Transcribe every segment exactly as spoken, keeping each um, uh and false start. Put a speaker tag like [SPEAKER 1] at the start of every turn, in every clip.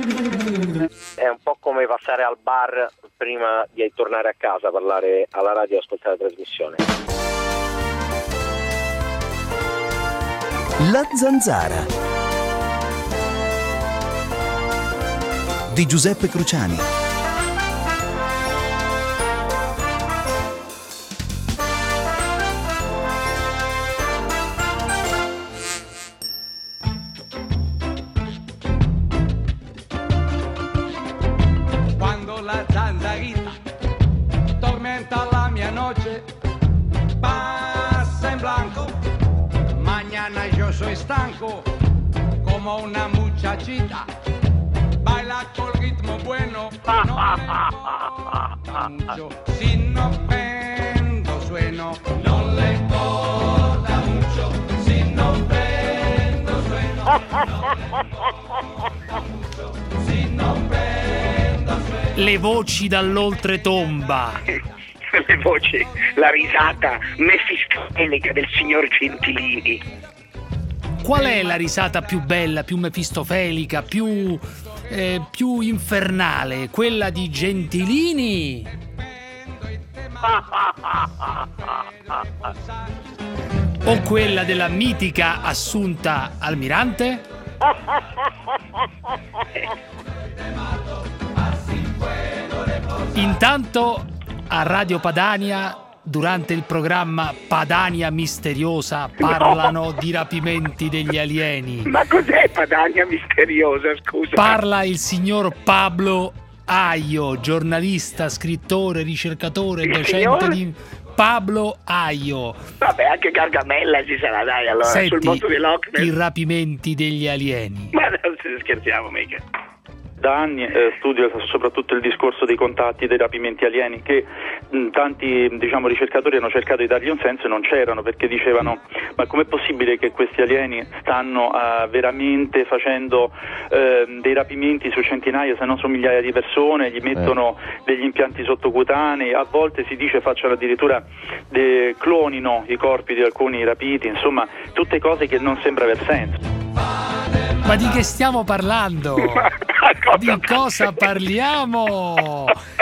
[SPEAKER 1] È un po' come passare al bar prima di tornare a casa, parlare alla radio e ascoltare la trasmissione.
[SPEAKER 2] La Zanzara di Giuseppe Cruciani.
[SPEAKER 3] Quando la zanzarita tormenta la mia noche, passa in blanco. Mañana yo soy estanco como una muchachita. Baila col ritmo bueno, no le importa mucho. Si no prendo sueno, no le importa mucho. Si no prendo sueno, no le importa mucho. Si no prendo sueno.
[SPEAKER 4] Le voci dall'oltretomba.
[SPEAKER 5] Le voci, la risata mefistofelica del signor Gentilini.
[SPEAKER 4] Qual è la risata più bella, più mefistofelica, più, eh, più infernale? Quella di Gentilini? O quella della mitica Assunta Almirante? Intanto a Radio Padania, durante il programma Padania Misteriosa, parlano no. di rapimenti degli alieni.
[SPEAKER 5] Ma cos'è Padania Misteriosa, scusa?
[SPEAKER 4] Parla il signor Pablo Aio, giornalista, scrittore, ricercatore, il docente signor? di... Pablo Aio.
[SPEAKER 5] Vabbè, anche Gargamella ci sarà, dai, allora.
[SPEAKER 4] Senti,
[SPEAKER 5] sul mondo di Loch Ness.
[SPEAKER 4] I rapimenti degli alieni.
[SPEAKER 5] Ma non scherziamo mica.
[SPEAKER 6] Da anni eh, studio soprattutto il discorso dei contatti, dei rapimenti alieni, che mh, tanti diciamo ricercatori hanno cercato di dargli un senso e non c'erano, perché dicevano: ma com'è possibile che questi alieni stanno uh, veramente facendo uh, dei rapimenti su centinaia se non su migliaia di persone, gli mettono eh. degli impianti sottocutanei, a volte si dice facciano addirittura de- clonino i corpi di alcuni rapiti, insomma tutte cose che non sembra aver senso.
[SPEAKER 4] Ma di che stiamo parlando? Di cosa parliamo?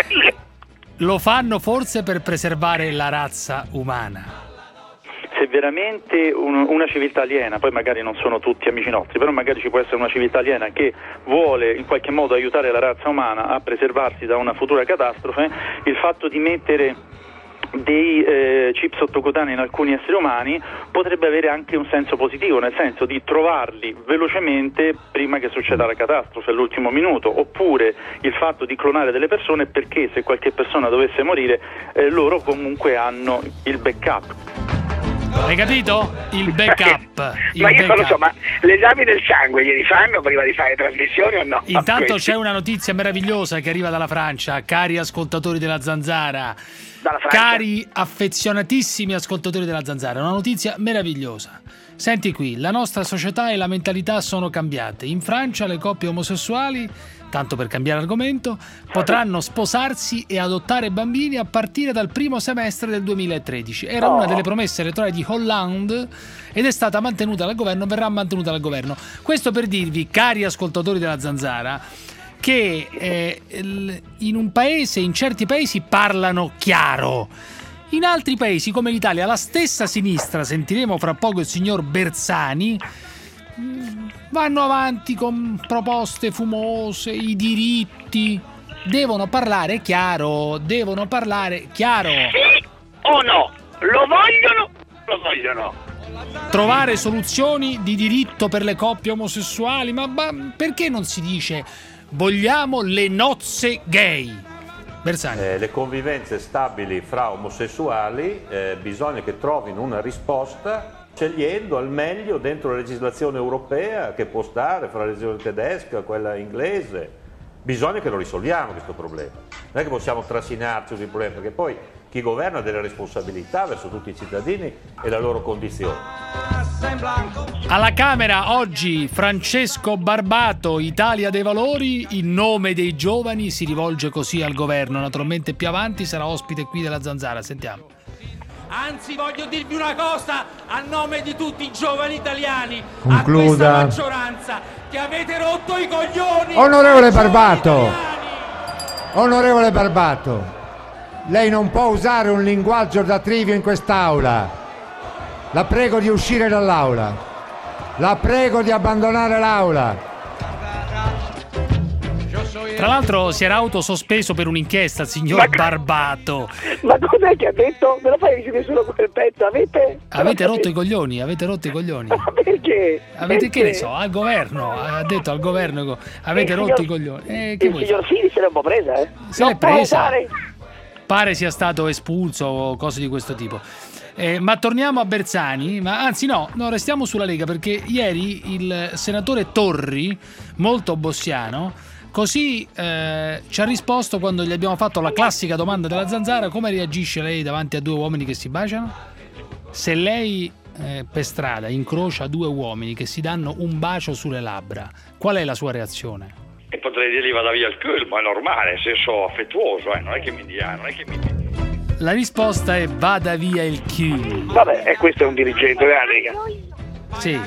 [SPEAKER 4] Lo fanno forse per preservare la razza umana.
[SPEAKER 6] Se veramente un, una civiltà aliena, poi magari non sono tutti amici nostri, però magari ci può essere una civiltà aliena che vuole in qualche modo aiutare la razza umana a preservarsi da una futura catastrofe, il fatto di mettere dei eh, chip sottocutanei in alcuni esseri umani potrebbe avere anche un senso positivo, nel senso di trovarli velocemente prima che succeda la catastrofe, all'ultimo minuto, oppure il fatto di clonare delle persone perché se qualche persona dovesse morire eh, loro comunque hanno il backup.
[SPEAKER 4] Hai capito? Il backup. Il
[SPEAKER 5] ma io
[SPEAKER 4] backup.
[SPEAKER 5] non lo so, ma l'esame del sangue glieli fanno prima di fare trasmissioni o no?
[SPEAKER 4] Intanto c'è una notizia meravigliosa che arriva dalla Francia, cari ascoltatori della Zanzara.
[SPEAKER 5] Dalla Francia?
[SPEAKER 4] Cari affezionatissimi ascoltatori della Zanzara, una notizia meravigliosa. Senti qui, la nostra società e la mentalità sono cambiate. In Francia le coppie omosessuali, tanto per cambiare argomento, potranno sposarsi e adottare bambini a partire dal primo semestre del duemilatredici. Era
[SPEAKER 5] oh.
[SPEAKER 4] una delle promesse elettorali di Hollande ed è stata mantenuta dal governo, verrà mantenuta dal governo. Questo per dirvi, cari ascoltatori della Zanzara, che eh, in un paese, in certi paesi parlano chiaro. In altri paesi come l'Italia, la stessa sinistra, sentiremo fra poco il signor Bersani, vanno avanti con proposte fumose, i diritti, devono parlare chiaro, devono parlare chiaro.
[SPEAKER 5] Sì o no? Lo vogliono? Lo vogliono.
[SPEAKER 4] Trovare soluzioni di diritto per le coppie omosessuali, ma, ma perché non si dice vogliamo le nozze gay? Bersani.
[SPEAKER 7] Eh, le convivenze stabili fra omosessuali eh, bisogna che trovino una risposta scegliendo al meglio dentro la legislazione europea che può stare fra la legislazione tedesca e quella inglese. Bisogna che lo risolviamo questo problema. Non è che possiamo trasinarci sui problemi, perché poi chi governa ha delle responsabilità verso tutti i cittadini e la loro condizione.
[SPEAKER 4] Alla Camera oggi Francesco Barbato, Italia dei Valori, in nome dei giovani, si rivolge così al governo. Naturalmente più avanti sarà ospite qui della Zanzara. Sentiamo.
[SPEAKER 8] Anzi, voglio dirvi una cosa a nome di tutti i giovani italiani,
[SPEAKER 9] Concluda.
[SPEAKER 8] a questa maggioranza Che avete rotto i coglioni!
[SPEAKER 9] Onorevole Barbato, onorevole Barbato, lei non può usare un linguaggio da trivio in quest'aula. La prego di uscire dall'aula. La prego di abbandonare l'aula.
[SPEAKER 4] Tra l'altro si era autosospeso per un'inchiesta il signor
[SPEAKER 5] Ma-
[SPEAKER 4] Barbato.
[SPEAKER 5] Ma cos'è che ha detto? Me lo fai sentire solo quel pezzo? Avete?
[SPEAKER 4] Avete rotto i coglioni, avete rotto i coglioni.
[SPEAKER 5] Ma perché?
[SPEAKER 4] Avete, che
[SPEAKER 5] Perché?
[SPEAKER 4] ne so, al governo, ha detto al governo, avete
[SPEAKER 5] Il
[SPEAKER 4] rotto
[SPEAKER 5] signor-
[SPEAKER 4] i coglioni. Eh, che
[SPEAKER 5] Il
[SPEAKER 4] vuoi
[SPEAKER 5] signor Fini se l'è un po' presa, eh?
[SPEAKER 4] Se
[SPEAKER 5] Non
[SPEAKER 4] l'è
[SPEAKER 5] può
[SPEAKER 4] presa.
[SPEAKER 5] usare-
[SPEAKER 4] Pare sia stato espulso o cose di questo tipo. Eh, ma torniamo a Bersani, ma anzi no, no, restiamo sulla Lega, perché ieri il senatore Torri, molto bossiano, così eh, ci ha risposto quando gli abbiamo fatto la classica domanda della Zanzara: come reagisce lei davanti a due uomini che si baciano? Se lei eh, per strada incrocia due uomini che si danno un bacio sulle labbra, qual è la sua reazione?
[SPEAKER 10] E potrei dirgli vada via il culo, ma è normale, nel senso affettuoso, eh, non è che mi dia, non è che mi dia.
[SPEAKER 4] La risposta è vada via il culo.
[SPEAKER 5] Vabbè, e questo è un dirigente della Lega.
[SPEAKER 4] Sì.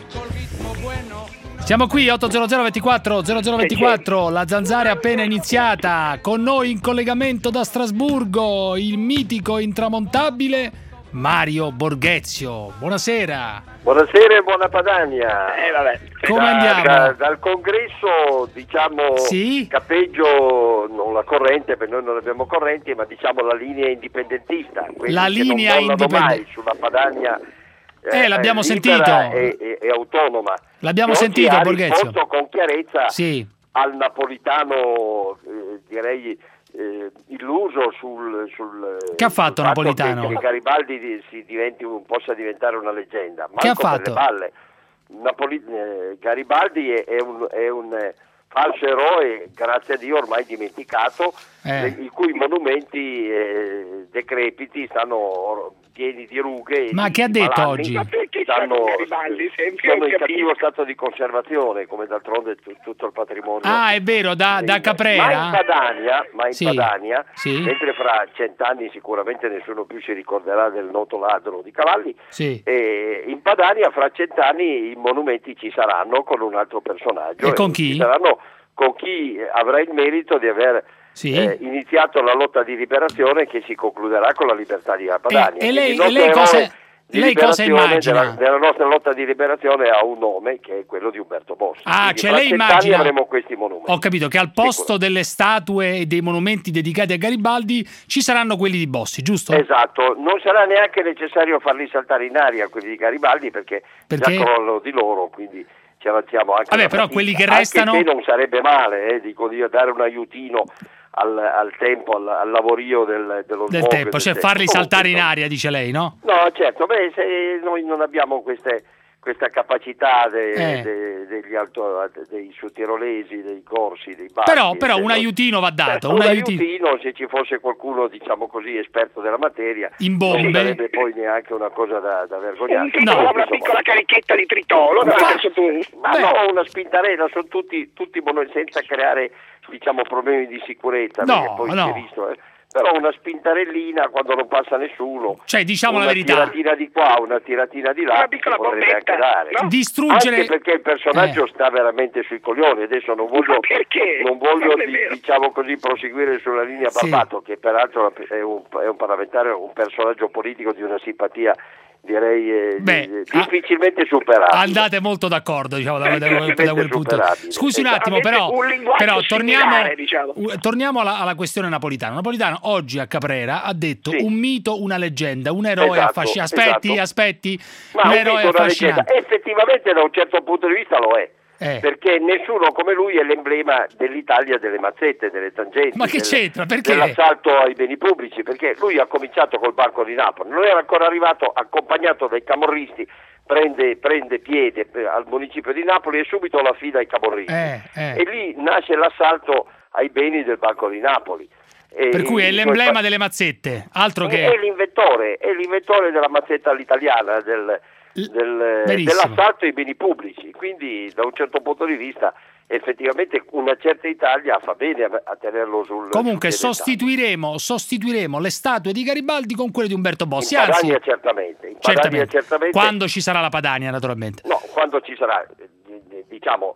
[SPEAKER 4] Siamo qui, otto zero zero ventiquattro zero zero ventiquattro, la Zanzara è appena iniziata. Con noi in collegamento da Strasburgo il mitico intramontabile Mario Borghezio. Buonasera.
[SPEAKER 1] Buonasera e buona Padania.
[SPEAKER 5] Eh, vabbè.
[SPEAKER 4] Come
[SPEAKER 1] Da-
[SPEAKER 4] andiamo?
[SPEAKER 1] da- dal congresso, diciamo,
[SPEAKER 4] Sì?
[SPEAKER 1] capeggio non la corrente, per noi non abbiamo correnti, ma diciamo la linea indipendentista. quelli
[SPEAKER 4] La
[SPEAKER 1] che
[SPEAKER 4] linea
[SPEAKER 1] non mollano
[SPEAKER 4] indipendente-
[SPEAKER 1] mai sulla Padania.
[SPEAKER 4] Eh, l'abbiamo
[SPEAKER 1] libera
[SPEAKER 4] sentito.
[SPEAKER 1] E, e- e autonoma.
[SPEAKER 4] L'abbiamo
[SPEAKER 1] Che oggi
[SPEAKER 4] sentito,
[SPEAKER 1] ha
[SPEAKER 4] Borghezio.
[SPEAKER 1] risposto con chiarezza
[SPEAKER 4] Sì.
[SPEAKER 1] al napolitano, eh, direi eh, illuso sul, sul
[SPEAKER 4] Che ha fatto
[SPEAKER 1] sul fatto
[SPEAKER 4] Napolitano?
[SPEAKER 1] che, che Garibaldi di- si diventi un- possa diventare una leggenda. Manco
[SPEAKER 4] Che ha
[SPEAKER 1] per
[SPEAKER 4] fatto?
[SPEAKER 1] le balle. Napoli- eh, Garibaldi è, è un, è un eh, falso eroe, grazie a Dio ormai dimenticato,
[SPEAKER 4] Eh.
[SPEAKER 1] le- i cui monumenti eh, decrepiti stanno or- pieni di rughe. e
[SPEAKER 4] Ma
[SPEAKER 1] di-
[SPEAKER 4] che ha
[SPEAKER 1] di
[SPEAKER 4] detto
[SPEAKER 1] malanni.
[SPEAKER 4] oggi?
[SPEAKER 5] Ma perché
[SPEAKER 1] Stanno,
[SPEAKER 5] stanno Garibaldi sempre?
[SPEAKER 1] sono
[SPEAKER 5] Ho
[SPEAKER 1] in
[SPEAKER 5] capito.
[SPEAKER 1] cattivo stato di conservazione, come d'altronde tu- tutto il patrimonio.
[SPEAKER 4] Ah, è vero, da, da
[SPEAKER 1] Ma in
[SPEAKER 4] Caprera?
[SPEAKER 1] Padania, ma in
[SPEAKER 4] Sì.
[SPEAKER 1] Padania,
[SPEAKER 4] Sì.
[SPEAKER 1] mentre fra cent'anni sicuramente nessuno più si ricorderà del noto ladro di cavalli,
[SPEAKER 4] Sì.
[SPEAKER 1] e in Padania fra cent'anni i monumenti ci saranno con un altro personaggio.
[SPEAKER 4] E con chi?
[SPEAKER 1] Ci saranno con chi avrà il merito di aver
[SPEAKER 4] Sì.
[SPEAKER 1] eh, iniziato la lotta di liberazione che si concluderà con la libertà di Padania.
[SPEAKER 4] E- e lei-
[SPEAKER 1] Quindi il
[SPEAKER 4] e lei
[SPEAKER 1] nostro
[SPEAKER 4] cosa-
[SPEAKER 1] eroe di
[SPEAKER 4] lei cosa
[SPEAKER 1] liberazione
[SPEAKER 4] immagina?
[SPEAKER 1] Della, della nostra lotta di liberazione ha un nome che è quello di Umberto Bossi.
[SPEAKER 4] Ah,
[SPEAKER 1] Quindi
[SPEAKER 4] cioè
[SPEAKER 1] fra
[SPEAKER 4] lei
[SPEAKER 1] cent'anni
[SPEAKER 4] immagina...
[SPEAKER 1] avremo questi monumenti.
[SPEAKER 4] Ho capito che al posto delle statue e dei monumenti dedicati a Garibaldi ci saranno quelli di Bossi, giusto?
[SPEAKER 1] Esatto, non sarà neanche necessario farli saltare in aria quelli di Garibaldi perché,
[SPEAKER 4] Perché?
[SPEAKER 1] già crollano di loro, quindi ci avanziamo anche.
[SPEAKER 4] Vabbè,
[SPEAKER 1] la
[SPEAKER 4] però
[SPEAKER 1] fatica.
[SPEAKER 4] quelli che
[SPEAKER 1] Anche
[SPEAKER 4] restano-
[SPEAKER 1] se non sarebbe male, eh, dico io, dare un aiutino al, al tempo, al, al lavorio del, dello
[SPEAKER 4] Del
[SPEAKER 1] smog,
[SPEAKER 4] tempo,
[SPEAKER 1] del
[SPEAKER 4] cioè
[SPEAKER 1] tempo.
[SPEAKER 4] farli
[SPEAKER 1] Comunque,
[SPEAKER 4] saltare in
[SPEAKER 1] no.
[SPEAKER 4] aria, dice lei, no?
[SPEAKER 1] No, certo, beh, se noi non abbiamo queste, questa capacità de-
[SPEAKER 4] Eh.
[SPEAKER 1] de- degli alto, dei sudtirolesi, dei corsi, dei bassi.
[SPEAKER 4] Però, però un
[SPEAKER 1] eccetera.
[SPEAKER 4] aiutino va dato,
[SPEAKER 1] Certo,
[SPEAKER 4] un
[SPEAKER 1] un
[SPEAKER 4] aiutino.
[SPEAKER 1] aiutino, se ci fosse qualcuno, diciamo così, esperto della materia,
[SPEAKER 4] In
[SPEAKER 1] non
[SPEAKER 4] bombe?
[SPEAKER 1] sarebbe poi neanche una cosa da, da
[SPEAKER 5] Un
[SPEAKER 1] vergognarsi.
[SPEAKER 5] tritolo,
[SPEAKER 4] No.
[SPEAKER 5] una piccola carichetta di tritolo, no?
[SPEAKER 4] Fa-
[SPEAKER 5] Adesso tu-
[SPEAKER 1] Ma
[SPEAKER 4] Beh.
[SPEAKER 1] no, una spintarella, sono tutti, tutti mono- senza creare, diciamo, problemi di sicurezza,
[SPEAKER 4] No,
[SPEAKER 1] perché poi
[SPEAKER 4] no.
[SPEAKER 1] si è visto, eh. Però una spintarellina quando non passa nessuno,
[SPEAKER 4] Cioè, diciamo la
[SPEAKER 1] una
[SPEAKER 4] verità.
[SPEAKER 1] tiratina di qua, una tiratina di là,
[SPEAKER 5] Una
[SPEAKER 1] si
[SPEAKER 5] piccola
[SPEAKER 1] potrebbe
[SPEAKER 5] bombetta,
[SPEAKER 1] anche dare.
[SPEAKER 5] no?
[SPEAKER 4] Distruggere...
[SPEAKER 1] Anche perché il personaggio
[SPEAKER 4] Eh.
[SPEAKER 1] sta veramente sui coglioni. Adesso non voglio,
[SPEAKER 5] Ma perché?
[SPEAKER 1] non voglio
[SPEAKER 5] Non è
[SPEAKER 1] di-
[SPEAKER 5] vero.
[SPEAKER 1] diciamo così, proseguire sulla linea
[SPEAKER 4] Sì.
[SPEAKER 1] Barbato, che peraltro è un, è un parlamentare, un personaggio politico di una simpatia, direi, eh,
[SPEAKER 4] Beh,
[SPEAKER 1] di-
[SPEAKER 4] ah,
[SPEAKER 1] difficilmente superabile.
[SPEAKER 4] Andate molto d'accordo, diciamo, da, da- da quel- da quel punto.
[SPEAKER 1] superabile.
[SPEAKER 4] Scusi un attimo,
[SPEAKER 5] Avete
[SPEAKER 4] però,
[SPEAKER 5] un linguaggio
[SPEAKER 4] però torniamo,
[SPEAKER 5] similare, diciamo.
[SPEAKER 4] u- torniamo alla, alla questione Napolitano. Napolitano oggi a Caprera ha detto
[SPEAKER 1] Sì.
[SPEAKER 4] un mito, una leggenda, un eroe
[SPEAKER 1] Esatto,
[SPEAKER 4] affascinante. Aspetti,
[SPEAKER 1] esatto.
[SPEAKER 4] aspetti,
[SPEAKER 1] Ma
[SPEAKER 4] un
[SPEAKER 1] un
[SPEAKER 4] eroe
[SPEAKER 1] mito, una
[SPEAKER 4] affascinante.
[SPEAKER 1] leggenda. Effettivamente da un certo punto di vista lo è.
[SPEAKER 4] Eh.
[SPEAKER 1] Perché nessuno come lui è l'emblema dell'Italia delle mazzette, delle tangenti,
[SPEAKER 4] Ma che
[SPEAKER 1] del-
[SPEAKER 4] c'entra? Perché?
[SPEAKER 1] dell'assalto ai beni pubblici, perché lui ha cominciato col Banco di Napoli, non era ancora arrivato, accompagnato dai camorristi, prende, prende piede eh, al municipio di Napoli e subito la affida ai camorristi.
[SPEAKER 4] Eh, eh.
[SPEAKER 1] E lì nasce l'assalto ai beni del Banco di Napoli. E
[SPEAKER 4] Per cui è
[SPEAKER 1] i suoi
[SPEAKER 4] l'emblema
[SPEAKER 1] pa-
[SPEAKER 4] delle mazzette, altro
[SPEAKER 1] è
[SPEAKER 4] che...
[SPEAKER 1] l'inventore, è l'inventore della mazzetta all'italiana, del, del-
[SPEAKER 4] Benissimo.
[SPEAKER 1] dell'assalto ai beni pubblici, quindi da un certo punto di vista effettivamente una certa Italia fa bene a, a tenerlo sul
[SPEAKER 4] Comunque
[SPEAKER 1] sul piedestallo.
[SPEAKER 4] sostituiremo, sostituiremo le statue di Garibaldi con quelle di Umberto Bossi,
[SPEAKER 1] In
[SPEAKER 4] anzi,
[SPEAKER 1] Padania certamente, in Padania
[SPEAKER 4] certamente,
[SPEAKER 1] certamente.
[SPEAKER 4] quando ci sarà la Padania naturalmente.
[SPEAKER 1] No, quando ci sarà, eh, diciamo,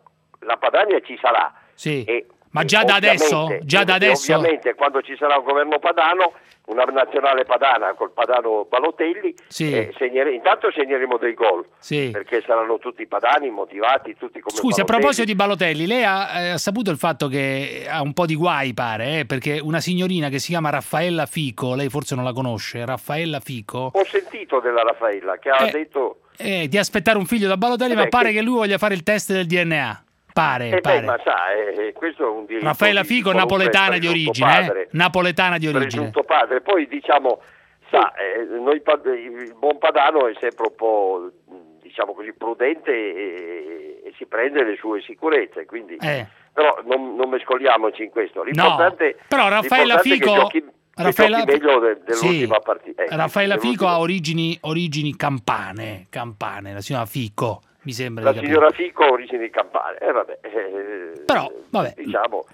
[SPEAKER 1] la Padania ci sarà.
[SPEAKER 4] Sì.
[SPEAKER 1] E,
[SPEAKER 4] ma già da adesso? Già da adesso?
[SPEAKER 1] Ovviamente quando ci sarà un governo padano, una nazionale padana col padano Balotelli,
[SPEAKER 4] sì.
[SPEAKER 1] eh, segnere, intanto segneremo dei gol,
[SPEAKER 4] sì.
[SPEAKER 1] perché saranno tutti padani, motivati, tutti come
[SPEAKER 4] Scusi,
[SPEAKER 1] Balotelli.
[SPEAKER 4] A proposito di Balotelli, lei ha, eh, ha saputo il fatto che ha un po' di guai, pare, eh, perché una signorina che si chiama Raffaella Fico, lei forse non la conosce, Raffaella Fico.
[SPEAKER 1] Ho sentito della Raffaella che ha
[SPEAKER 4] eh,
[SPEAKER 1] detto...
[SPEAKER 4] Eh, di aspettare un figlio da Balotelli, eh, ma pare che... che lui voglia fare il test del D N A. Pare,
[SPEAKER 1] eh
[SPEAKER 4] pare.
[SPEAKER 1] beh, ma sa, eh, questo è un diritto.
[SPEAKER 4] Raffaella Fico, di napoletana di origine, eh? napoletana di origine.
[SPEAKER 1] Presunto padre. Poi diciamo, sa, eh, noi, il buon padano è sempre un po', diciamo così, prudente e, e si prende le sue sicurezze, quindi
[SPEAKER 4] eh.
[SPEAKER 1] però non, non mescoliamoci in questo. L'importante,
[SPEAKER 4] no, però Raffaella Fico...
[SPEAKER 1] Giochi, Raffaella meglio de, dell'ultima
[SPEAKER 4] sì.
[SPEAKER 1] partita. Eh,
[SPEAKER 4] Raffaella Fico ha origini, origini campane, campane, la signora Fico. Mi sembra
[SPEAKER 1] la
[SPEAKER 4] di
[SPEAKER 1] signora Fico ha origini campane, eh, vabbè, eh,
[SPEAKER 4] però vabbè.
[SPEAKER 1] diciamo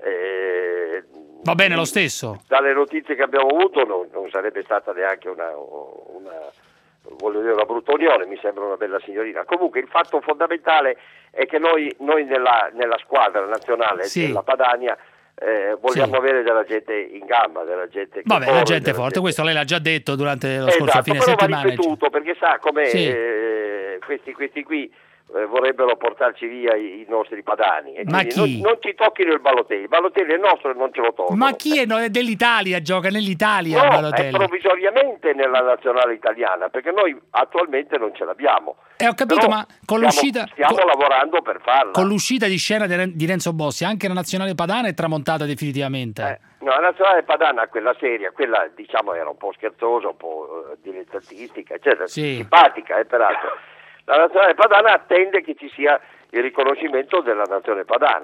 [SPEAKER 1] eh,
[SPEAKER 4] va bene lo stesso.
[SPEAKER 1] Dalle notizie che abbiamo avuto non, non sarebbe stata neanche una, una, voglio dire, una brutta unione, mi sembra una bella signorina. Comunque il fatto fondamentale è che noi, noi nella, nella squadra nazionale
[SPEAKER 4] sì.
[SPEAKER 1] della Padania Eh, vogliamo sì. avere della gente in gamba, della gente che
[SPEAKER 4] Vabbè,
[SPEAKER 1] corre,
[SPEAKER 4] la gente forte,
[SPEAKER 1] gente...
[SPEAKER 4] questo lei l'ha già detto durante lo
[SPEAKER 1] esatto,
[SPEAKER 4] scorso fine
[SPEAKER 1] però
[SPEAKER 4] settimana.
[SPEAKER 1] Va ripetuto, perché sa come
[SPEAKER 4] sì.
[SPEAKER 1] eh, questi, questi qui eh, vorrebbero portarci via i, i nostri padani. E
[SPEAKER 4] ma chi?
[SPEAKER 1] Non, non ci tocchino il Balotelli, il Balotelli è nostro e non ce lo tolgono.
[SPEAKER 4] Ma chi è, no, è dell'Italia, gioca nell'Italia
[SPEAKER 1] no,
[SPEAKER 4] Balotelli?
[SPEAKER 1] È provvisoriamente nella nazionale italiana, perché noi attualmente non ce l'abbiamo.
[SPEAKER 4] Eh, ho capito,
[SPEAKER 1] però
[SPEAKER 4] ma con
[SPEAKER 1] stiamo,
[SPEAKER 4] l'uscita
[SPEAKER 1] stiamo
[SPEAKER 4] con,
[SPEAKER 1] lavorando per farla.
[SPEAKER 4] Con l'uscita di scena di Renzo Bossi, anche la nazionale padana è tramontata definitivamente.
[SPEAKER 1] Eh, no, la nazionale padana, quella seria, quella diciamo era un po' scherzosa, un po' uh, dilettantistica, eccetera,
[SPEAKER 4] sì.
[SPEAKER 1] simpatica, eh, peraltro. La nazionale padana attende che ci sia il riconoscimento della nazione padana.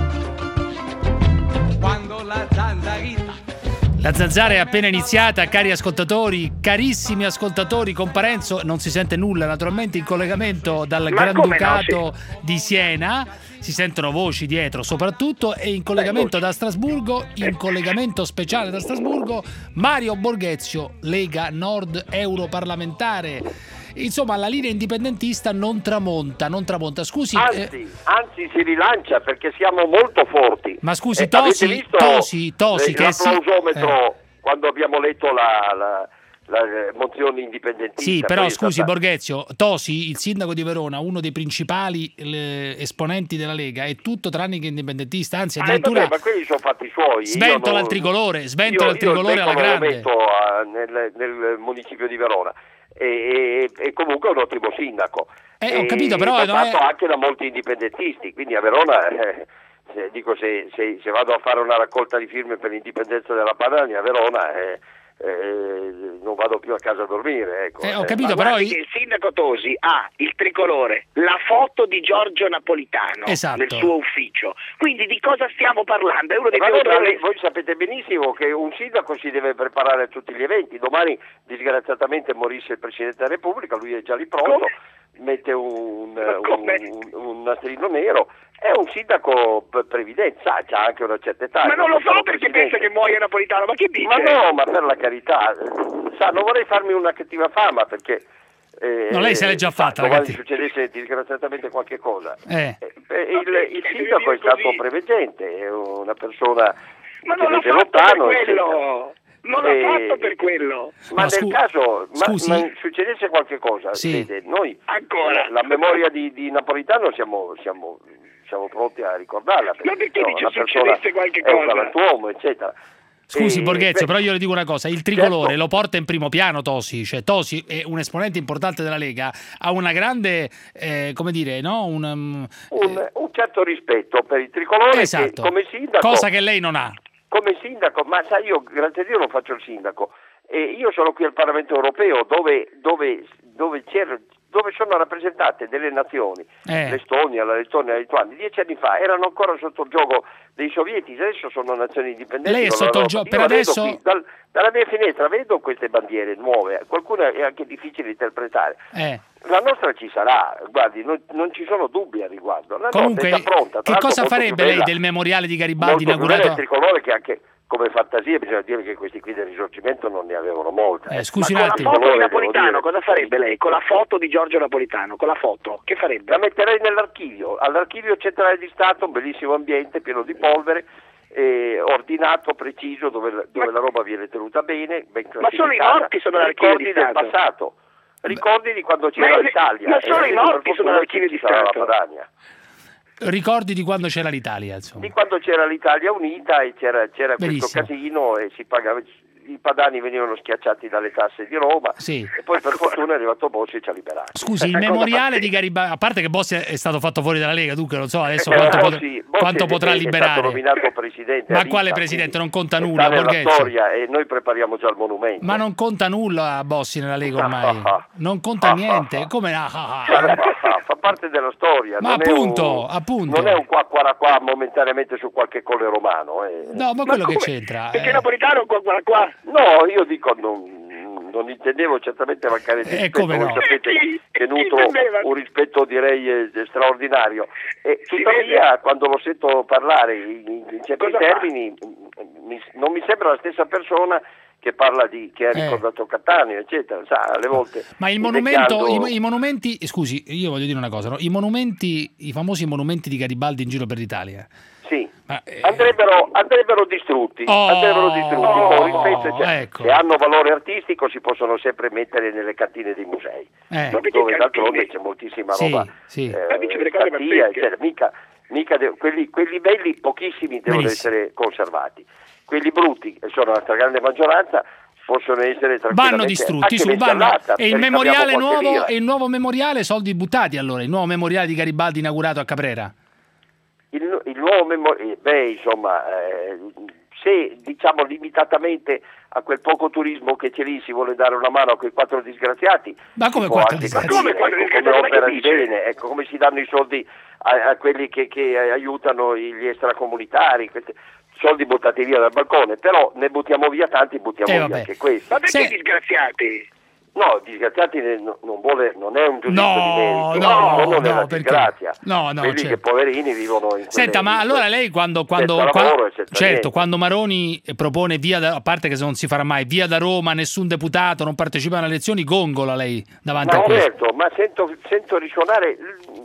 [SPEAKER 3] Quando la zanzarina
[SPEAKER 4] La zanzara è appena iniziata, cari ascoltatori, carissimi ascoltatori, con Parenzo non si sente nulla naturalmente in collegamento dal
[SPEAKER 5] Ma
[SPEAKER 4] Granducato
[SPEAKER 5] no, sì.
[SPEAKER 4] di Siena, si sentono voci dietro soprattutto, e in collegamento da Strasburgo, in collegamento speciale da Strasburgo, Mario Borghezio, Lega Nord europarlamentare. Insomma, la linea indipendentista non tramonta, non tramonta. Scusi,
[SPEAKER 1] anzi,
[SPEAKER 4] eh,
[SPEAKER 1] anzi si rilancia perché siamo molto forti.
[SPEAKER 4] Ma scusi,
[SPEAKER 1] eh,
[SPEAKER 4] Tosi,
[SPEAKER 1] avete visto
[SPEAKER 4] Tosi, Tosi,
[SPEAKER 1] eh,
[SPEAKER 4] che
[SPEAKER 1] l'applausometro
[SPEAKER 4] eh.
[SPEAKER 1] quando abbiamo letto la, la, la mozione indipendentista.
[SPEAKER 4] Sì, però scusi
[SPEAKER 1] stata...
[SPEAKER 4] Borghezio, Tosi, il sindaco di Verona, uno dei principali le, esponenti della Lega, è tutto tranne che indipendentista, anzi addirittura
[SPEAKER 1] ah, vabbè, ma quelli sono fatti suoi.
[SPEAKER 4] Sventola
[SPEAKER 1] non...
[SPEAKER 4] il tricolore, sventola
[SPEAKER 1] io,
[SPEAKER 4] il tricolore
[SPEAKER 1] io
[SPEAKER 4] alla grande.
[SPEAKER 1] Io lo metto a, nel, nel municipio di Verona. E, e, e comunque è un ottimo sindaco.
[SPEAKER 4] Eh, ho capito, però
[SPEAKER 1] è
[SPEAKER 4] non
[SPEAKER 1] fatto
[SPEAKER 4] è...
[SPEAKER 1] anche da molti indipendentisti, quindi a Verona eh, se, dico se, se, se vado a fare una raccolta di firme per l'indipendenza della Padania a Verona eh, eh, non vado più a casa a dormire, ecco.
[SPEAKER 4] Eh, ho capito,
[SPEAKER 5] Ma
[SPEAKER 4] però
[SPEAKER 5] guardi che il sindaco Tosi ha il tricolore, la foto di Giorgio Napolitano
[SPEAKER 4] esatto.
[SPEAKER 5] nel suo ufficio, quindi di cosa stiamo parlando? È uno dei
[SPEAKER 1] Ma
[SPEAKER 5] più
[SPEAKER 1] allora,
[SPEAKER 5] autorevoli-
[SPEAKER 1] voi sapete benissimo che un sindaco si deve preparare a tutti gli eventi. Domani disgraziatamente morisse il Presidente della Repubblica, lui è già lì pronto,
[SPEAKER 5] Come?
[SPEAKER 1] mette un,
[SPEAKER 5] come?
[SPEAKER 1] un, un, un nastrino nero. È un sindaco previdente, sa, c'ha anche una certa età.
[SPEAKER 5] Ma non lo fa perché
[SPEAKER 1] presidente.
[SPEAKER 5] pensa che muoia Napolitano, ma che dice?
[SPEAKER 1] Ma no, ma per la carità, sa, non vorrei farmi una cattiva fama perché... Eh,
[SPEAKER 4] no, lei se l'è già fatta,
[SPEAKER 1] domani
[SPEAKER 4] ragazzi.
[SPEAKER 1] succedesse disgraziatamente qualche cosa.
[SPEAKER 4] Eh.
[SPEAKER 1] Eh, il, il sindaco è stato prevedente, è una persona
[SPEAKER 5] Ma
[SPEAKER 1] che
[SPEAKER 5] non l'ha
[SPEAKER 1] vede
[SPEAKER 5] fatto
[SPEAKER 1] lontano,
[SPEAKER 5] per
[SPEAKER 1] eccetera.
[SPEAKER 5] quello! Non l'ha
[SPEAKER 1] Eh,
[SPEAKER 5] fatto per quello!
[SPEAKER 1] Ma
[SPEAKER 4] No,
[SPEAKER 1] nel
[SPEAKER 4] scu-
[SPEAKER 1] caso, ma,
[SPEAKER 4] scusi.
[SPEAKER 1] ma succedesse qualche cosa,
[SPEAKER 4] Sì.
[SPEAKER 1] vede, noi
[SPEAKER 5] Ancora.
[SPEAKER 1] la memoria di, di Napolitano siamo, siamo, siamo pronti a ricordarla.
[SPEAKER 5] Ma perché
[SPEAKER 1] no,
[SPEAKER 5] dice
[SPEAKER 1] una persona
[SPEAKER 5] succedesse qualche
[SPEAKER 1] è un
[SPEAKER 5] cosa?
[SPEAKER 1] galantuomo, eccetera.
[SPEAKER 4] Scusi
[SPEAKER 1] Eh,
[SPEAKER 4] Borghezio,
[SPEAKER 1] beh,
[SPEAKER 4] però io le dico una cosa, il tricolore
[SPEAKER 1] certo.
[SPEAKER 4] lo porta in primo piano Tosi, cioè Tosi è un esponente importante della Lega, ha una grande, eh, come dire, no? Un, um,
[SPEAKER 1] un, un certo rispetto per il tricolore
[SPEAKER 4] esatto.
[SPEAKER 1] che come sindaco...
[SPEAKER 4] Cosa che lei non ha.
[SPEAKER 1] Come sindaco, ma sai, io grazie a Dio non faccio il sindaco, e io sono qui al Parlamento Europeo dove, dove, dove, c'era, dove sono rappresentate delle nazioni,
[SPEAKER 4] Eh.
[SPEAKER 1] l'Estonia, la Lettonia, la Lituania, dieci anni fa erano ancora sotto il gioco dei sovietici, adesso sono nazioni indipendenti.
[SPEAKER 4] Lei è
[SPEAKER 1] con la
[SPEAKER 4] sotto il
[SPEAKER 1] loro-
[SPEAKER 4] gioco,
[SPEAKER 1] io
[SPEAKER 4] per
[SPEAKER 1] la vedo
[SPEAKER 4] adesso-
[SPEAKER 1] qui, dal- dalla mia finestra vedo queste bandiere nuove, qualcuna è anche difficile interpretare.
[SPEAKER 4] Eh.
[SPEAKER 1] La nostra ci sarà, guardi, non, non ci sono dubbi al riguardo. La
[SPEAKER 4] Comunque,
[SPEAKER 1] nostra è già pronta. Tra
[SPEAKER 4] che
[SPEAKER 1] l'altro
[SPEAKER 4] cosa
[SPEAKER 1] molto
[SPEAKER 4] farebbe
[SPEAKER 1] più
[SPEAKER 4] lei
[SPEAKER 1] bella-
[SPEAKER 4] del memoriale di Garibaldi
[SPEAKER 1] molto più bella
[SPEAKER 4] inaugurato?
[SPEAKER 1] il tricolore che anche come fantasia bisogna dire che questi qui del Risorgimento non ne avevano molta.
[SPEAKER 4] Eh, scusi
[SPEAKER 5] Ma
[SPEAKER 4] un
[SPEAKER 5] con
[SPEAKER 4] attimo.
[SPEAKER 5] la foto di
[SPEAKER 1] Devo
[SPEAKER 5] Napolitano
[SPEAKER 1] dire.
[SPEAKER 5] cosa farebbe lei? Con la foto di Giorgio Napolitano, con la foto, che farebbe?
[SPEAKER 1] La metterei nell'archivio, all'archivio centrale di Stato, un bellissimo ambiente pieno di polvere, eh, ordinato, preciso, dove, dove
[SPEAKER 5] Ma-
[SPEAKER 1] la roba viene tenuta bene, ben
[SPEAKER 5] Ma solo i
[SPEAKER 1] classificata.
[SPEAKER 5] morti sono all'archivio
[SPEAKER 1] Ricordi
[SPEAKER 5] di
[SPEAKER 1] del
[SPEAKER 5] Stato.
[SPEAKER 1] passato, ricordi di quando c'era
[SPEAKER 5] Ma-
[SPEAKER 1] l'Italia.
[SPEAKER 5] ma solo
[SPEAKER 1] e
[SPEAKER 5] i
[SPEAKER 1] per
[SPEAKER 5] morti
[SPEAKER 1] fortuna
[SPEAKER 5] sono all'archivio
[SPEAKER 1] ci
[SPEAKER 5] di
[SPEAKER 1] sarà
[SPEAKER 5] Stato.
[SPEAKER 1] la Padania.
[SPEAKER 4] Ricordi di quando c'era l'Italia, insomma.
[SPEAKER 1] Di quando c'era l'Italia unita e c'era, c'era questo
[SPEAKER 4] Benissimo.
[SPEAKER 1] casino e si pagava, i padani venivano schiacciati dalle tasse di Roma
[SPEAKER 4] Sì.
[SPEAKER 1] e poi per fortuna è arrivato Bossi e ci ha liberato.
[SPEAKER 4] Scusi, il
[SPEAKER 5] Cosa
[SPEAKER 4] memoriale
[SPEAKER 5] fa-
[SPEAKER 4] di Garibaldi, a parte che Bossi è stato fatto fuori dalla Lega, dunque non so adesso
[SPEAKER 1] Eh,
[SPEAKER 4] quanto, pot-
[SPEAKER 1] Bossi- Bossi
[SPEAKER 4] quanto
[SPEAKER 1] è-
[SPEAKER 4] potrà
[SPEAKER 1] è, È stato
[SPEAKER 4] liberare.
[SPEAKER 1] nominato presidente.
[SPEAKER 4] Ma
[SPEAKER 1] a vita,
[SPEAKER 4] quale presidente? Non conta
[SPEAKER 1] quindi
[SPEAKER 4] nulla,
[SPEAKER 1] sta nella
[SPEAKER 4] Borghezio.
[SPEAKER 1] storia e noi prepariamo già il monumento.
[SPEAKER 4] Ma non conta nulla a Bossi nella Lega ormai. Non conta niente. Come ah, ah,
[SPEAKER 1] Fa,
[SPEAKER 4] ah.
[SPEAKER 1] fa- fa parte della storia.
[SPEAKER 4] Ma
[SPEAKER 1] non
[SPEAKER 4] appunto,
[SPEAKER 1] è un,
[SPEAKER 4] appunto.
[SPEAKER 1] Non è un qua qua qua momentaneamente su qualche colle romano. eh.
[SPEAKER 4] No, ma quello che
[SPEAKER 5] come?
[SPEAKER 4] c'entra?
[SPEAKER 5] Perché
[SPEAKER 4] eh.
[SPEAKER 5] Napolitano qua, qua, qua.
[SPEAKER 1] No, io dico non, non intendevo certamente mancare di
[SPEAKER 4] Eh,
[SPEAKER 1] rispetto,
[SPEAKER 4] come
[SPEAKER 1] voi
[SPEAKER 4] no?
[SPEAKER 1] sapete
[SPEAKER 5] Chi-
[SPEAKER 1] che
[SPEAKER 5] chi
[SPEAKER 1] nutro
[SPEAKER 5] intendeva?
[SPEAKER 1] un rispetto direi eh, straordinario e
[SPEAKER 5] Si
[SPEAKER 1] tuttavia
[SPEAKER 5] vede?
[SPEAKER 1] quando lo sento parlare in, in certi
[SPEAKER 5] Cosa fa?
[SPEAKER 1] termini mi- non mi sembra la stessa persona che parla di che ha
[SPEAKER 4] Eh.
[SPEAKER 1] ricordato Cattaneo eccetera, sa, alle volte
[SPEAKER 4] Ma il monumento,
[SPEAKER 1] invecchiando-
[SPEAKER 4] i, i monumenti, scusi, io voglio dire una cosa, no? I monumenti, i famosi monumenti di Garibaldi in giro per l'Italia.
[SPEAKER 1] Sì.
[SPEAKER 4] Ma, eh,
[SPEAKER 1] Andrebbero, andrebbero distrutti,
[SPEAKER 4] Oh,
[SPEAKER 1] andrebbero distrutti
[SPEAKER 4] oh,
[SPEAKER 1] con rispetto, cioè,
[SPEAKER 4] ecco.
[SPEAKER 1] se hanno valore artistico si possono sempre mettere nelle cantine dei musei,
[SPEAKER 4] Eh.
[SPEAKER 5] Ma perché
[SPEAKER 1] dove
[SPEAKER 5] cantine?
[SPEAKER 1] d'altronde c'è moltissima
[SPEAKER 4] Sì,
[SPEAKER 1] roba,
[SPEAKER 4] sì.
[SPEAKER 1] eh,
[SPEAKER 5] Ma dice delle cose
[SPEAKER 1] cattiva,
[SPEAKER 5] pazzesche.
[SPEAKER 1] eccetera. mica, mica de- quelli, quelli belli pochissimi devono
[SPEAKER 4] Benissimo.
[SPEAKER 1] essere conservati, quelli brutti, che sono la stragrande maggioranza, possono essere tranquillamente
[SPEAKER 4] vanno distrutti,
[SPEAKER 1] anche
[SPEAKER 4] su,
[SPEAKER 1] messi
[SPEAKER 4] vanno.
[SPEAKER 1] all'asta,
[SPEAKER 4] E il
[SPEAKER 1] risparmiamo
[SPEAKER 4] memoriale
[SPEAKER 1] qualche
[SPEAKER 4] nuovo,
[SPEAKER 1] lira.
[SPEAKER 4] e il nuovo memoriale, soldi buttati allora, il nuovo memoriale di Garibaldi inaugurato a Caprera.
[SPEAKER 1] Il, il nuovo memoriale, beh insomma, eh, se diciamo limitatamente a quel poco turismo che c'è lì si vuole dare una mano a quei quattro disgraziati,
[SPEAKER 4] Ma come
[SPEAKER 1] si può
[SPEAKER 4] quattro
[SPEAKER 1] anche
[SPEAKER 4] disgraziati?
[SPEAKER 1] capire,
[SPEAKER 5] Ma come quattro
[SPEAKER 1] ecco,
[SPEAKER 5] disgraziati?
[SPEAKER 1] come opera
[SPEAKER 5] Ma
[SPEAKER 1] di
[SPEAKER 5] che dice?
[SPEAKER 1] bene, ecco, come si danno i soldi a, a quelli che, che aiutano gli extracomunitari, questi soldi buttati via dal balcone, però ne buttiamo via tanti, buttiamo
[SPEAKER 4] Eh,
[SPEAKER 1] via
[SPEAKER 4] vabbè.
[SPEAKER 1] anche questi.
[SPEAKER 5] Ma perché
[SPEAKER 4] Se-
[SPEAKER 5] disgraziati?
[SPEAKER 1] No, disgraziati ne- no- non, vuole, non è un giudizio
[SPEAKER 4] No,
[SPEAKER 1] di merito,
[SPEAKER 4] no,
[SPEAKER 1] sono
[SPEAKER 4] no,
[SPEAKER 1] nella
[SPEAKER 4] perché-
[SPEAKER 1] disgrazia.
[SPEAKER 4] no, no,
[SPEAKER 1] quelli
[SPEAKER 4] certo.
[SPEAKER 1] che poverini vivono in quelle-
[SPEAKER 4] Senta, ma
[SPEAKER 1] in
[SPEAKER 4] allora
[SPEAKER 1] quelle-
[SPEAKER 4] lei quando, quando,
[SPEAKER 1] senza
[SPEAKER 4] qua-
[SPEAKER 1] lavoro e senza
[SPEAKER 4] certo,
[SPEAKER 1] niente.
[SPEAKER 4] quando Maroni propone via da, a parte che se non si farà mai, via da Roma, nessun deputato, non partecipa alle elezioni, gongola lei davanti
[SPEAKER 1] Ma
[SPEAKER 4] a questo.
[SPEAKER 1] certo, ma sento, sento risuonare,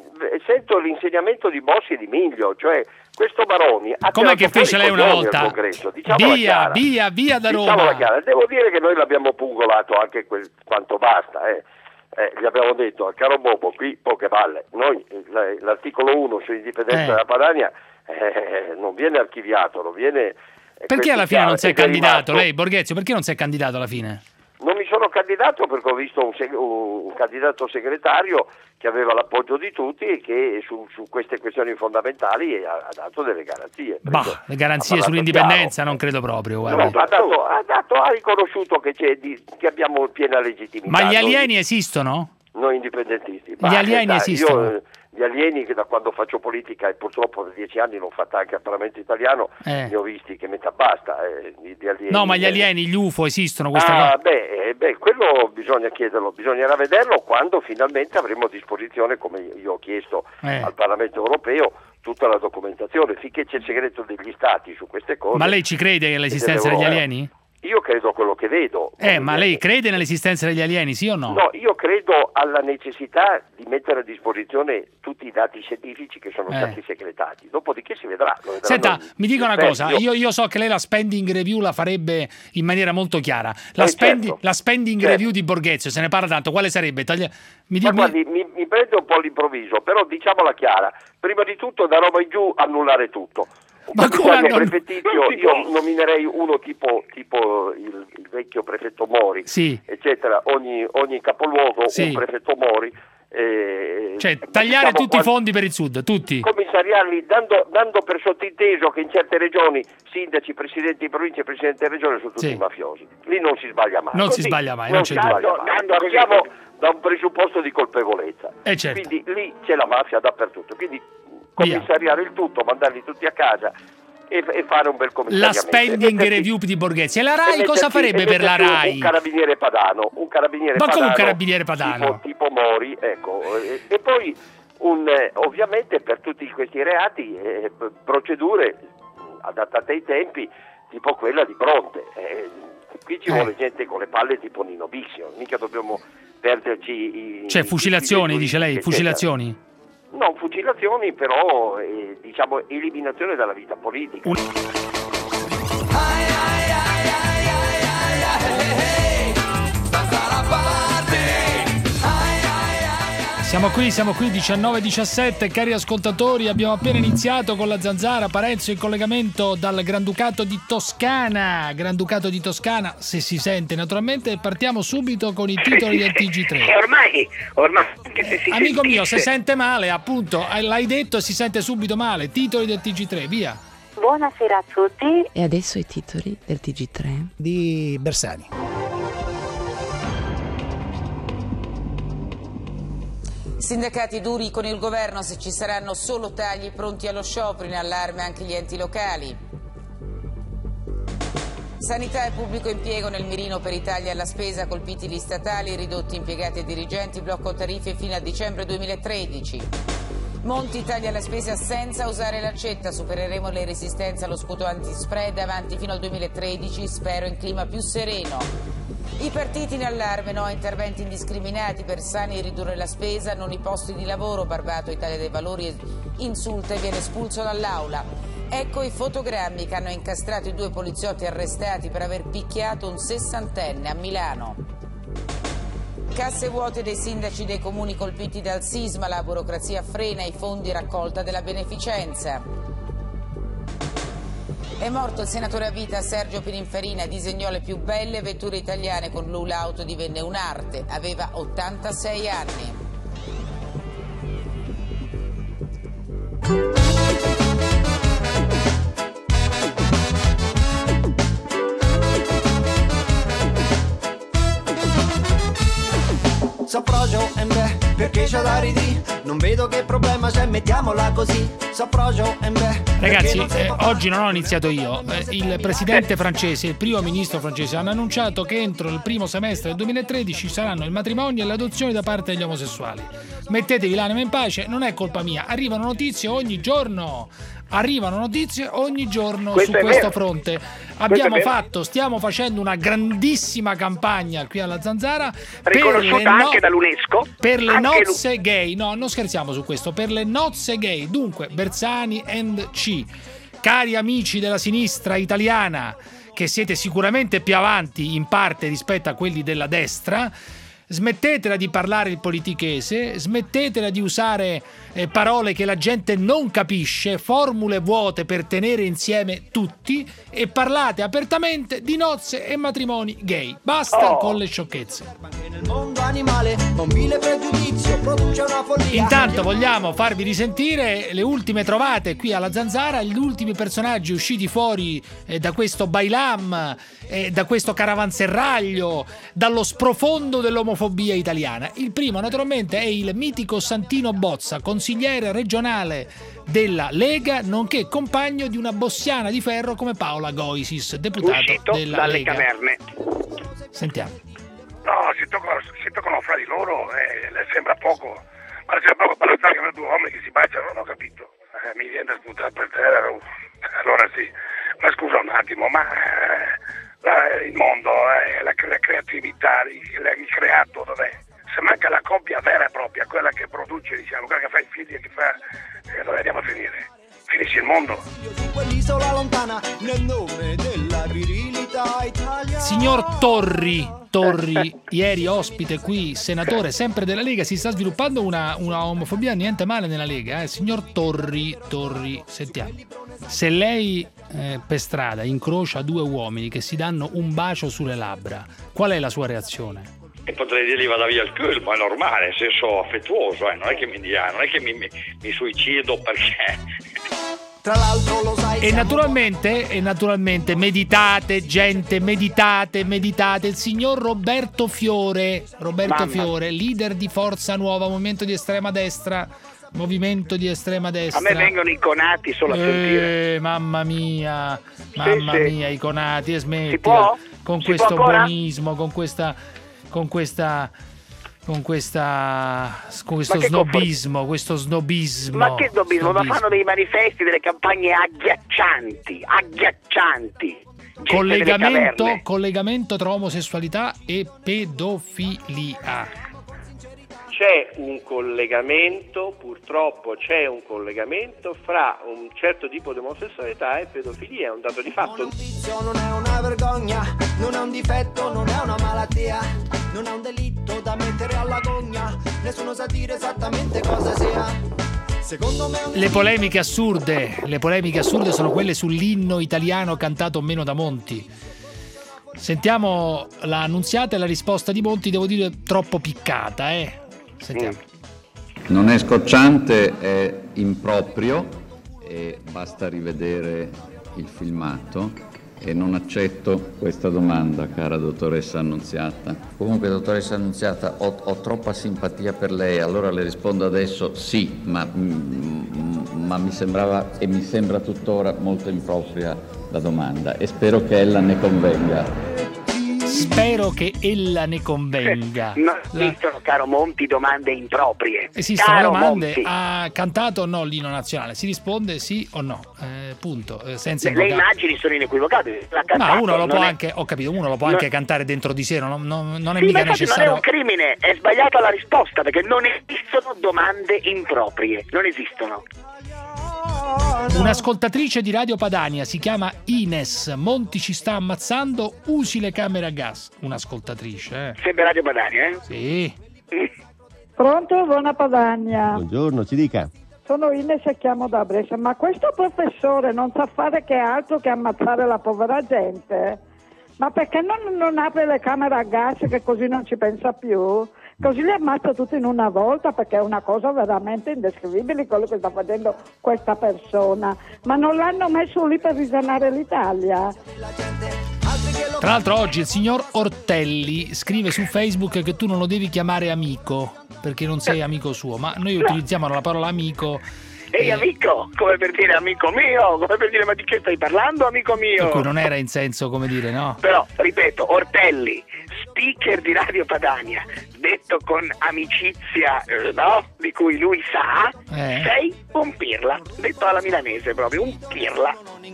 [SPEAKER 1] sento l'insegnamento di Bossi e di Miglio, cioè questo Maroni ha
[SPEAKER 4] Com'è
[SPEAKER 1] tirato
[SPEAKER 4] che
[SPEAKER 1] fuori
[SPEAKER 4] fece
[SPEAKER 1] i
[SPEAKER 4] lei una
[SPEAKER 1] coglioni
[SPEAKER 4] volta?
[SPEAKER 1] al congresso, diciamola
[SPEAKER 4] Via,
[SPEAKER 1] chiara.
[SPEAKER 4] via, via da
[SPEAKER 1] Diciamola
[SPEAKER 4] Roma.
[SPEAKER 1] chiara. Devo dire che noi l'abbiamo pungolato anche quel, quanto basta, eh. Eh, gli abbiamo detto al caro Bobo, qui poche balle, noi eh, l- l'articolo uno sull'indipendenza
[SPEAKER 4] Eh.
[SPEAKER 1] della Padania eh, non viene archiviato, non viene... eh,
[SPEAKER 4] Perché alla
[SPEAKER 1] questo
[SPEAKER 4] fine non
[SPEAKER 1] chiaro,
[SPEAKER 4] si è
[SPEAKER 1] ed è
[SPEAKER 4] candidato?
[SPEAKER 1] rimasto.
[SPEAKER 4] Lei, Borghezio, perché non si è candidato alla fine?
[SPEAKER 1] Non mi sono candidato perché ho visto un, seg- un candidato segretario che aveva l'appoggio di tutti e che su, su queste questioni fondamentali ha, ha dato delle garanzie.
[SPEAKER 4] Bah,
[SPEAKER 1] Preso-
[SPEAKER 4] le garanzie
[SPEAKER 1] ha parlato
[SPEAKER 4] sull'indipendenza
[SPEAKER 1] chiaro.
[SPEAKER 4] non credo proprio.
[SPEAKER 1] No,
[SPEAKER 4] Guarda.
[SPEAKER 1] ha, dato, ha, dato, ha riconosciuto che, c'è di, che abbiamo piena legittimità.
[SPEAKER 4] Ma gli
[SPEAKER 1] noi-
[SPEAKER 4] alieni esistono?
[SPEAKER 1] Noi indipendentisti.
[SPEAKER 4] Gli alieni
[SPEAKER 1] dai,
[SPEAKER 4] esistono?
[SPEAKER 1] Io, eh, gli alieni che da quando faccio politica e purtroppo da dieci anni l'ho fatta anche al Parlamento italiano,
[SPEAKER 4] Eh.
[SPEAKER 1] ne ho visti che metà basta. Eh, di, di alieni.
[SPEAKER 4] No, ma gli
[SPEAKER 1] Eh,
[SPEAKER 4] alieni, gli U F O esistono questa
[SPEAKER 1] Ah,
[SPEAKER 4] cosa?
[SPEAKER 1] beh, eh, beh, quello bisogna chiederlo, bisognerà vederlo quando finalmente avremo a disposizione, come io ho chiesto
[SPEAKER 4] Eh.
[SPEAKER 1] al Parlamento europeo, tutta la documentazione. Finché c'è il segreto degli stati su queste cose.
[SPEAKER 4] Ma lei ci crede all'esistenza
[SPEAKER 1] e
[SPEAKER 4] degli
[SPEAKER 1] dell'Europa.
[SPEAKER 4] alieni?
[SPEAKER 1] Io credo a quello che vedo.
[SPEAKER 4] Eh, ma lei crede nell'esistenza degli alieni, sì o no?
[SPEAKER 1] No, io credo alla necessità di mettere a disposizione tutti i dati scientifici che sono
[SPEAKER 4] Eh.
[SPEAKER 1] stati segretati. Dopodiché si vedrà. lo vedranno
[SPEAKER 4] Senta,
[SPEAKER 1] gli
[SPEAKER 4] mi dica una
[SPEAKER 1] esperti.
[SPEAKER 4] cosa, io, io so che lei la spending review la farebbe in maniera molto chiara. La,
[SPEAKER 1] Eh,
[SPEAKER 4] spendi-
[SPEAKER 1] certo.
[SPEAKER 4] la spending
[SPEAKER 1] Certo.
[SPEAKER 4] review di Borghezio, se ne parla tanto, quale sarebbe? Taglia- Mi
[SPEAKER 1] Ma
[SPEAKER 4] dica-
[SPEAKER 1] guardi, mi, mi prende un po' all'improvviso, però diciamola chiara. Prima di tutto da Roma in giù annullare tutto.
[SPEAKER 4] Ma
[SPEAKER 1] Un
[SPEAKER 4] come
[SPEAKER 1] qualche
[SPEAKER 4] annull-
[SPEAKER 1] prefettizio,
[SPEAKER 5] Non si
[SPEAKER 1] io
[SPEAKER 5] può.
[SPEAKER 1] nominerei uno tipo, tipo il, il vecchio prefetto Mori,
[SPEAKER 4] Sì.
[SPEAKER 1] eccetera, ogni, ogni capoluogo
[SPEAKER 4] Sì.
[SPEAKER 1] un prefetto Mori. eh,
[SPEAKER 4] Cioè, tagliare
[SPEAKER 1] diciamo,
[SPEAKER 4] tutti i
[SPEAKER 1] quando-
[SPEAKER 4] fondi per il sud, tutti.
[SPEAKER 1] commissariarli dando, dando per sottinteso che in certe regioni sindaci, presidenti di provincia e presidenti di regione sono tutti
[SPEAKER 4] Sì.
[SPEAKER 1] mafiosi. Lì non si sbaglia mai.
[SPEAKER 4] Non si
[SPEAKER 1] Così,
[SPEAKER 4] sbaglia mai, non c'è
[SPEAKER 1] si
[SPEAKER 4] dubbio.
[SPEAKER 1] sbaglia mai.
[SPEAKER 5] Dando- dando
[SPEAKER 1] Partiamo
[SPEAKER 5] così.
[SPEAKER 1] da un presupposto di colpevolezza.
[SPEAKER 4] Eh, certo.
[SPEAKER 1] Quindi lì c'è la mafia dappertutto. Quindi commissariare il tutto, mandarli tutti a casa e, e fare un bel
[SPEAKER 4] La
[SPEAKER 1] commissariamento.
[SPEAKER 4] spending
[SPEAKER 1] E metterci-
[SPEAKER 4] review di Borghezio. E la
[SPEAKER 1] e
[SPEAKER 4] RAI cosa
[SPEAKER 1] metterci-
[SPEAKER 4] farebbe
[SPEAKER 1] e
[SPEAKER 4] per la
[SPEAKER 1] metterci un-
[SPEAKER 4] RAI?
[SPEAKER 1] Un carabiniere padano, un carabiniere
[SPEAKER 4] Ma come un
[SPEAKER 1] padano,
[SPEAKER 4] carabiniere padano?
[SPEAKER 1] Tipo, tipo Mori, ecco. E, e poi un, eh, ovviamente per tutti questi reati eh, p- procedure mh, adattate ai tempi tipo quella di Bronte. Eh, qui ci
[SPEAKER 4] Eh.
[SPEAKER 1] vuole gente con le palle tipo Nino Bixio, mica dobbiamo perderci i...
[SPEAKER 4] Cioè,
[SPEAKER 1] i-
[SPEAKER 4] fucilazioni,
[SPEAKER 1] i-
[SPEAKER 4] dice lei,
[SPEAKER 1] eccetera.
[SPEAKER 4] fucilazioni.
[SPEAKER 1] Non fucilazioni, però eh, diciamo eliminazione dalla vita politica.
[SPEAKER 4] Siamo qui, siamo qui, diciannove e diciassette, cari ascoltatori, abbiamo appena iniziato con la Zanzara, Parenzo in collegamento dal Granducato di Toscana, Granducato di Toscana, se si sente naturalmente, partiamo subito con i titoli del T G tre.
[SPEAKER 5] E ormai, ormai anche se si
[SPEAKER 4] Amico mio,
[SPEAKER 5] sentisse-
[SPEAKER 4] se sente male, appunto, l'hai detto e si sente subito male, titoli del T G tre, via.
[SPEAKER 11] Buonasera a tutti.
[SPEAKER 12] E adesso i titoli del T G tre
[SPEAKER 2] di Bersani.
[SPEAKER 13] Sindacati duri con il governo, se ci saranno solo tagli pronti allo sciopero, in allarme anche gli enti locali. Sanità e pubblico impiego nel mirino per i tagli alla spesa, colpiti gli statali, ridotti impiegati e dirigenti, blocco tariffe fino a dicembre duemilatredici. Monti tagli alla spesa senza usare l'accetta, supereremo le resistenze allo scudo antispread, avanti fino al duemilatredici, spero in clima più sereno. I partiti in allarme, no a interventi indiscriminati, Bersani ridurre la spesa, non i posti di lavoro, Barbato Italia dei Valori insulta e viene espulso dall'aula. Ecco i fotogrammi che hanno incastrato i due poliziotti arrestati per aver picchiato un sessantenne a Milano. Casse vuote dei sindaci dei comuni colpiti dal sisma, la burocrazia frena i fondi raccolta della beneficenza. È morto il senatore a vita Sergio Pininfarina, disegnò le più belle vetture italiane, con lui l'auto divenne un'arte, aveva ottantasei anni.
[SPEAKER 14] Saprogio e beh, perché c'è da ridì? Non vedo che problema c'è, mettiamola così. Saprogio e beh.
[SPEAKER 4] Ragazzi, eh, oggi non ho iniziato io. Eh, il presidente francese, il primo ministro francese hanno annunciato che entro il primo semestre del duemilatredici ci saranno il matrimonio e le adozioni da parte degli omosessuali. Mettetevi l'anima in pace, non è colpa mia. Arrivano notizie ogni giorno. Arrivano notizie ogni giorno
[SPEAKER 5] Questo
[SPEAKER 4] su
[SPEAKER 5] è
[SPEAKER 4] questo
[SPEAKER 5] vero.
[SPEAKER 4] fronte. Abbiamo
[SPEAKER 5] è vero.
[SPEAKER 4] fatto, stiamo facendo una grandissima campagna qui alla Zanzara per
[SPEAKER 5] riconosciuta
[SPEAKER 4] le no-
[SPEAKER 5] anche dall'UNESCO.
[SPEAKER 4] per le
[SPEAKER 5] Anche
[SPEAKER 4] nozze gay. No, non scherziamo su questo, per le nozze gay. Dunque, Bersani and C. Cari amici della sinistra italiana, che siete sicuramente più avanti in parte rispetto a quelli della destra, smettetela di parlare il politichese, smettetela di usare eh, parole che la gente non capisce, formule vuote per tenere insieme tutti, e parlate apertamente di nozze e matrimoni gay. Basta
[SPEAKER 14] Oh.
[SPEAKER 4] con le sciocchezze.
[SPEAKER 14] Nel mondo animale, un vile pregiudizio produce una follia.
[SPEAKER 4] Intanto vogliamo farvi risentire le ultime trovate qui alla Zanzara, gli ultimi personaggi usciti fuori eh, da questo bailam, eh, da questo caravanserraglio, dallo sprofondo dell'omofobia italiana. Il primo naturalmente è il mitico Santino Bozza, consigliere regionale della Lega, nonché compagno di una bossiana di ferro come Paola Goisis, deputato
[SPEAKER 5] uscito
[SPEAKER 4] della
[SPEAKER 5] dalle
[SPEAKER 4] Lega.
[SPEAKER 5] caverne.
[SPEAKER 4] Sentiamo.
[SPEAKER 15] No, si toccano, si toccano fra di loro, eh, le sembra poco, ma le sembra poco parlare con due uomini che si baciano, non ho capito. Eh, mi viene da sputare per terra, uh, allora sì, ma scusa un attimo, ma eh, la- il mondo, eh, la, la creatività, il, il creato dov'è? Se manca la coppia vera e propria, quella che produce, diciamo, quella che fa i figli e che fa, eh, dove andiamo a finire? Finisce il mondo.
[SPEAKER 14] Su quell'isola lontana, nel nome della virilità italiana.
[SPEAKER 4] Signor Torri, Torri, ieri ospite qui, senatore sempre della Lega, si sta sviluppando una, una omofobia niente male nella Lega. Eh? Signor Torri, Torri, sentiamo. Se lei eh, per strada incrocia due uomini che si danno un bacio sulle labbra, qual è la sua reazione?
[SPEAKER 10] E potrei dirgli vada via il culo, ma è normale, nel senso affettuoso, eh? non è che mi dia, non è che mi, mi, mi suicido perché...
[SPEAKER 14] Tra l'altro lo sai.
[SPEAKER 4] E
[SPEAKER 14] siamo-
[SPEAKER 4] naturalmente, e naturalmente meditate, gente, meditate, meditate. Il signor Roberto Fiore, Roberto
[SPEAKER 5] Mamma.
[SPEAKER 4] Fiore, leader di Forza Nuova, movimento di estrema destra, movimento di estrema
[SPEAKER 5] A
[SPEAKER 4] destra.
[SPEAKER 5] me vengono iconati solo a sentire.
[SPEAKER 4] Eh, mamma mia, mamma
[SPEAKER 5] sì.
[SPEAKER 4] mia, iconati, e smettila.
[SPEAKER 5] Si può?
[SPEAKER 4] Con
[SPEAKER 5] Si
[SPEAKER 4] questo
[SPEAKER 5] può ancora?
[SPEAKER 4] buonismo, con questa, con questa, con questa, con questo
[SPEAKER 5] Ma che
[SPEAKER 4] snobismo, questo snobismo.
[SPEAKER 5] Ma che snobismo? Ma
[SPEAKER 4] snobismo.
[SPEAKER 5] fanno dei manifesti, delle campagne agghiaccianti, agghiaccianti.
[SPEAKER 4] collegamento, collegamento tra omosessualità e pedofilia.
[SPEAKER 1] C'è un collegamento, purtroppo c'è un collegamento fra un certo tipo di omosessualità e pedofilia, è un dato di fatto.
[SPEAKER 14] Non è un vizio, non è una vergogna, non è un difetto, non è una malattia, non è un delitto da mettere alla gogna, nessuno sa dire esattamente cosa sia. Secondo me
[SPEAKER 4] le polemiche assurde, le polemiche assurde sono quelle sull'inno italiano cantato meno da Monti. Sentiamo la Annunziata e la risposta di Monti, devo dire troppo piccata, eh. Sentiamo.
[SPEAKER 16] Non è scocciante, è improprio e basta rivedere il filmato e non accetto questa domanda, cara dottoressa Annunziata. Comunque, dottoressa Annunziata, ho, ho troppa simpatia per lei, allora le rispondo adesso sì, ma, ma mi sembrava e mi sembra tuttora molto impropria la domanda e spero che ella ne convenga.
[SPEAKER 4] Spero che ella ne convenga.
[SPEAKER 5] Non
[SPEAKER 4] La...
[SPEAKER 5] esistono, caro Monti, domande improprie.
[SPEAKER 4] Esistono
[SPEAKER 5] caro
[SPEAKER 4] domande.
[SPEAKER 5] Monti.
[SPEAKER 4] Ha cantato o no l'inno nazionale? Si risponde sì o no. Eh, punto. Eh, senza
[SPEAKER 5] Le
[SPEAKER 4] invocare.
[SPEAKER 5] immagini sono inequivocabili. L'ha
[SPEAKER 4] Ma
[SPEAKER 5] cantato,
[SPEAKER 4] uno lo può
[SPEAKER 5] non è-
[SPEAKER 4] anche, ho capito, uno lo può
[SPEAKER 5] non-
[SPEAKER 4] anche cantare dentro di sé, non, non- non è
[SPEAKER 5] Sì,
[SPEAKER 4] mica
[SPEAKER 5] ma infatti
[SPEAKER 4] necessario.
[SPEAKER 5] non è un crimine, è sbagliata la risposta perché non esistono domande improprie, non esistono.
[SPEAKER 4] Un'ascoltatrice di Radio Padania si chiama Ines. Monti ci sta ammazzando, usi le camere a gas. Un'ascoltatrice, eh.
[SPEAKER 5] Sempre Radio Padania, eh?
[SPEAKER 4] Sì.
[SPEAKER 17] Pronto, buona Padania.
[SPEAKER 18] Buongiorno, ci dica.
[SPEAKER 17] Sono Ines e chiamo da Brescia. Ma questo professore non sa fare che altro che ammazzare la povera gente? Ma perché non, non apre le camere a gas che così non ci pensa più? Così li ammazza tutti in una volta, perché è una cosa veramente indescrivibile quello che sta facendo questa persona. Ma non l'hanno messo lì per risanare l'Italia?
[SPEAKER 4] Tra l'altro oggi il signor Ortelli scrive su Facebook che tu non lo devi chiamare amico perché non sei amico suo, ma noi utilizziamo la parola amico.
[SPEAKER 5] Ehi
[SPEAKER 4] eh,
[SPEAKER 5] amico, come per dire amico mio, come per dire ma di che stai parlando amico mio?
[SPEAKER 4] Per cui non era in senso, come dire, no?
[SPEAKER 5] Però, ripeto, Ortelli, speaker di Radio Padania, detto con amicizia, eh, no? Di cui lui sa,
[SPEAKER 4] Eh.
[SPEAKER 5] sei un pirla, detto alla milanese proprio, un pirla.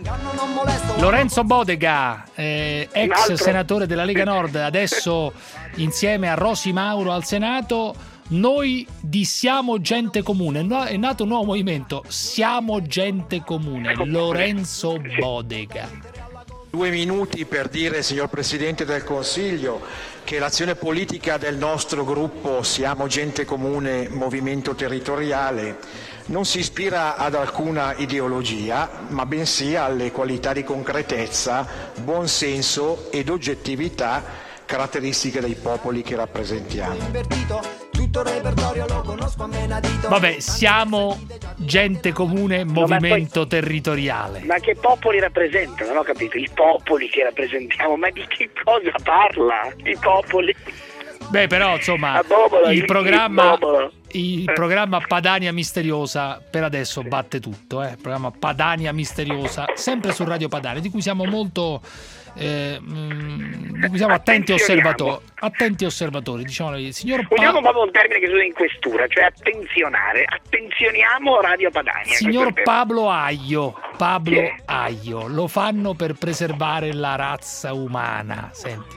[SPEAKER 4] Lorenzo Bodega, eh,
[SPEAKER 5] Un
[SPEAKER 4] ex
[SPEAKER 5] altro-
[SPEAKER 4] senatore della Lega Nord, adesso insieme a Rosi Mauro al Senato. Noi di Siamo Gente Comune, no, è nato un nuovo movimento, Siamo Gente Comune. Lorenzo Bodega.
[SPEAKER 19] Due minuti per dire, signor Presidente del Consiglio, che l'azione politica del nostro gruppo Siamo Gente Comune Movimento Territoriale non si ispira ad alcuna ideologia, ma bensì alle qualità di concretezza, buonsenso ed oggettività caratteristiche dei popoli che rappresentiamo.
[SPEAKER 14] tutto il repertorio lo conosco a menadito.
[SPEAKER 4] Vabbè, siamo Gente Comune Movimento Territoriale.
[SPEAKER 5] Ma che popoli rappresentano? Non ho capito, i popoli che rappresentiamo, ma di che cosa parla? I popoli?
[SPEAKER 4] Beh, però, insomma,
[SPEAKER 5] Bobola,
[SPEAKER 4] il
[SPEAKER 5] il-
[SPEAKER 4] programma,
[SPEAKER 5] il Bobola.
[SPEAKER 4] il programma Padania Misteriosa per adesso batte tutto, eh? Il programma Padania Misteriosa, sempre su Radio Padania, di cui siamo molto eh, mm, di cui siamo attenti osservatori, attenti osservatori, diciamo. Il signor Pa-
[SPEAKER 5] Usiamo proprio un termine che si usa in questura, cioè attenzionare. Attenzioniamo Radio Padania.
[SPEAKER 4] signor
[SPEAKER 5] questo è il
[SPEAKER 4] Pablo Aglio, Pablo
[SPEAKER 5] Chi è?
[SPEAKER 4] Aglio, lo fanno per preservare la razza umana. Senti.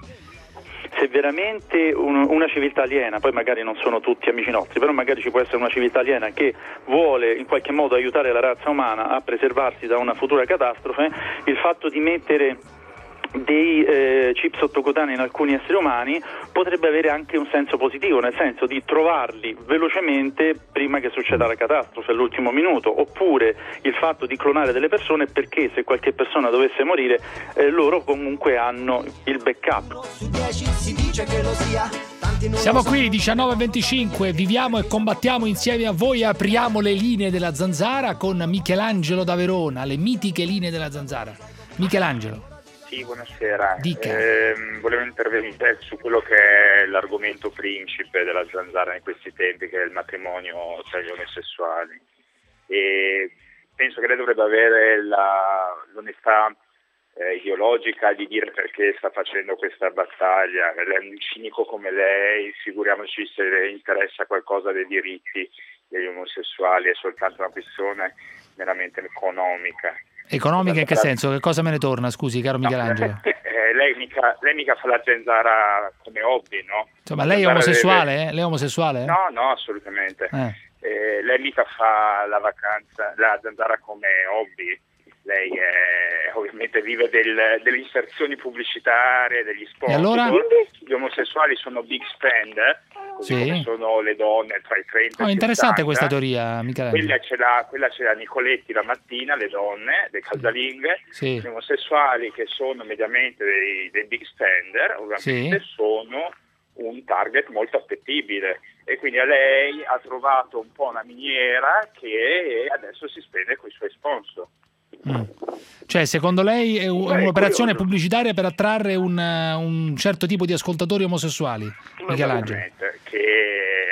[SPEAKER 6] Se veramente un- una civiltà aliena, poi magari non sono tutti amici nostri, però magari ci può essere una civiltà aliena che vuole in qualche modo aiutare la razza umana a preservarsi da una futura catastrofe, il fatto di mettere dei eh, chip sottocutanei in alcuni esseri umani potrebbe avere anche un senso positivo, nel senso di trovarli velocemente prima che succeda la catastrofe, all'ultimo minuto, oppure il fatto di clonare delle persone perché se qualche persona dovesse morire eh, loro comunque hanno il backup.
[SPEAKER 14] Si dice che lo sia, tanti non
[SPEAKER 4] Siamo
[SPEAKER 14] lo
[SPEAKER 4] qui diciannove e venticinque, viviamo e combattiamo insieme a voi, apriamo le linee della Zanzara con Michelangelo da Verona, le mitiche linee della Zanzara. Michelangelo.
[SPEAKER 20] Sì, buonasera.
[SPEAKER 4] Dica.
[SPEAKER 20] Eh, volevo intervenire su quello che è l'argomento principe della Zanzara in questi tempi, che è il matrimonio tra gli omosessuali. E penso che lei dovrebbe avere la, l'onestà eh, ideologica di dire perché sta facendo questa battaglia. Lei è un cinico come lei, figuriamoci se le interessa qualcosa dei diritti degli omosessuali, è soltanto una questione meramente economica.
[SPEAKER 4] Economica in che senso? Che cosa me ne torna, scusi, caro Michelangelo?
[SPEAKER 20] Eh, lei, mica, lei mica fa la zanzara come hobby, no?
[SPEAKER 4] Insomma, lei è omosessuale? Deve... Eh? Lei è omosessuale?
[SPEAKER 20] No, no, assolutamente.
[SPEAKER 4] Eh.
[SPEAKER 20] Eh, lei mica fa la vacanza, la zanzara come hobby. Lei è, ovviamente vive del, delle inserzioni pubblicitarie, degli sport.
[SPEAKER 4] E allora?
[SPEAKER 20] Gli omosessuali sono big spender, così
[SPEAKER 4] sì.
[SPEAKER 20] come sono le donne tra i trenta e i
[SPEAKER 4] oh, interessante
[SPEAKER 20] sessanta.
[SPEAKER 4] Questa teoria, Michelangelo.
[SPEAKER 20] Quella ce l'ha, quella ce l'ha Nicoletti la mattina, le donne, le casalinghe.
[SPEAKER 4] Sì.
[SPEAKER 20] Gli omosessuali, che sono mediamente dei, dei big spender, ovviamente sì. sono un target molto appetibile, e quindi a lei ha trovato un po' una miniera che adesso si spende con i suoi sponsor.
[SPEAKER 4] Mm. Cioè, secondo lei è un'operazione pubblicitaria per attrarre un, un certo tipo di ascoltatori omosessuali, Michelangelo?
[SPEAKER 20] Che...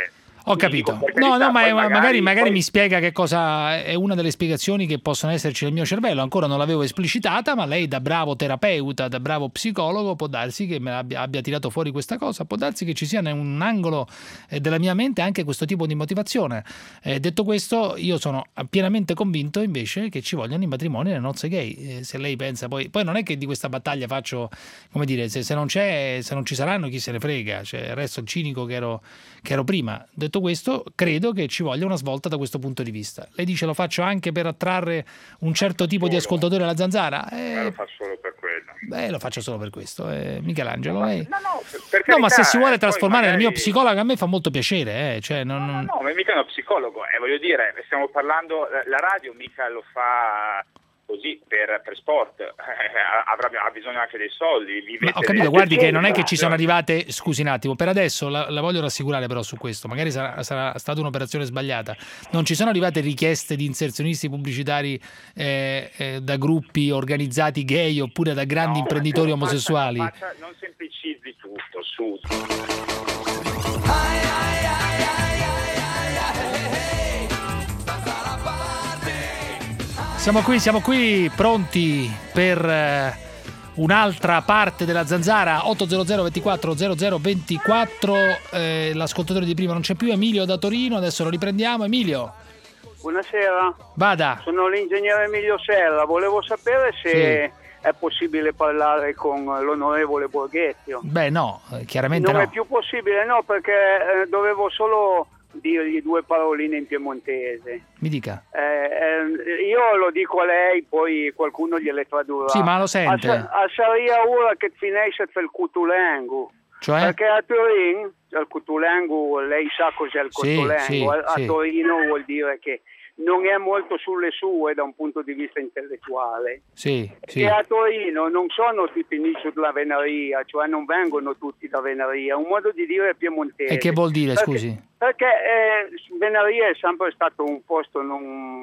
[SPEAKER 4] Ho capito. No, no, ma magari, magari, magari mi spiega che cosa è una delle spiegazioni che possono esserci nel mio cervello. Ancora non l'avevo esplicitata, ma lei, da bravo terapeuta, da bravo psicologo, può darsi che me abbia, abbia tirato fuori questa cosa. Può darsi che ci sia in un angolo della mia mente anche questo tipo di motivazione. Eh, detto questo, io sono pienamente convinto invece che ci vogliono i matrimoni e le nozze gay. Eh, se lei pensa poi, poi non è che di questa battaglia faccio, come dire, se, se non c'è, se non ci saranno, chi se ne frega. Cioè, resto il cinico che ero, che ero prima. Detto questo, credo che ci voglia una svolta da questo punto di vista. Lei dice lo faccio anche per attrarre un certo tipo di ascoltatore alla zanzara?
[SPEAKER 20] Eh, lo fa solo per quello.
[SPEAKER 4] Beh, lo faccio solo per questo. Eh, Michelangelo,
[SPEAKER 20] no,
[SPEAKER 4] lei...
[SPEAKER 20] no, no, per
[SPEAKER 4] no, ma se si vuole
[SPEAKER 20] eh,
[SPEAKER 4] trasformare
[SPEAKER 20] magari...
[SPEAKER 4] nel mio psicologo, a me fa molto piacere. Eh. Cioè, non...
[SPEAKER 20] No, no, no, ma mica uno psicologo, eh, voglio dire, stiamo parlando, la radio mica lo fa... così per, per sport, eh, avrà, ha bisogno anche dei soldi.
[SPEAKER 4] Ma ho capito, guardi che non è che ci sono arrivate, scusi un attimo, per adesso la, la voglio rassicurare però su questo, magari sarà, sarà stata un'operazione sbagliata, non ci sono arrivate richieste di inserzionisti pubblicitari eh, eh, da gruppi organizzati gay oppure da grandi no, imprenditori faccia, omosessuali?
[SPEAKER 20] Faccia, non semplicizzi tutto, su.
[SPEAKER 4] Siamo qui, siamo qui pronti per eh, un'altra parte della zanzara. Otto zero zero ventiquattro zero zero ventiquattro, eh, l'ascoltatore di prima non c'è più, Emilio da Torino, adesso lo riprendiamo. Emilio.
[SPEAKER 18] Buonasera.
[SPEAKER 4] Vada.
[SPEAKER 18] Sono l'ingegnere Emilio Serra, volevo sapere se sì. è possibile parlare con l'onorevole Borghezio.
[SPEAKER 4] Beh no, chiaramente
[SPEAKER 18] non
[SPEAKER 4] no.
[SPEAKER 18] Non è più possibile, no, perché eh, dovevo solo... dirgli due paroline in piemontese.
[SPEAKER 4] Mi dica.
[SPEAKER 18] Eh, eh, io lo dico a lei, poi qualcuno gliele tradurrà.
[SPEAKER 4] Sì, ma lo sente.
[SPEAKER 18] A, a saria ora che finisce per il Cutulengo.
[SPEAKER 4] Cioè?
[SPEAKER 18] Perché a Torino, il Cutulengo, lei sa cos'è il Cutulengo.
[SPEAKER 4] Sì, sì,
[SPEAKER 18] a, a
[SPEAKER 4] sì.
[SPEAKER 18] Torino vuol dire che non è molto sulle sue da un punto di vista intellettuale.
[SPEAKER 4] Sì, sì.
[SPEAKER 18] E a Torino non sono tutti inizi della Venaria, cioè non vengono tutti da Venaria, è un modo di dire piemontese.
[SPEAKER 4] E che vuol dire,
[SPEAKER 18] perché,
[SPEAKER 4] scusi?
[SPEAKER 18] Perché eh, Venaria è sempre stato un posto non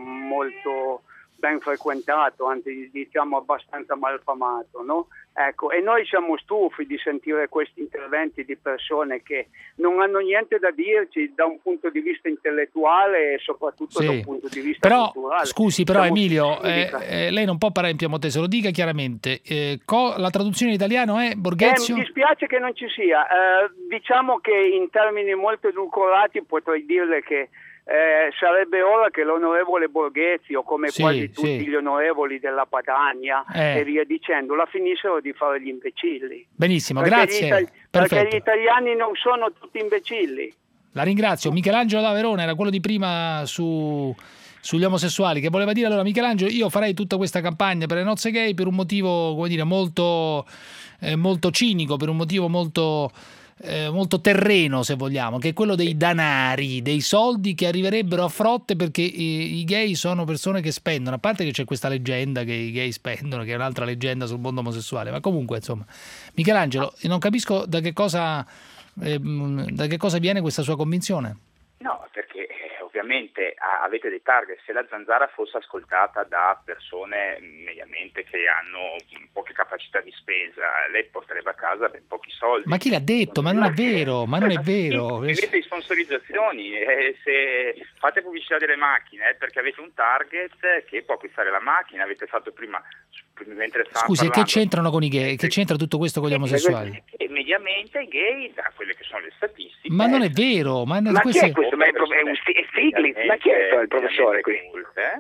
[SPEAKER 18] molto ben frequentato, anzi diciamo abbastanza malfamato, no? Ecco, e noi siamo stufi di sentire questi interventi di persone che non hanno niente da dirci da un punto di vista intellettuale e soprattutto
[SPEAKER 4] sì.
[SPEAKER 18] da un punto di vista
[SPEAKER 4] però,
[SPEAKER 18] culturale.
[SPEAKER 4] Scusi, però
[SPEAKER 18] siamo
[SPEAKER 4] Emilio, eh, eh, lei non può parlare in piemontese, lo dica chiaramente. Eh, co- la traduzione in italiano è Borghezio?
[SPEAKER 18] Eh, mi dispiace che non ci sia. Eh, diciamo che in termini molto edulcorati potrei dirle che Eh, sarebbe ora che l'onorevole Borghezio, come
[SPEAKER 4] sì,
[SPEAKER 18] quasi tutti
[SPEAKER 4] sì.
[SPEAKER 18] gli onorevoli della Padania
[SPEAKER 4] eh.
[SPEAKER 18] e via dicendo, la finissero di fare gli imbecilli.
[SPEAKER 4] Benissimo,
[SPEAKER 18] perché
[SPEAKER 4] grazie.
[SPEAKER 18] Gli itali-
[SPEAKER 4] Perfetto.
[SPEAKER 18] perché gli italiani non sono tutti imbecilli.
[SPEAKER 4] La ringrazio. Michelangelo da Verona era quello di prima su... sugli omosessuali, che voleva dire allora: Michelangelo, io farei tutta questa campagna per le nozze gay per un motivo, come dire, molto, eh, molto cinico, per un motivo molto... Eh, molto terreno, se vogliamo, che è quello dei danari, dei soldi che arriverebbero a frotte, perché i, i gay sono persone che spendono, a parte che c'è questa leggenda che i gay spendono, che è un'altra leggenda sul mondo omosessuale, ma comunque insomma, Michelangelo, non capisco da che cosa eh, da che cosa viene questa sua convinzione.
[SPEAKER 20] No, perché eh, ovviamente ah, avete dei target. Se la zanzara fosse ascoltata da persone mediamente che hanno poche capacità di spesa, lei porterebbe a casa ben pochi soldi.
[SPEAKER 4] Ma chi l'ha detto? Ma non è vero, ma non è vero.
[SPEAKER 20] Avete di sponsorizzazioni, eh, se fate pubblicità delle macchine è perché avete un target che può acquistare la macchina. Avete fatto prima, mentre stavamo
[SPEAKER 4] Scusi,
[SPEAKER 20] parlando,
[SPEAKER 4] che c'entrano con i gay? Che c'entra tutto questo con gli omosessuali?
[SPEAKER 20] E mediamente i gay, da quelle che sono le statistiche...
[SPEAKER 4] Ma non è vero, ma,
[SPEAKER 5] ma
[SPEAKER 4] questo
[SPEAKER 5] chi è questo? Ma è, è un Stiglitz? Ma chi è il professore qui?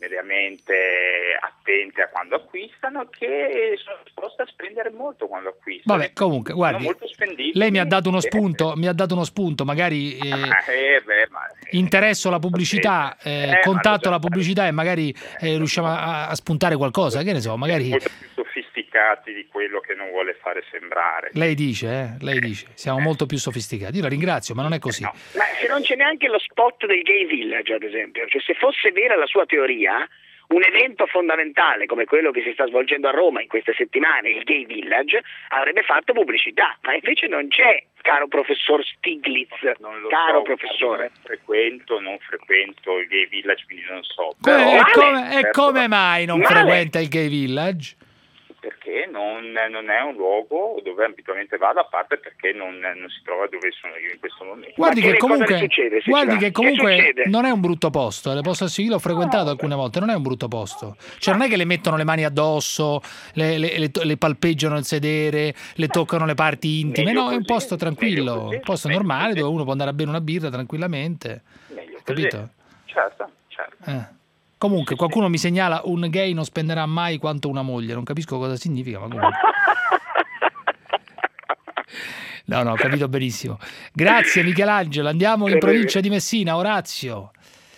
[SPEAKER 20] mediamente attente a quando acquistano, che sono disposte a spendere molto quando acquistano.
[SPEAKER 4] Vabbè, comunque, guardi, lei mi ha dato uno spunto, mi ha dato uno spunto, magari eh,
[SPEAKER 20] eh, beh, ma,
[SPEAKER 4] interesso la pubblicità, eh,
[SPEAKER 20] eh,
[SPEAKER 4] contatto
[SPEAKER 20] so,
[SPEAKER 4] la pubblicità e magari eh, riusciamo a, a spuntare qualcosa, che ne so, magari...
[SPEAKER 20] molto più sofisticati di quello che non vuole fare sembrare.
[SPEAKER 4] Lei dice, eh? Lei dice, siamo molto più sofisticati. Io la ringrazio, ma non è così.
[SPEAKER 20] No.
[SPEAKER 5] Ma se non c'è neanche lo spot del Gay Village, ad esempio, cioè se fosse vera la sua teoria, un evento fondamentale come quello che si sta svolgendo a Roma in queste settimane, il Gay Village, avrebbe fatto pubblicità, ma invece non c'è, caro professor Stiglitz,
[SPEAKER 20] non lo
[SPEAKER 5] caro
[SPEAKER 20] so,
[SPEAKER 5] professore.
[SPEAKER 20] Non frequento, non frequento il Gay Village, quindi non so.
[SPEAKER 4] Come,
[SPEAKER 20] Però,
[SPEAKER 4] e, come,
[SPEAKER 20] male,
[SPEAKER 4] e
[SPEAKER 20] certo,
[SPEAKER 4] come mai non
[SPEAKER 20] male.
[SPEAKER 4] frequenta il Gay Village?
[SPEAKER 20] Perché non, non è un luogo dove abitualmente vado, a parte perché non, non si trova dove sono io in questo momento.
[SPEAKER 4] Guardi
[SPEAKER 5] Ma
[SPEAKER 4] che
[SPEAKER 5] che
[SPEAKER 4] comunque,
[SPEAKER 5] succede, se
[SPEAKER 4] guardi
[SPEAKER 5] ci va?
[SPEAKER 4] che
[SPEAKER 5] Che
[SPEAKER 4] comunque
[SPEAKER 5] succede?
[SPEAKER 4] non è un brutto posto, le posso assicurare, l'ho frequentato alcune volte, non è un brutto posto. Cioè non è che le mettono le mani addosso, le, le, le, le palpeggiano il sedere, le toccano le parti intime,
[SPEAKER 20] Meglio
[SPEAKER 4] no, è un
[SPEAKER 20] così,
[SPEAKER 4] posto tranquillo,
[SPEAKER 20] meglio così,
[SPEAKER 4] un posto
[SPEAKER 20] meglio
[SPEAKER 4] normale
[SPEAKER 20] così.
[SPEAKER 4] dove uno può andare a bere una birra tranquillamente.
[SPEAKER 20] Meglio così.
[SPEAKER 4] Capito?
[SPEAKER 20] Certo, certo.
[SPEAKER 4] Eh. Comunque qualcuno mi segnala un gay non spenderà mai quanto una moglie, non capisco cosa significa, ma comunque. No, no, ho capito benissimo. Grazie Michelangelo, andiamo in provincia di Messina, Orazio.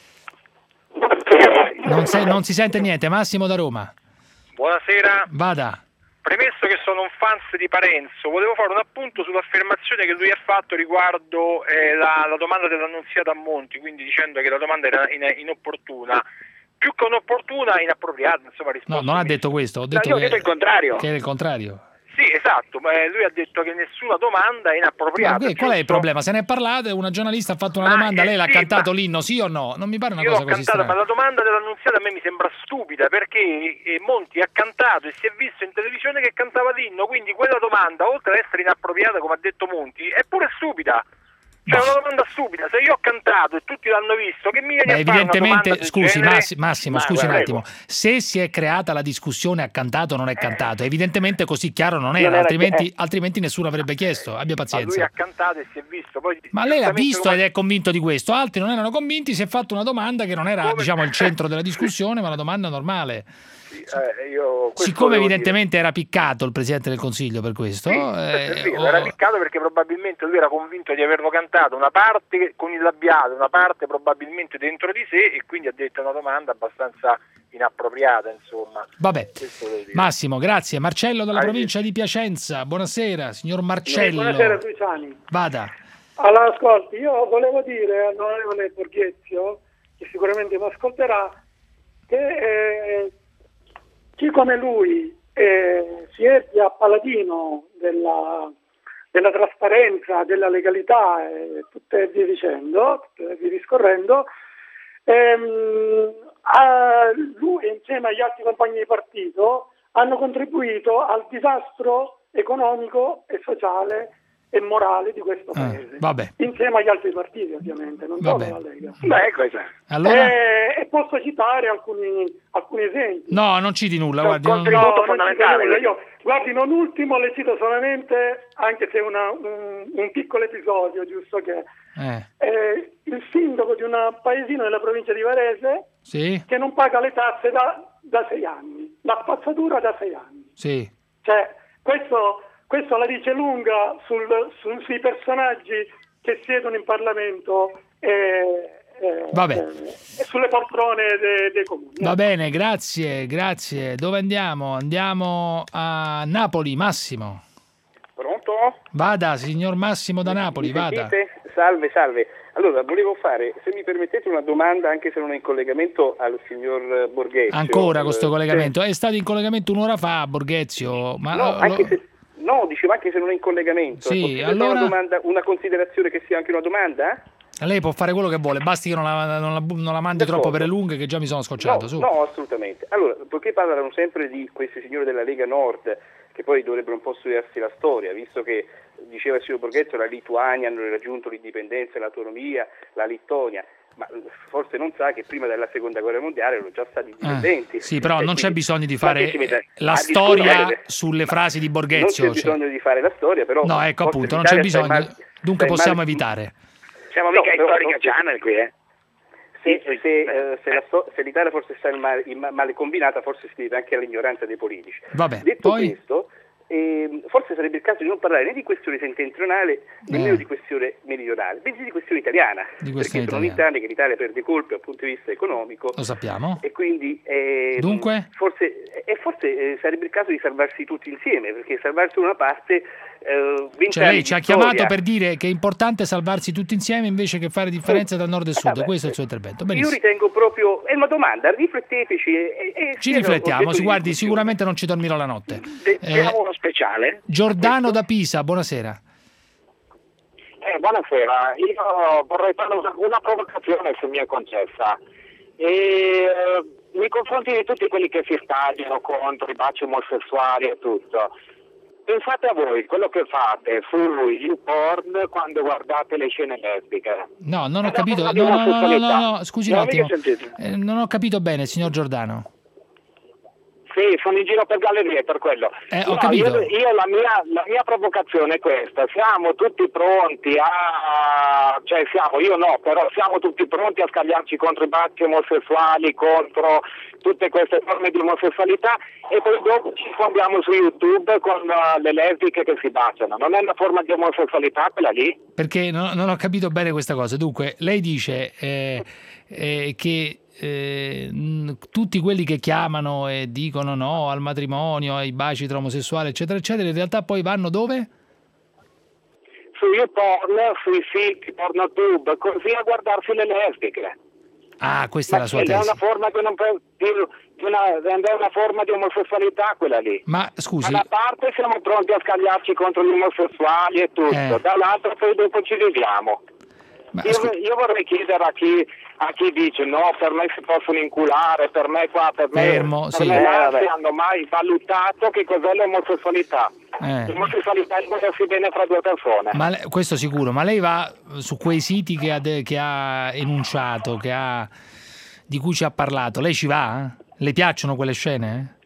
[SPEAKER 4] Non, se, non si sente niente, Massimo da Roma.
[SPEAKER 21] Buonasera.
[SPEAKER 4] Vada.
[SPEAKER 21] Premesso che sono un fans di Parenzo, volevo fare un appunto sull'affermazione che lui ha fatto riguardo eh, la, la domanda dell'Annunziata a Monti, quindi dicendo che la domanda era in, inopportuna. Più che un'opportuna, inappropriata, insomma,
[SPEAKER 4] No, non ha detto questo, ho detto,
[SPEAKER 5] No, io ho
[SPEAKER 4] che,
[SPEAKER 5] detto il contrario.
[SPEAKER 4] che è il contrario.
[SPEAKER 21] Sì, esatto, ma lui ha detto che nessuna domanda è inappropriata.
[SPEAKER 4] Ma qual è il problema? Se ne è parlato, una giornalista ha fatto una
[SPEAKER 21] Ma,
[SPEAKER 4] domanda,
[SPEAKER 21] eh,
[SPEAKER 4] lei l'ha
[SPEAKER 21] sì,
[SPEAKER 4] cantato
[SPEAKER 21] ma-
[SPEAKER 4] l'inno, sì o no? Non mi pare una
[SPEAKER 21] Io
[SPEAKER 4] cosa
[SPEAKER 21] l'ho
[SPEAKER 4] così
[SPEAKER 21] cantata,
[SPEAKER 4] strana.
[SPEAKER 21] ma la domanda dell'Annunziata a me mi sembra stupida, perché eh, Monti ha cantato e si è visto in televisione che cantava l'inno, quindi quella domanda, oltre ad essere inappropriata, come ha detto Monti, è pure stupida. Cioè, è una domanda stupida. Se io ho cantato e tutti l'hanno visto, che mi viene
[SPEAKER 4] Beh,
[SPEAKER 21] a fare una domanda
[SPEAKER 4] evidentemente,
[SPEAKER 21] del
[SPEAKER 4] scusi
[SPEAKER 21] genere?
[SPEAKER 4] Massi- Massimo,
[SPEAKER 21] Ma,
[SPEAKER 4] scusi un
[SPEAKER 21] prego.
[SPEAKER 4] attimo, se si è creata la discussione ha cantato o non è cantato, evidentemente così chiaro non
[SPEAKER 21] Non
[SPEAKER 4] era,
[SPEAKER 21] era
[SPEAKER 4] altrimenti,
[SPEAKER 21] chi- eh.
[SPEAKER 4] altrimenti nessuno avrebbe chiesto, abbia
[SPEAKER 21] Ma lui
[SPEAKER 4] pazienza.
[SPEAKER 21] ha cantato e si è visto. Poi,
[SPEAKER 4] Ma lei ha
[SPEAKER 21] giustamente
[SPEAKER 4] visto
[SPEAKER 21] come-
[SPEAKER 4] ed è convinto di questo, altri non erano convinti, si è fatto una domanda che non era diciamo il centro della discussione, ma una domanda normale.
[SPEAKER 21] Sì, eh, io questo
[SPEAKER 4] Siccome
[SPEAKER 21] devo
[SPEAKER 4] evidentemente era piccato il Presidente del Consiglio per questo,
[SPEAKER 21] dire.
[SPEAKER 4] eh,
[SPEAKER 21] Sì,
[SPEAKER 4] o-
[SPEAKER 21] era piccato perché probabilmente lui era convinto di averlo cantato una parte con il labiale, una parte probabilmente dentro di sé, e quindi ha detto una domanda abbastanza inappropriata, insomma.
[SPEAKER 4] Vabbè,
[SPEAKER 21] Questo devo dire.
[SPEAKER 4] Massimo, grazie. Marcello dalla
[SPEAKER 21] Vai,
[SPEAKER 4] provincia di Piacenza, buonasera, signor Marcello.
[SPEAKER 22] Buonasera Cruciani.
[SPEAKER 4] Vada.
[SPEAKER 22] Allora, ascolti, io volevo dire all'onorevole Borghezio, che sicuramente mi ascolterà, che eh, chi come lui eh, si erge a paladino della, della trasparenza, della legalità e tutte via dicendo, tutte via discorrendo, ehm, a lui insieme agli altri compagni di partito hanno contribuito al disastro economico e sociale e morale di questo
[SPEAKER 4] Ah,
[SPEAKER 22] paese,
[SPEAKER 4] vabbè.
[SPEAKER 22] insieme agli altri partiti ovviamente, non
[SPEAKER 4] Vabbè.
[SPEAKER 22] solo la Lega.
[SPEAKER 5] Beh, questo.
[SPEAKER 4] Allora?
[SPEAKER 22] E, e posso citare alcuni, alcuni esempi.
[SPEAKER 4] No, non citi nulla,
[SPEAKER 22] C'è un
[SPEAKER 4] guardi. non-
[SPEAKER 22] contributo
[SPEAKER 5] no,
[SPEAKER 22] fondamentale.
[SPEAKER 5] fondamentale.
[SPEAKER 22] Io, guardi, non ultimo le cito solamente, anche se una, un, un piccolo episodio, giusto che
[SPEAKER 4] Eh,
[SPEAKER 22] eh, il sindaco di un paesino della provincia di Varese
[SPEAKER 4] sì,
[SPEAKER 22] che non paga le tasse da, da sei anni, la spazzatura da sei anni.
[SPEAKER 4] sì.
[SPEAKER 22] Cioè, questo, questo la dice lunga sul, sul- sui personaggi che siedono in Parlamento e, e-
[SPEAKER 4] Vabbè.
[SPEAKER 22] e- e sulle poltrone de- dei comuni.
[SPEAKER 4] Va bene, grazie, grazie. Dove andiamo? Andiamo a Napoli, Massimo.
[SPEAKER 23] Pronto?
[SPEAKER 4] Vada, signor Massimo da Napoli,
[SPEAKER 23] Mi
[SPEAKER 4] vada.
[SPEAKER 23] sentite? Salve, salve. Allora, volevo fare, se mi permettete, una domanda, anche se non è in collegamento, al signor Borghezio.
[SPEAKER 4] Ancora questo
[SPEAKER 23] Eh,
[SPEAKER 4] collegamento.
[SPEAKER 23] se-
[SPEAKER 4] È stato in collegamento un'ora fa, Borghezio. Ma
[SPEAKER 23] No,
[SPEAKER 4] lo-
[SPEAKER 23] anche se, no, dicevo anche se non è in collegamento.
[SPEAKER 4] Sì,
[SPEAKER 23] È possibile
[SPEAKER 4] allora-
[SPEAKER 23] fare una, domanda, una considerazione che sia anche una domanda?
[SPEAKER 4] lei può fare quello che vuole, basti che non la, non la, non la mandi troppo per le lunghe, che già mi sono scocciato.
[SPEAKER 23] No,
[SPEAKER 4] Su.
[SPEAKER 23] no, assolutamente. Allora, poiché parlano sempre di questi signori della Lega Nord, che poi dovrebbero un po' studiarsi la storia, visto che diceva il signor Borghezio, la Lituania hanno raggiunto l'indipendenza e l'autonomia, la Lettonia, ma forse non sa che prima della seconda guerra mondiale erano già stati indipendenti.
[SPEAKER 4] Eh, sì, però
[SPEAKER 23] E
[SPEAKER 4] non c'è
[SPEAKER 23] quindi-
[SPEAKER 4] bisogno di
[SPEAKER 23] ma
[SPEAKER 4] fare
[SPEAKER 23] che si mette
[SPEAKER 4] la
[SPEAKER 23] a
[SPEAKER 4] storia
[SPEAKER 23] discutere?
[SPEAKER 4] sulle frasi di
[SPEAKER 23] Non
[SPEAKER 4] Borghezio.
[SPEAKER 23] c'è
[SPEAKER 4] cioè.
[SPEAKER 23] bisogno di fare la storia, però...
[SPEAKER 4] No, ecco
[SPEAKER 23] forse
[SPEAKER 4] appunto, non c'è
[SPEAKER 23] l'Italia sta
[SPEAKER 4] bisogno.
[SPEAKER 23] in mal-
[SPEAKER 4] Dunque
[SPEAKER 23] sta in
[SPEAKER 4] possiamo
[SPEAKER 23] mal-
[SPEAKER 4] evitare.
[SPEAKER 5] Siamo
[SPEAKER 23] No,
[SPEAKER 5] mica
[SPEAKER 23] però-
[SPEAKER 5] in storica channel qui, eh?
[SPEAKER 23] se, se, eh, se, la sto- se l'Italia forse sta in male, in ma- male combinata, forse si deve anche all'ignoranza dei politici.
[SPEAKER 4] Vabbè,
[SPEAKER 23] Detto
[SPEAKER 4] poi...
[SPEAKER 23] questo, eh, forse sarebbe il caso di non parlare né di questione settentrionale nemmeno
[SPEAKER 4] Eh.
[SPEAKER 23] di questione meridionale, bensì di questione italiana,
[SPEAKER 4] Di questione
[SPEAKER 23] perché sono
[SPEAKER 4] italiana.
[SPEAKER 23] vent'anni che l'Italia perde colpi dal punto di vista economico.
[SPEAKER 4] Lo sappiamo.
[SPEAKER 23] E quindi eh,
[SPEAKER 4] Dunque?
[SPEAKER 23] forse, e forse eh, sarebbe il caso di salvarsi tutti insieme, perché salvarsi una parte eh,
[SPEAKER 4] Cioè lei ci ha chiamato per dire che è importante salvarsi tutti insieme invece che fare differenze tra nord e sud.
[SPEAKER 23] Vabbè,
[SPEAKER 4] Questo è il suo intervento.
[SPEAKER 23] Io
[SPEAKER 4] Benissimo.
[SPEAKER 23] ritengo proprio, è una domanda, rifletteteci e, e
[SPEAKER 4] Ci riflettiamo, si guardi, sicuramente non ci dormirò la notte.
[SPEAKER 5] Abbiamo uno speciale.
[SPEAKER 4] Giordano da Pisa, buonasera.
[SPEAKER 7] Eh, buonasera, io vorrei fare una, una provocazione se mi è concessa. E, eh, nei confronti di tutti quelli che si stagliano contro i baci omosessuali e tutto, pensate a voi quello che fate su YouPorn quando guardate le scene lesbiche.
[SPEAKER 4] No, non ho
[SPEAKER 7] È
[SPEAKER 4] capito.
[SPEAKER 7] una
[SPEAKER 4] No, no, no, no,
[SPEAKER 7] omosessualità.
[SPEAKER 4] no, no, scusi un
[SPEAKER 7] Non
[SPEAKER 4] attimo.
[SPEAKER 7] mica sentite.
[SPEAKER 4] Eh, non ho capito bene, signor Giordano.
[SPEAKER 7] Sì, sono in giro per gallerie per quello.
[SPEAKER 4] Eh, ho
[SPEAKER 7] No,
[SPEAKER 4] capito.
[SPEAKER 7] Io, io la, mia, la mia provocazione è questa: siamo tutti pronti a, cioè siamo, io no, però siamo tutti pronti a scagliarci contro i baci omosessuali, contro tutte queste forme di omosessualità, e poi dopo ci fondiamo su YouTube con uh, le lesbiche che si baciano. Non è una forma di omosessualità quella lì?
[SPEAKER 4] Perché no- non ho capito bene questa cosa. Dunque, lei dice eh, eh, che eh, mh, tutti quelli che chiamano e dicono no al matrimonio, ai baci tra omosessuali, eccetera, eccetera, in realtà poi vanno dove?
[SPEAKER 7] Su YouPorn, sui siti PornoTube, così a guardarsi le lesbiche.
[SPEAKER 4] Ah, questa è la sua
[SPEAKER 7] Ed è
[SPEAKER 4] tesi.
[SPEAKER 7] una forma che non può- di, di una, ed è una forma di omosessualità quella lì.
[SPEAKER 4] Ma scusi,
[SPEAKER 7] Da una parte siamo pronti a scagliarci contro gli omosessuali e tutto,
[SPEAKER 4] Eh.
[SPEAKER 7] dall'altra poi dopo ci viviamo.
[SPEAKER 4] Ma
[SPEAKER 7] Io,
[SPEAKER 4] scu-
[SPEAKER 7] io vorrei chiedere a chi, a chi dice no, per me si possono inculare, per me qua, per me,
[SPEAKER 4] Fermo,
[SPEAKER 7] per
[SPEAKER 4] sì.
[SPEAKER 7] me
[SPEAKER 4] Eh,
[SPEAKER 7] là,
[SPEAKER 4] vabbè.
[SPEAKER 7] se hanno mai valutato che cos'è l'omosessualità.
[SPEAKER 4] Eh.
[SPEAKER 7] L'omosessualità è volersi bene fra due persone.
[SPEAKER 4] ma le- questo sicuro, ma lei va su quei siti che ha, de- che ha enunciato, che ha, di cui ci ha parlato, lei ci va? Le piacciono quelle scene?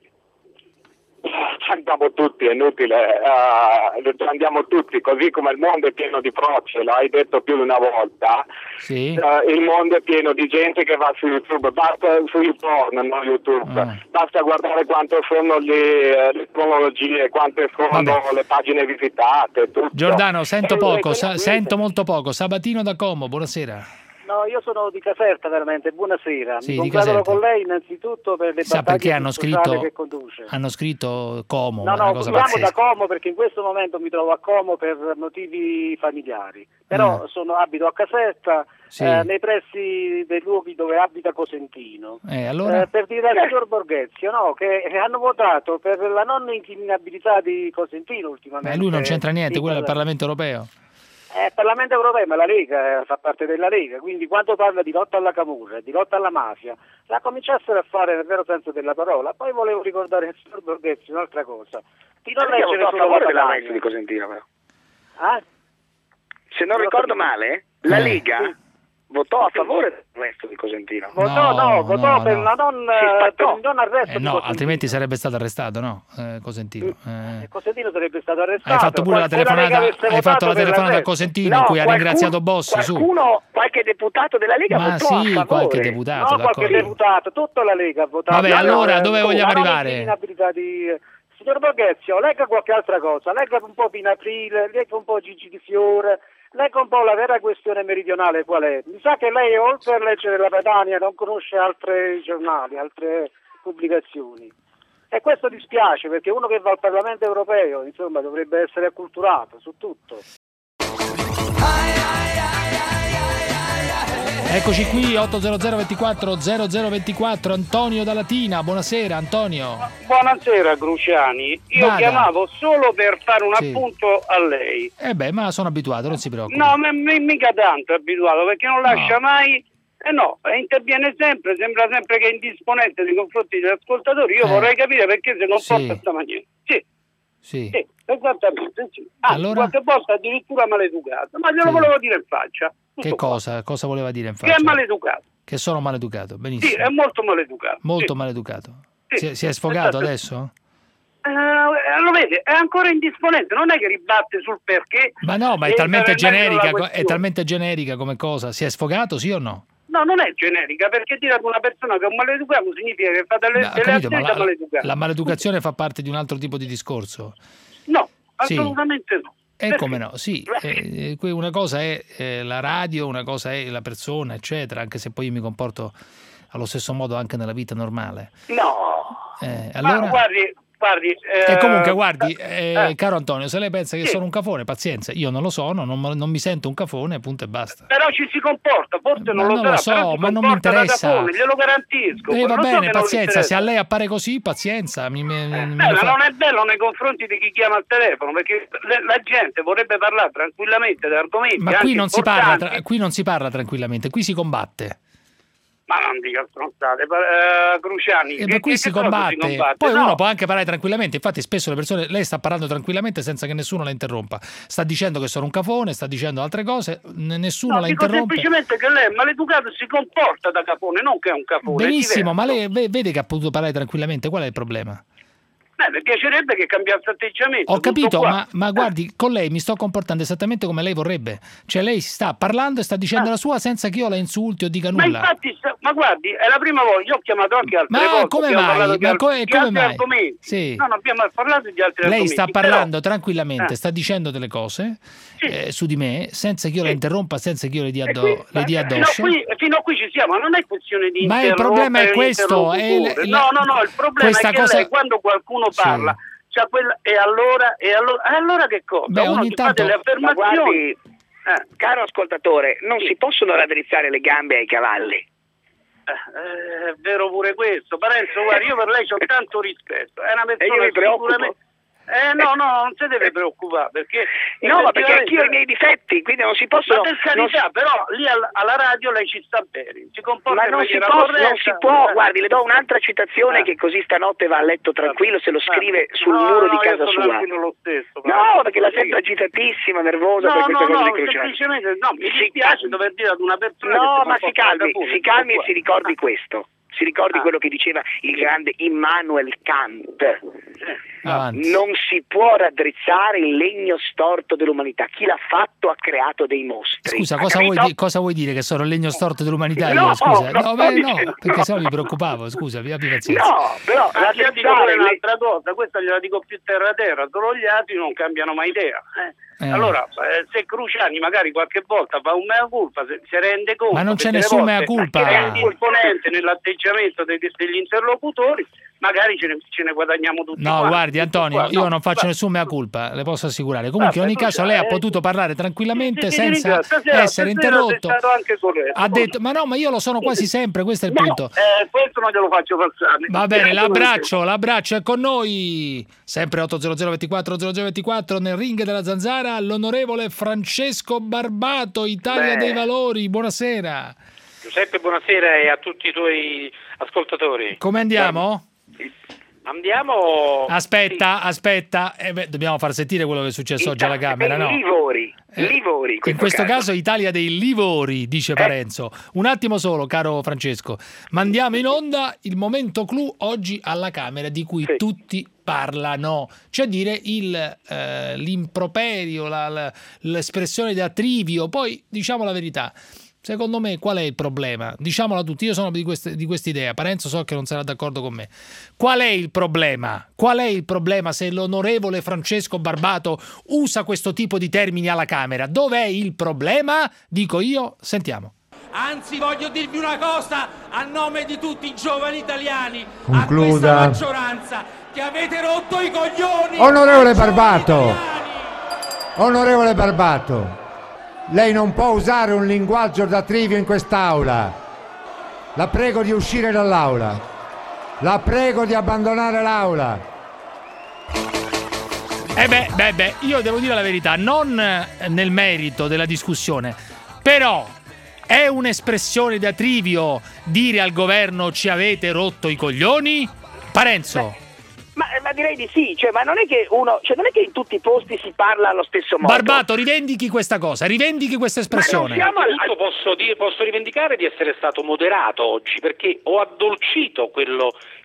[SPEAKER 7] Ci andiamo tutti, è inutile, eh, ci andiamo tutti, così come il mondo è pieno di procce, l'hai detto più di una volta,
[SPEAKER 4] Sì.
[SPEAKER 7] eh, il mondo è pieno di gente che va su YouTube, basta su YouPorn, non YouTube,
[SPEAKER 4] Ah.
[SPEAKER 7] basta guardare quanto sono le, le cronologie, quante sono
[SPEAKER 4] Vabbè.
[SPEAKER 7] le pagine visitate, tutto.
[SPEAKER 4] Giordano, sento
[SPEAKER 7] E-
[SPEAKER 4] poco,
[SPEAKER 7] e-
[SPEAKER 4] sa- sento molto poco. Sabatino da Como, buonasera.
[SPEAKER 8] No, io sono di Caserta veramente, buonasera.
[SPEAKER 4] Sì,
[SPEAKER 8] Mi
[SPEAKER 4] di
[SPEAKER 8] congratulo
[SPEAKER 4] Caserta.
[SPEAKER 8] con lei innanzitutto per le
[SPEAKER 4] Sa
[SPEAKER 8] battaglie
[SPEAKER 4] perché hanno
[SPEAKER 8] sociali
[SPEAKER 4] scritto,
[SPEAKER 8] che conduce.
[SPEAKER 4] hanno scritto Como,
[SPEAKER 8] No,
[SPEAKER 4] una
[SPEAKER 8] no,
[SPEAKER 4] cosa
[SPEAKER 8] siamo
[SPEAKER 4] pazzesca.
[SPEAKER 8] da Como perché in questo momento mi trovo a Como per motivi familiari. Però
[SPEAKER 4] Ah.
[SPEAKER 8] sono, abito a Caserta,
[SPEAKER 4] Sì.
[SPEAKER 8] eh, nei pressi dei luoghi dove abita Cosentino.
[SPEAKER 4] Eh, allora?
[SPEAKER 8] Eh, per dire al signor Borghezio, no, che hanno votato per la non incriminabilità di Cosentino ultimamente.
[SPEAKER 4] Ma lui non c'entra niente,
[SPEAKER 8] Sì,
[SPEAKER 4] quello è il
[SPEAKER 8] guarda.
[SPEAKER 4] Parlamento europeo.
[SPEAKER 8] Eh, Parlamento europeo, ma la Lega eh, fa parte della Lega, quindi quando parla di lotta alla camorra, di lotta alla mafia, la cominciassero a fare nel vero senso della parola. Poi volevo ricordare al signor Borghezzi un'altra cosa, di non
[SPEAKER 5] Perché
[SPEAKER 8] leggere
[SPEAKER 5] votò a
[SPEAKER 8] solo
[SPEAKER 5] favore
[SPEAKER 8] la
[SPEAKER 5] dell'arresto
[SPEAKER 8] Padania.
[SPEAKER 5] di Cosentino, però.
[SPEAKER 8] Ah?
[SPEAKER 5] Se non
[SPEAKER 8] Non ho
[SPEAKER 5] ricordo
[SPEAKER 8] capito.
[SPEAKER 5] male, la
[SPEAKER 4] Eh.
[SPEAKER 5] Lega votò a favore dell'arresto di Cosentino.
[SPEAKER 8] Votò, no,
[SPEAKER 4] No,
[SPEAKER 8] votò
[SPEAKER 4] no,
[SPEAKER 8] per,
[SPEAKER 4] no.
[SPEAKER 8] la non,
[SPEAKER 5] Si
[SPEAKER 8] eh,
[SPEAKER 5] spaccò.
[SPEAKER 8] per il non arresto
[SPEAKER 4] Eh,
[SPEAKER 8] di
[SPEAKER 4] no,
[SPEAKER 8] Cosentino.
[SPEAKER 4] altrimenti sarebbe stato arrestato, no? Eh, Cosentino. Eh.
[SPEAKER 8] Cosentino sarebbe stato arrestato.
[SPEAKER 4] Hai fatto pure
[SPEAKER 8] Poi
[SPEAKER 4] la
[SPEAKER 8] se Lega
[SPEAKER 4] telefonata,
[SPEAKER 8] avesse
[SPEAKER 4] hai
[SPEAKER 8] votato
[SPEAKER 4] fatto la
[SPEAKER 8] per
[SPEAKER 4] telefonata a
[SPEAKER 8] l'arresto-
[SPEAKER 4] Cosentino in
[SPEAKER 5] No,
[SPEAKER 4] cui ha
[SPEAKER 5] qualcuno-
[SPEAKER 4] ringraziato Bossi, su.
[SPEAKER 5] Qualcuno, qualche deputato della Lega
[SPEAKER 4] Ma
[SPEAKER 5] votò a
[SPEAKER 4] sì,
[SPEAKER 5] favore.
[SPEAKER 4] qualche deputato,
[SPEAKER 8] No, qualche
[SPEAKER 4] d'accordo.
[SPEAKER 8] deputato, tutta la Lega ha votato.
[SPEAKER 4] Vabbè,
[SPEAKER 8] No,
[SPEAKER 4] allora,
[SPEAKER 8] no,
[SPEAKER 4] dove
[SPEAKER 8] eh,
[SPEAKER 4] vogliamo
[SPEAKER 8] la non
[SPEAKER 4] arrivare?
[SPEAKER 8] incriminabilità di... Signor Borghezio, legga qualche altra cosa, legga un po' Pino Aprile, legga un po' Gigi Di Fiore, legga un po' la vera questione meridionale qual è. Mi sa che lei, oltre a leggere la Padania, non conosce altri giornali, altre pubblicazioni. E questo dispiace, perché uno che va al Parlamento europeo, insomma, dovrebbe essere acculturato su tutto.
[SPEAKER 4] Eccoci qui, otto zero zero ventiquattro zero zero ventiquattro, Antonio da Latina, buonasera Antonio.
[SPEAKER 9] Buonasera Cruciani, io
[SPEAKER 4] Vada.
[SPEAKER 9] chiamavo solo per fare un
[SPEAKER 4] Sì.
[SPEAKER 9] appunto a lei.
[SPEAKER 4] Eh beh, ma sono abituato, non si preoccupi.
[SPEAKER 9] No, m- m- mica tanto abituato, perché non lascia mai, eh no, eh, interviene sempre, sembra sempre che è indisponente nei confronti degli ascoltatori. Io
[SPEAKER 4] Eh.
[SPEAKER 9] vorrei capire perché si comporta
[SPEAKER 4] Sì.
[SPEAKER 9] in questa maniera. Sì,
[SPEAKER 4] Sì.
[SPEAKER 9] sì, esattamente, sì. Anzi,
[SPEAKER 4] Allora?
[SPEAKER 9] qualche volta addirittura maleducato, ma glielo
[SPEAKER 4] Sì.
[SPEAKER 9] volevo dire in faccia.
[SPEAKER 4] Che cosa? Cosa voleva dire in
[SPEAKER 9] Che è
[SPEAKER 4] faccia?
[SPEAKER 9] maleducato,
[SPEAKER 4] Che sono maleducato, benissimo.
[SPEAKER 9] sì, è molto maleducato.
[SPEAKER 4] Molto
[SPEAKER 9] sì.
[SPEAKER 4] maleducato.
[SPEAKER 9] Sì.
[SPEAKER 4] Si, è- si è sfogato
[SPEAKER 9] Esatto.
[SPEAKER 4] adesso?
[SPEAKER 9] Eh, lo vede, è ancora indisponente, non è che ribatte sul perché.
[SPEAKER 4] Ma no, ma è
[SPEAKER 9] e
[SPEAKER 4] talmente
[SPEAKER 9] per rimettere la
[SPEAKER 4] generica, co- è
[SPEAKER 9] questione.
[SPEAKER 4] talmente generica come cosa. Si è sfogato, sì o no?
[SPEAKER 9] No, non è generica, perché dire ad una persona che è un maleducato significa che fa delle,
[SPEAKER 4] Ma,
[SPEAKER 9] delle
[SPEAKER 4] capito,
[SPEAKER 9] azioni
[SPEAKER 4] ma
[SPEAKER 9] da
[SPEAKER 4] la,
[SPEAKER 9] maleducato.
[SPEAKER 4] la maleducazione fa parte di un altro tipo di discorso.
[SPEAKER 9] No,
[SPEAKER 4] Sì.
[SPEAKER 9] assolutamente no.
[SPEAKER 4] E
[SPEAKER 9] Perché?
[SPEAKER 4] come no, sì, eh, que- una cosa è eh, la radio, una cosa è la persona, eccetera, anche se poi io mi comporto allo stesso modo anche nella vita normale.
[SPEAKER 9] No,
[SPEAKER 4] Eh, allora...
[SPEAKER 9] ma guardi, guardi... Eh,
[SPEAKER 4] E comunque, guardi, eh,
[SPEAKER 9] eh,
[SPEAKER 4] caro Antonio, se lei pensa che
[SPEAKER 9] sì.
[SPEAKER 4] sono un cafone, pazienza, io non lo sono, non, non mi sento un cafone, punto e basta.
[SPEAKER 9] Però ci si comporta, forse
[SPEAKER 4] Ma
[SPEAKER 9] non lo
[SPEAKER 4] non lo
[SPEAKER 9] sarà,
[SPEAKER 4] so,
[SPEAKER 9] però si
[SPEAKER 4] ma non mi
[SPEAKER 9] comporta da
[SPEAKER 4] interessa.
[SPEAKER 9] cafone, glielo garantisco.
[SPEAKER 4] Eh, va
[SPEAKER 9] Lo so
[SPEAKER 4] bene,
[SPEAKER 9] che non
[SPEAKER 4] pazienza,
[SPEAKER 9] le
[SPEAKER 4] se a
[SPEAKER 9] interessa.
[SPEAKER 4] lei appare così, pazienza, mi, mi,
[SPEAKER 9] Eh,
[SPEAKER 4] me
[SPEAKER 9] beh,
[SPEAKER 4] ne
[SPEAKER 9] ma
[SPEAKER 4] fa-
[SPEAKER 9] non è bello nei confronti di chi chiama al telefono, perché le- la gente vorrebbe parlare tranquillamente di argomenti
[SPEAKER 4] Ma
[SPEAKER 9] anche
[SPEAKER 4] qui non, si parla,
[SPEAKER 9] importanti.
[SPEAKER 4] tra- qui non si parla tranquillamente, qui si combatte.
[SPEAKER 9] Ma non dica stronzate, eh, Cruciani.
[SPEAKER 4] E
[SPEAKER 9] che-
[SPEAKER 4] per qui
[SPEAKER 9] che
[SPEAKER 4] si
[SPEAKER 9] cosa
[SPEAKER 4] combatte.
[SPEAKER 9] combatte?
[SPEAKER 4] Poi
[SPEAKER 9] No.
[SPEAKER 4] uno può anche parlare tranquillamente. Infatti, spesso le persone, lei sta parlando tranquillamente senza che nessuno la interrompa. Sta dicendo che sono un cafone, sta dicendo altre cose, n- nessuno
[SPEAKER 9] No,
[SPEAKER 4] la
[SPEAKER 9] dico
[SPEAKER 4] interrompe.
[SPEAKER 9] semplicemente che lei è maleducato e si comporta da capone, non che è un capone. è
[SPEAKER 4] Benissimo, ma
[SPEAKER 9] diverso.
[SPEAKER 4] lei ve- vede che ha potuto parlare tranquillamente. Qual è il problema?
[SPEAKER 9] Beh, mi piacerebbe che cambiasse atteggiamento.
[SPEAKER 4] Ho
[SPEAKER 9] tutto
[SPEAKER 4] capito,
[SPEAKER 9] qua.
[SPEAKER 4] ma, ma guardi, con lei mi sto comportando esattamente come lei vorrebbe. Cioè, lei si sta parlando e sta dicendo la sua senza che io la insulti o dica
[SPEAKER 9] Ma
[SPEAKER 4] nulla.
[SPEAKER 9] infatti, sta- ma guardi, è la prima volta, io ho chiamato anche altre
[SPEAKER 4] Ma
[SPEAKER 9] volte.
[SPEAKER 4] come
[SPEAKER 9] abbiamo
[SPEAKER 4] mai?
[SPEAKER 9] parlato di
[SPEAKER 4] Ma
[SPEAKER 9] al-
[SPEAKER 4] come-
[SPEAKER 9] di
[SPEAKER 4] come
[SPEAKER 9] altri
[SPEAKER 4] mai?
[SPEAKER 9] argomenti.
[SPEAKER 4] Sì.
[SPEAKER 9] No, non abbiamo parlato di altri
[SPEAKER 4] Lei
[SPEAKER 9] argomenti.
[SPEAKER 4] sta
[SPEAKER 9] però-
[SPEAKER 4] parlando tranquillamente,
[SPEAKER 9] Eh.
[SPEAKER 4] sta dicendo delle cose eh, su di me senza che io la interrompa, senza che io le dia,
[SPEAKER 9] E
[SPEAKER 4] addo-
[SPEAKER 9] qui-
[SPEAKER 4] le dia
[SPEAKER 9] fino, a
[SPEAKER 4] addosso.
[SPEAKER 9] qui, fino a qui ci siamo, non è questione di
[SPEAKER 4] Ma il problema è
[SPEAKER 9] interrompere
[SPEAKER 4] questo, è
[SPEAKER 9] l'interlocutore.
[SPEAKER 4] il-
[SPEAKER 9] no, no, no, il problema
[SPEAKER 4] questa
[SPEAKER 9] è che
[SPEAKER 4] cosa-
[SPEAKER 9] lei, quando qualcuno
[SPEAKER 4] Sì.
[SPEAKER 9] parla, c'ha quella, e allora, e allora, e allora che cosa?
[SPEAKER 4] Beh,
[SPEAKER 9] Uno
[SPEAKER 4] ogni
[SPEAKER 9] ti
[SPEAKER 4] tanto-
[SPEAKER 9] fa delle
[SPEAKER 5] Ma
[SPEAKER 9] affermazioni.
[SPEAKER 5] guardi,
[SPEAKER 9] Eh,
[SPEAKER 5] caro ascoltatore, non si possono raddrizzare le gambe ai cavalli.
[SPEAKER 9] eh, è vero pure questo. Parenzo, guarda, io per lei ho tanto rispetto. È una
[SPEAKER 5] E io
[SPEAKER 9] persona
[SPEAKER 5] mi preoccupo.
[SPEAKER 9] sicuramente... Eh no, no, non si deve preoccupare, perché...
[SPEAKER 5] No, ma perché anch'io ho i
[SPEAKER 9] effettivamente-
[SPEAKER 5] miei difetti, quindi non si possono...
[SPEAKER 9] Ma per carità, però lì al- alla radio lei ci sta bene, si comporta
[SPEAKER 5] Ma
[SPEAKER 9] in
[SPEAKER 5] non si,
[SPEAKER 9] maniera
[SPEAKER 5] può,
[SPEAKER 9] corretta.
[SPEAKER 5] non si può,
[SPEAKER 9] Eh.
[SPEAKER 5] guardi, le do un'altra citazione
[SPEAKER 9] Eh.
[SPEAKER 5] che così stanotte va a letto tranquillo, se lo scrive sul
[SPEAKER 9] No,
[SPEAKER 5] muro
[SPEAKER 9] no,
[SPEAKER 5] di
[SPEAKER 9] io
[SPEAKER 5] casa
[SPEAKER 9] sto
[SPEAKER 5] sua.
[SPEAKER 9] tranquillo lo stesso.
[SPEAKER 5] No, perché la
[SPEAKER 9] Sì.
[SPEAKER 5] sento agitatissima, nervosa
[SPEAKER 9] No,
[SPEAKER 5] per queste
[SPEAKER 9] no,
[SPEAKER 5] cose
[SPEAKER 9] no,
[SPEAKER 5] di Cruciani.
[SPEAKER 9] semplicemente no, mi
[SPEAKER 5] Si-
[SPEAKER 9] dispiace dover dire ad una persona che
[SPEAKER 5] No,
[SPEAKER 9] si
[SPEAKER 5] ma si
[SPEAKER 9] comporta
[SPEAKER 5] calmi,
[SPEAKER 9] da pure,
[SPEAKER 5] si calmi
[SPEAKER 9] tutto
[SPEAKER 5] e si
[SPEAKER 9] qua.
[SPEAKER 5] ricordi questo. Si ricordi quello che diceva il grande Immanuel Kant.
[SPEAKER 4] Avanti.
[SPEAKER 5] Non si può raddrizzare il legno storto dell'umanità. Chi l'ha fatto ha creato dei mostri.
[SPEAKER 4] Scusa,
[SPEAKER 5] Ha
[SPEAKER 4] cosa vuoi,
[SPEAKER 5] capito?
[SPEAKER 4] di- cosa vuoi dire? Che sono il legno storto dell'umanità?
[SPEAKER 5] No,
[SPEAKER 4] io, scusa.
[SPEAKER 5] no,
[SPEAKER 4] No, beh,
[SPEAKER 5] no,
[SPEAKER 4] no,
[SPEAKER 5] no.
[SPEAKER 4] perché sennò mi preoccupavo. Scusa, vi abbi pazienza.
[SPEAKER 5] No, però
[SPEAKER 9] Ah, io dico
[SPEAKER 5] raddrizzare
[SPEAKER 9] pure
[SPEAKER 5] le-
[SPEAKER 9] un'altra cosa, questa gliela dico più terra a terra, solo gli altri non cambiano mai idea. eh.
[SPEAKER 4] Eh.
[SPEAKER 9] Allora, eh, se Cruciani magari qualche volta fa un mea culpa, se si rende conto...
[SPEAKER 4] Ma non c'è
[SPEAKER 9] perché
[SPEAKER 4] nessun
[SPEAKER 9] le volte
[SPEAKER 4] mea culpa.
[SPEAKER 9] È indisponente nell'atteggiamento dei- degli interlocutori, magari ce ne, ce ne guadagniamo tutti
[SPEAKER 4] No,
[SPEAKER 9] quanti.
[SPEAKER 4] guardi Antonio,
[SPEAKER 9] Tutto qua,
[SPEAKER 4] io
[SPEAKER 9] no,
[SPEAKER 4] non faccio
[SPEAKER 9] va.
[SPEAKER 4] nessun mea culpa, le posso assicurare. Comunque in
[SPEAKER 9] Vabbè,
[SPEAKER 4] ogni caso lei ha
[SPEAKER 9] eh,
[SPEAKER 4] potuto parlare tranquillamente
[SPEAKER 9] sì, sì,
[SPEAKER 4] senza
[SPEAKER 9] ringrazio. Stasera-
[SPEAKER 4] essere
[SPEAKER 9] stasera
[SPEAKER 4] interrotto.
[SPEAKER 9] sei stato anche corretto.
[SPEAKER 4] Ha detto, ma no, ma io lo sono quasi sempre, questo è il
[SPEAKER 9] No,
[SPEAKER 4] punto.
[SPEAKER 9] eh, questo non glielo faccio passare.
[SPEAKER 4] Va bene, l'abbraccio, l'abbraccio è con noi. Sempre otto zero zero ventiquattro zero zero ventiquattro nel ring della Zanzara, l'onorevole Francesco Barbato, Italia
[SPEAKER 21] Beh.
[SPEAKER 4] dei Valori. Buonasera.
[SPEAKER 21] Giuseppe, buonasera e a tutti i tuoi ascoltatori.
[SPEAKER 4] Come andiamo?
[SPEAKER 21] Andiamo...
[SPEAKER 4] Aspetta, aspetta, eh beh, dobbiamo far sentire quello che è successo oggi alla Camera, no?
[SPEAKER 5] Livori,
[SPEAKER 4] Eh,
[SPEAKER 5] Livori.
[SPEAKER 4] In questo caso Italia dei Livori, dice Parenzo. Un attimo solo, caro Francesco. Mandiamo in onda il momento clou oggi alla Camera di cui tutti parlano, cioè dire il, eh, l'improperio, la- la- l'espressione di attrivio. Poi diciamo la verità. Secondo me qual è il problema? Diciamola tutti, io sono di queste- di quest'idea, Parenzo so che non sarà d'accordo con me. Qual è il problema? Qual è il problema se l'onorevole Francesco Barbato usa questo tipo di termini alla Camera? Dov'è il problema? Dico io, sentiamo.
[SPEAKER 3] Anzi, voglio dirvi una cosa a nome di tutti i giovani italiani,
[SPEAKER 11] Concluda.
[SPEAKER 3] a questa maggioranza, che avete rotto i coglioni.
[SPEAKER 11] Onorevole Barbato, onorevole Barbato, lei non può usare un linguaggio da trivio in quest'aula. La prego di uscire dall'aula. La prego di abbandonare l'aula.
[SPEAKER 4] Eh beh, beh, beh, io devo dire la verità, non eh, nel merito della discussione, però è un'espressione da trivio dire al governo ci avete rotto i coglioni? Parenzo.
[SPEAKER 5] Ma, ma direi di sì, cioè, ma non è che uno, cioè non è che in tutti i posti si parla allo stesso modo.
[SPEAKER 4] Barbato, rivendichi questa cosa, rivendichi questa espressione.
[SPEAKER 21] Innanzitutto posso, dire, posso rivendicare di essere stato moderato oggi, perché ho addolcito quello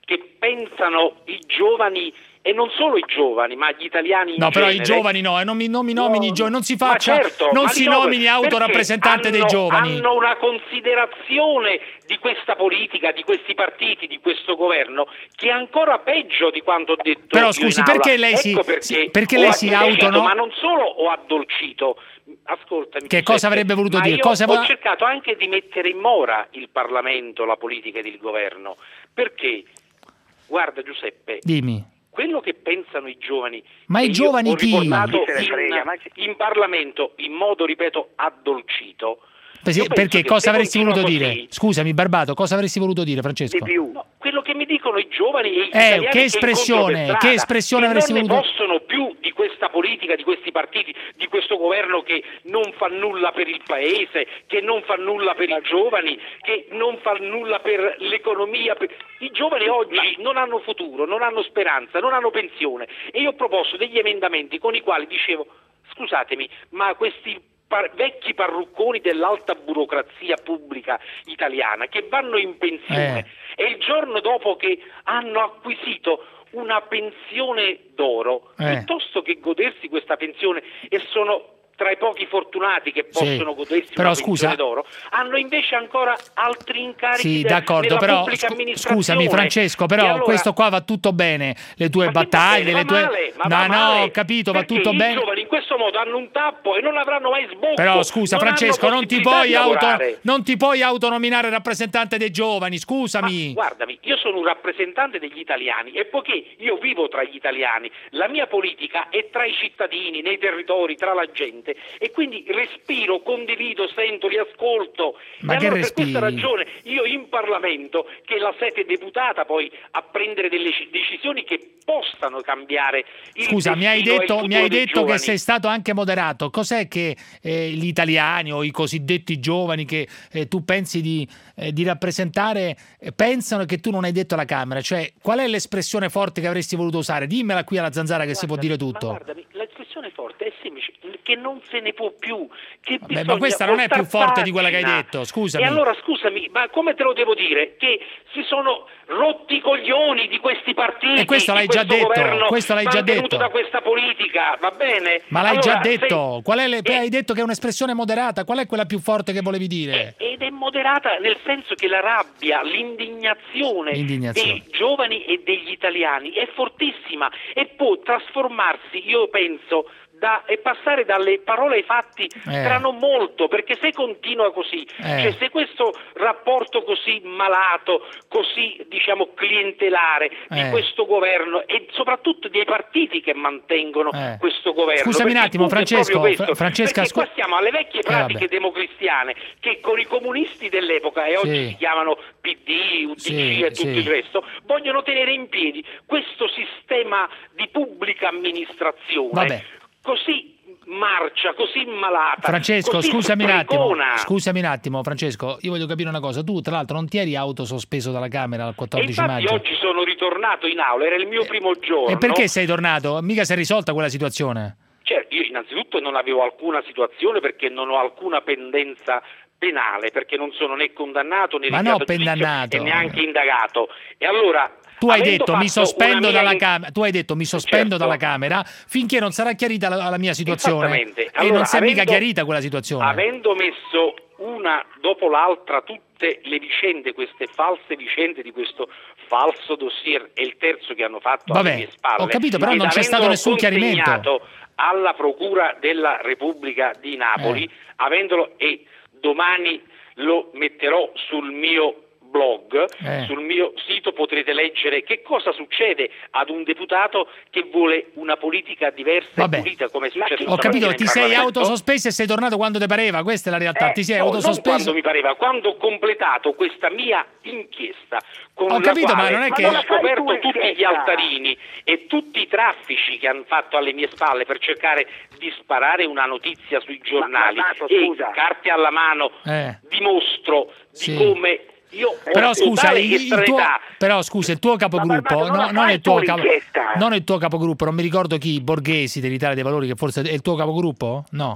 [SPEAKER 3] che pensano i giovani, e non solo i giovani, ma gli italiani in
[SPEAKER 4] No, però
[SPEAKER 3] genere.
[SPEAKER 4] i giovani no, eh, non mi, non mi nomini i giovani, non si faccia,
[SPEAKER 3] Ma certo,
[SPEAKER 4] non
[SPEAKER 3] ma
[SPEAKER 4] si
[SPEAKER 3] li nomini,
[SPEAKER 4] nomini autorappresentante
[SPEAKER 3] perché
[SPEAKER 4] dei giovani.
[SPEAKER 3] Hanno, hanno una considerazione di questa politica, di questi partiti, di questo governo, che è ancora peggio di quanto ho detto.
[SPEAKER 4] Però,
[SPEAKER 3] io
[SPEAKER 4] scusi,
[SPEAKER 3] in aula.
[SPEAKER 4] perché lei si-
[SPEAKER 3] Ecco perché,
[SPEAKER 4] si- perché
[SPEAKER 3] ho
[SPEAKER 4] lei si
[SPEAKER 3] addolcito,
[SPEAKER 4] auto, no?
[SPEAKER 3] Ma non solo ho addolcito. Ascoltami.
[SPEAKER 4] Che cosa
[SPEAKER 3] Giuseppe,
[SPEAKER 4] avrebbe voluto
[SPEAKER 3] ma
[SPEAKER 4] dire?
[SPEAKER 3] Io
[SPEAKER 4] Cosa
[SPEAKER 3] ho
[SPEAKER 4] vo-
[SPEAKER 3] cercato anche di mettere in mora il Parlamento, la politica ed il governo, perché, guarda Giuseppe,
[SPEAKER 4] Dimmi.
[SPEAKER 3] quello che pensano i giovani,
[SPEAKER 4] Ma i
[SPEAKER 3] e io
[SPEAKER 4] giovani
[SPEAKER 3] ho
[SPEAKER 4] chi?
[SPEAKER 3] riportato
[SPEAKER 4] Chi se ne frega,
[SPEAKER 3] in, in Parlamento in modo, ripeto, addolcito.
[SPEAKER 4] Perché,
[SPEAKER 3] Io penso
[SPEAKER 4] perché
[SPEAKER 3] che
[SPEAKER 4] cosa
[SPEAKER 3] se
[SPEAKER 4] avresti
[SPEAKER 3] continua
[SPEAKER 4] voluto
[SPEAKER 3] così,
[SPEAKER 4] dire? Scusami, Barbato, cosa avresti voluto dire, Francesco?
[SPEAKER 3] No, quello che mi dicono i giovani e gli
[SPEAKER 4] Eh,
[SPEAKER 3] italiani
[SPEAKER 4] che espressione,
[SPEAKER 3] incontro per
[SPEAKER 4] che
[SPEAKER 3] strada,
[SPEAKER 4] espressione
[SPEAKER 3] che
[SPEAKER 4] avresti
[SPEAKER 3] non ne
[SPEAKER 4] voluto-
[SPEAKER 3] possono più di questa politica, di questi partiti, di questo governo che non fa nulla per il paese, che non fa nulla per i giovani, che non fa nulla per l'economia. per- I giovani oggi non hanno futuro, non hanno speranza, non hanno pensione, e io ho proposto degli emendamenti con i quali dicevo: scusatemi, ma questi par- vecchi parrucconi dell'alta burocrazia pubblica italiana che vanno in pensione e il giorno dopo che hanno acquisito una pensione d'oro,
[SPEAKER 4] Eh.
[SPEAKER 3] piuttosto che godersi questa pensione, e sono tra i pochi fortunati che
[SPEAKER 4] Sì,
[SPEAKER 3] possono godersi
[SPEAKER 4] però
[SPEAKER 3] una
[SPEAKER 4] scusa-
[SPEAKER 3] pensione d'oro, hanno invece ancora altri incarichi
[SPEAKER 4] Sì,
[SPEAKER 3] de-
[SPEAKER 4] d'accordo,
[SPEAKER 3] nella
[SPEAKER 4] però
[SPEAKER 3] pubblica
[SPEAKER 4] scu-
[SPEAKER 3] amministrazione.
[SPEAKER 4] scusami Francesco,
[SPEAKER 3] E
[SPEAKER 4] però
[SPEAKER 3] allora-
[SPEAKER 4] questo qua va tutto bene, le tue battaglie,
[SPEAKER 3] bene,
[SPEAKER 4] le
[SPEAKER 3] va
[SPEAKER 4] tue
[SPEAKER 3] male, ma
[SPEAKER 4] No,
[SPEAKER 3] va
[SPEAKER 4] no,
[SPEAKER 3] male,
[SPEAKER 4] ho capito, va
[SPEAKER 3] perché
[SPEAKER 4] tutto
[SPEAKER 3] i
[SPEAKER 4] bene.
[SPEAKER 3] giovani in questo modo hanno un tappo e non avranno mai sbocco.
[SPEAKER 4] Però scusa
[SPEAKER 3] non
[SPEAKER 4] Francesco,
[SPEAKER 3] hanno
[SPEAKER 4] non ti,
[SPEAKER 3] possibilità
[SPEAKER 4] puoi
[SPEAKER 3] di
[SPEAKER 4] auto,
[SPEAKER 3] lavorare.
[SPEAKER 4] non ti puoi autonominare rappresentante dei giovani, scusami.
[SPEAKER 3] Guardami, io sono un rappresentante degli italiani e poiché io vivo tra gli italiani, la mia politica è tra i cittadini, nei territori, tra la gente, e quindi respiro, condivido, sento, li ascolto.
[SPEAKER 4] Ma
[SPEAKER 3] e
[SPEAKER 4] che
[SPEAKER 3] allora
[SPEAKER 4] respiri?
[SPEAKER 3] per questa ragione io in Parlamento, che è la sede deputata poi a prendere delle ci- decisioni che possano cambiare il
[SPEAKER 4] Scusa, mi hai
[SPEAKER 3] destino e il
[SPEAKER 4] detto,
[SPEAKER 3] futuro
[SPEAKER 4] mi hai
[SPEAKER 3] dei
[SPEAKER 4] detto che
[SPEAKER 3] giovani.
[SPEAKER 4] sei stato anche moderato. Cos'è che eh, gli italiani o i cosiddetti giovani che eh, tu pensi di, eh, di rappresentare eh, pensano che tu non hai detto alla Camera? Cioè, qual è l'espressione forte che avresti voluto usare? Dimmela qui alla Zanzara che si può dire tutto.
[SPEAKER 3] Ma guardami, l'espressione forte è semplice, che non se ne può più. Che
[SPEAKER 4] Beh,
[SPEAKER 3] bisogna
[SPEAKER 4] ma questa non è più
[SPEAKER 3] voltar
[SPEAKER 4] forte di quella che hai
[SPEAKER 3] pagina.
[SPEAKER 4] detto, scusami.
[SPEAKER 3] E allora scusami, ma come te lo devo dire? Che si sono rotti i coglioni di questi partiti,
[SPEAKER 4] E questo
[SPEAKER 3] di
[SPEAKER 4] l'hai già
[SPEAKER 3] questo
[SPEAKER 4] detto,
[SPEAKER 3] governo
[SPEAKER 4] questo l'hai già
[SPEAKER 3] mantenuto
[SPEAKER 4] detto.
[SPEAKER 3] da questa politica, va bene?
[SPEAKER 4] Ma l'hai
[SPEAKER 3] Allora,
[SPEAKER 4] già detto.
[SPEAKER 3] se-
[SPEAKER 4] Qual è le... Hai detto che è un'espressione moderata. Qual è quella più forte che volevi dire?
[SPEAKER 3] Ed è moderata nel senso che la rabbia, l'indignazione,
[SPEAKER 4] L'indignazione.
[SPEAKER 3] dei giovani e degli italiani è fortissima e può trasformarsi, io penso, da, e passare dalle parole ai fatti
[SPEAKER 4] Eh.
[SPEAKER 3] tra non molto, perché se continua così,
[SPEAKER 4] Eh.
[SPEAKER 3] cioè se questo rapporto così malato, così diciamo clientelare di
[SPEAKER 4] Eh.
[SPEAKER 3] questo governo e soprattutto dei partiti che mantengono
[SPEAKER 4] Eh.
[SPEAKER 3] questo governo.
[SPEAKER 4] Scusami un
[SPEAKER 3] perché il
[SPEAKER 4] attimo,
[SPEAKER 3] punto è
[SPEAKER 4] Francesco,
[SPEAKER 3] proprio questo,
[SPEAKER 4] Fra- Francesca,
[SPEAKER 3] perché qua
[SPEAKER 4] scu-
[SPEAKER 3] siamo alle vecchie
[SPEAKER 4] Eh,
[SPEAKER 3] pratiche
[SPEAKER 4] vabbè.
[SPEAKER 3] democristiane che con i comunisti dell'epoca, e oggi
[SPEAKER 4] Sì.
[SPEAKER 3] si chiamano P D, U D C
[SPEAKER 4] Sì,
[SPEAKER 3] e tutto
[SPEAKER 4] sì.
[SPEAKER 3] il resto, vogliono tenere in piedi questo sistema di pubblica amministrazione.
[SPEAKER 4] Vabbè.
[SPEAKER 3] Così marcia, così malata.
[SPEAKER 4] Francesco,
[SPEAKER 3] così
[SPEAKER 4] scusami un attimo.
[SPEAKER 3] sprecona.
[SPEAKER 4] Scusami un attimo, Francesco, io voglio capire una cosa. Tu, tra l'altro, non ti eri autosospeso dalla Camera al
[SPEAKER 3] E
[SPEAKER 4] quattordici
[SPEAKER 3] infatti
[SPEAKER 4] maggio?
[SPEAKER 3] oggi sono ritornato in aula, era il mio primo giorno.
[SPEAKER 4] E perché sei tornato? Mica si è risolta quella situazione.
[SPEAKER 3] Cioè, io innanzitutto non avevo alcuna situazione perché non ho alcuna pendenza penale, perché non sono né condannato né
[SPEAKER 4] Ma
[SPEAKER 3] rinviato
[SPEAKER 4] no,
[SPEAKER 3] a giudizio
[SPEAKER 4] pendannato.
[SPEAKER 3] e neanche indagato. E allora
[SPEAKER 4] Tu hai
[SPEAKER 3] avendo
[SPEAKER 4] detto mi
[SPEAKER 3] fatto
[SPEAKER 4] sospendo
[SPEAKER 3] una mia
[SPEAKER 4] dalla
[SPEAKER 3] in-
[SPEAKER 4] Camera. Tu hai detto mi sospendo
[SPEAKER 3] Certo.
[SPEAKER 4] dalla Camera finché non sarà chiarita la, la mia situazione.
[SPEAKER 3] Esattamente.
[SPEAKER 4] E
[SPEAKER 3] Allora,
[SPEAKER 4] non si è mica
[SPEAKER 3] avendo-
[SPEAKER 4] chiarita quella situazione.
[SPEAKER 3] Avendo messo una dopo l'altra tutte le vicende, queste false vicende di questo falso dossier, e il terzo che hanno fatto
[SPEAKER 4] Vabbè,
[SPEAKER 3] alle mie spalle,
[SPEAKER 4] ho capito, però
[SPEAKER 3] ed
[SPEAKER 4] non c'è stato
[SPEAKER 3] avendolo
[SPEAKER 4] nessun chiarimento.
[SPEAKER 3] consegnato alla Procura della Repubblica di Napoli,
[SPEAKER 4] Eh.
[SPEAKER 3] avendolo, e domani lo metterò sul mio blog,
[SPEAKER 4] Eh.
[SPEAKER 3] sul mio sito potrete leggere che cosa succede ad un deputato che vuole una politica diversa
[SPEAKER 4] Vabbè.
[SPEAKER 3] e pulita, come è successo
[SPEAKER 4] Ho capito,
[SPEAKER 3] stamattina in
[SPEAKER 4] ti sei
[SPEAKER 3] Parlamento.
[SPEAKER 4] autosospeso e sei tornato quando ti pareva, questa è la realtà.
[SPEAKER 3] Eh,
[SPEAKER 4] ti sei
[SPEAKER 3] no, non
[SPEAKER 4] autosospeso.
[SPEAKER 3] quando mi pareva, quando ho completato questa mia inchiesta con
[SPEAKER 4] Ho
[SPEAKER 3] la
[SPEAKER 4] capito, ma
[SPEAKER 3] quale
[SPEAKER 4] non è che-
[SPEAKER 3] ho
[SPEAKER 4] Ma la fai
[SPEAKER 3] scoperto
[SPEAKER 4] tu
[SPEAKER 3] tutti gli
[SPEAKER 4] inchiesta?
[SPEAKER 3] altarini e tutti i traffici che hanno fatto alle mie spalle per cercare di sparare una notizia sui giornali,
[SPEAKER 5] ma Marco,
[SPEAKER 3] e
[SPEAKER 5] scusa.
[SPEAKER 3] carte alla mano
[SPEAKER 4] Eh.
[SPEAKER 3] dimostro
[SPEAKER 4] Sì.
[SPEAKER 3] di come io
[SPEAKER 4] Però
[SPEAKER 3] ho
[SPEAKER 4] scusa,
[SPEAKER 3] totale
[SPEAKER 4] il, il tuo,
[SPEAKER 3] estraneità.
[SPEAKER 4] però scusa, il tuo capogruppo,
[SPEAKER 5] Ma- ma- ma non
[SPEAKER 4] no,
[SPEAKER 5] la
[SPEAKER 4] non,
[SPEAKER 5] fai
[SPEAKER 4] il tuo
[SPEAKER 5] tu
[SPEAKER 4] capo,
[SPEAKER 5] l'inchiesta?
[SPEAKER 4] non il tuo capogruppo, non mi ricordo chi, Borghesi dell'Italia dei Valori, che forse è il tuo capogruppo? No.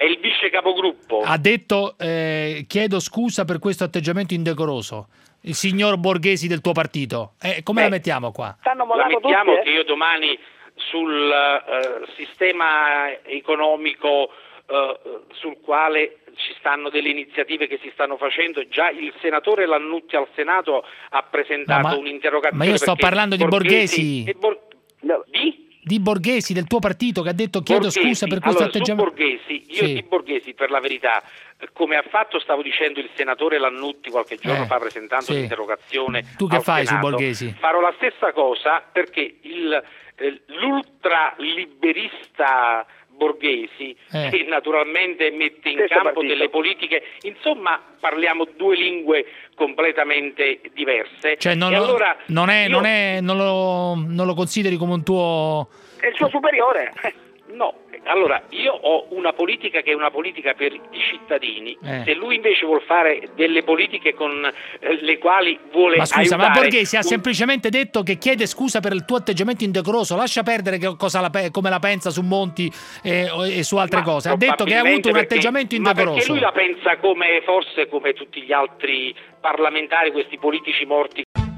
[SPEAKER 3] è il vice capogruppo.
[SPEAKER 4] Ha detto eh, chiedo scusa per questo atteggiamento indecoroso. Il signor Borghesi del tuo partito. Eh, come
[SPEAKER 5] Beh,
[SPEAKER 4] la mettiamo qua?
[SPEAKER 5] Stanno
[SPEAKER 3] La
[SPEAKER 5] mollando
[SPEAKER 3] mettiamo
[SPEAKER 5] tutti,
[SPEAKER 3] che io domani sul uh, sistema economico uh, sul quale ci stanno delle iniziative che si stanno facendo. Già il senatore Lannutti al Senato ha presentato
[SPEAKER 4] No, ma,
[SPEAKER 3] un'interrogazione.
[SPEAKER 4] ma io sto parlando di Borghesi.
[SPEAKER 3] e Bor- no, di?
[SPEAKER 4] Di Borghesi, del tuo partito, che ha detto chiedo
[SPEAKER 3] Borghesi.
[SPEAKER 4] scusa per questo
[SPEAKER 3] allora,
[SPEAKER 4] atteggiamento.
[SPEAKER 3] Su Borghesi, io
[SPEAKER 4] Sì.
[SPEAKER 3] di Borghesi, per la verità, come ha fatto, stavo dicendo, il senatore Lannutti qualche giorno
[SPEAKER 4] Eh,
[SPEAKER 3] fa presentando
[SPEAKER 4] sì.
[SPEAKER 3] l'interrogazione.
[SPEAKER 4] Tu che
[SPEAKER 3] al
[SPEAKER 4] fai
[SPEAKER 3] Senato,
[SPEAKER 4] su Borghesi?
[SPEAKER 3] Farò la stessa cosa perché il, eh, l'ultraliberista Borghesi,
[SPEAKER 4] Eh.
[SPEAKER 3] che naturalmente mette in
[SPEAKER 5] Stesso
[SPEAKER 3] campo
[SPEAKER 5] partito.
[SPEAKER 3] delle politiche, insomma parliamo due lingue completamente diverse.
[SPEAKER 4] Cioè non,
[SPEAKER 3] e allora
[SPEAKER 4] non, è,
[SPEAKER 3] io-
[SPEAKER 4] non, è, non, lo, non lo consideri come un tuo...
[SPEAKER 5] è il suo superiore.
[SPEAKER 3] No, allora io ho una politica che è una politica per i cittadini.
[SPEAKER 4] Eh.
[SPEAKER 3] Se lui invece vuol fare delle politiche con eh, le quali vuole
[SPEAKER 4] Ma scusa, ma
[SPEAKER 3] aiutare
[SPEAKER 4] Borghesi ha
[SPEAKER 3] un-
[SPEAKER 4] semplicemente detto che chiede scusa per il tuo atteggiamento indecoroso. Lascia perdere che cosa la pe- come la pensa su Monti e, e su altre
[SPEAKER 3] Ma
[SPEAKER 4] cose. Ha detto che ha avuto
[SPEAKER 3] probabilmente
[SPEAKER 4] un
[SPEAKER 3] perché-
[SPEAKER 4] atteggiamento
[SPEAKER 3] ma perché
[SPEAKER 4] indecoroso.
[SPEAKER 3] lui la pensa come forse come tutti gli altri parlamentari, questi politici morti.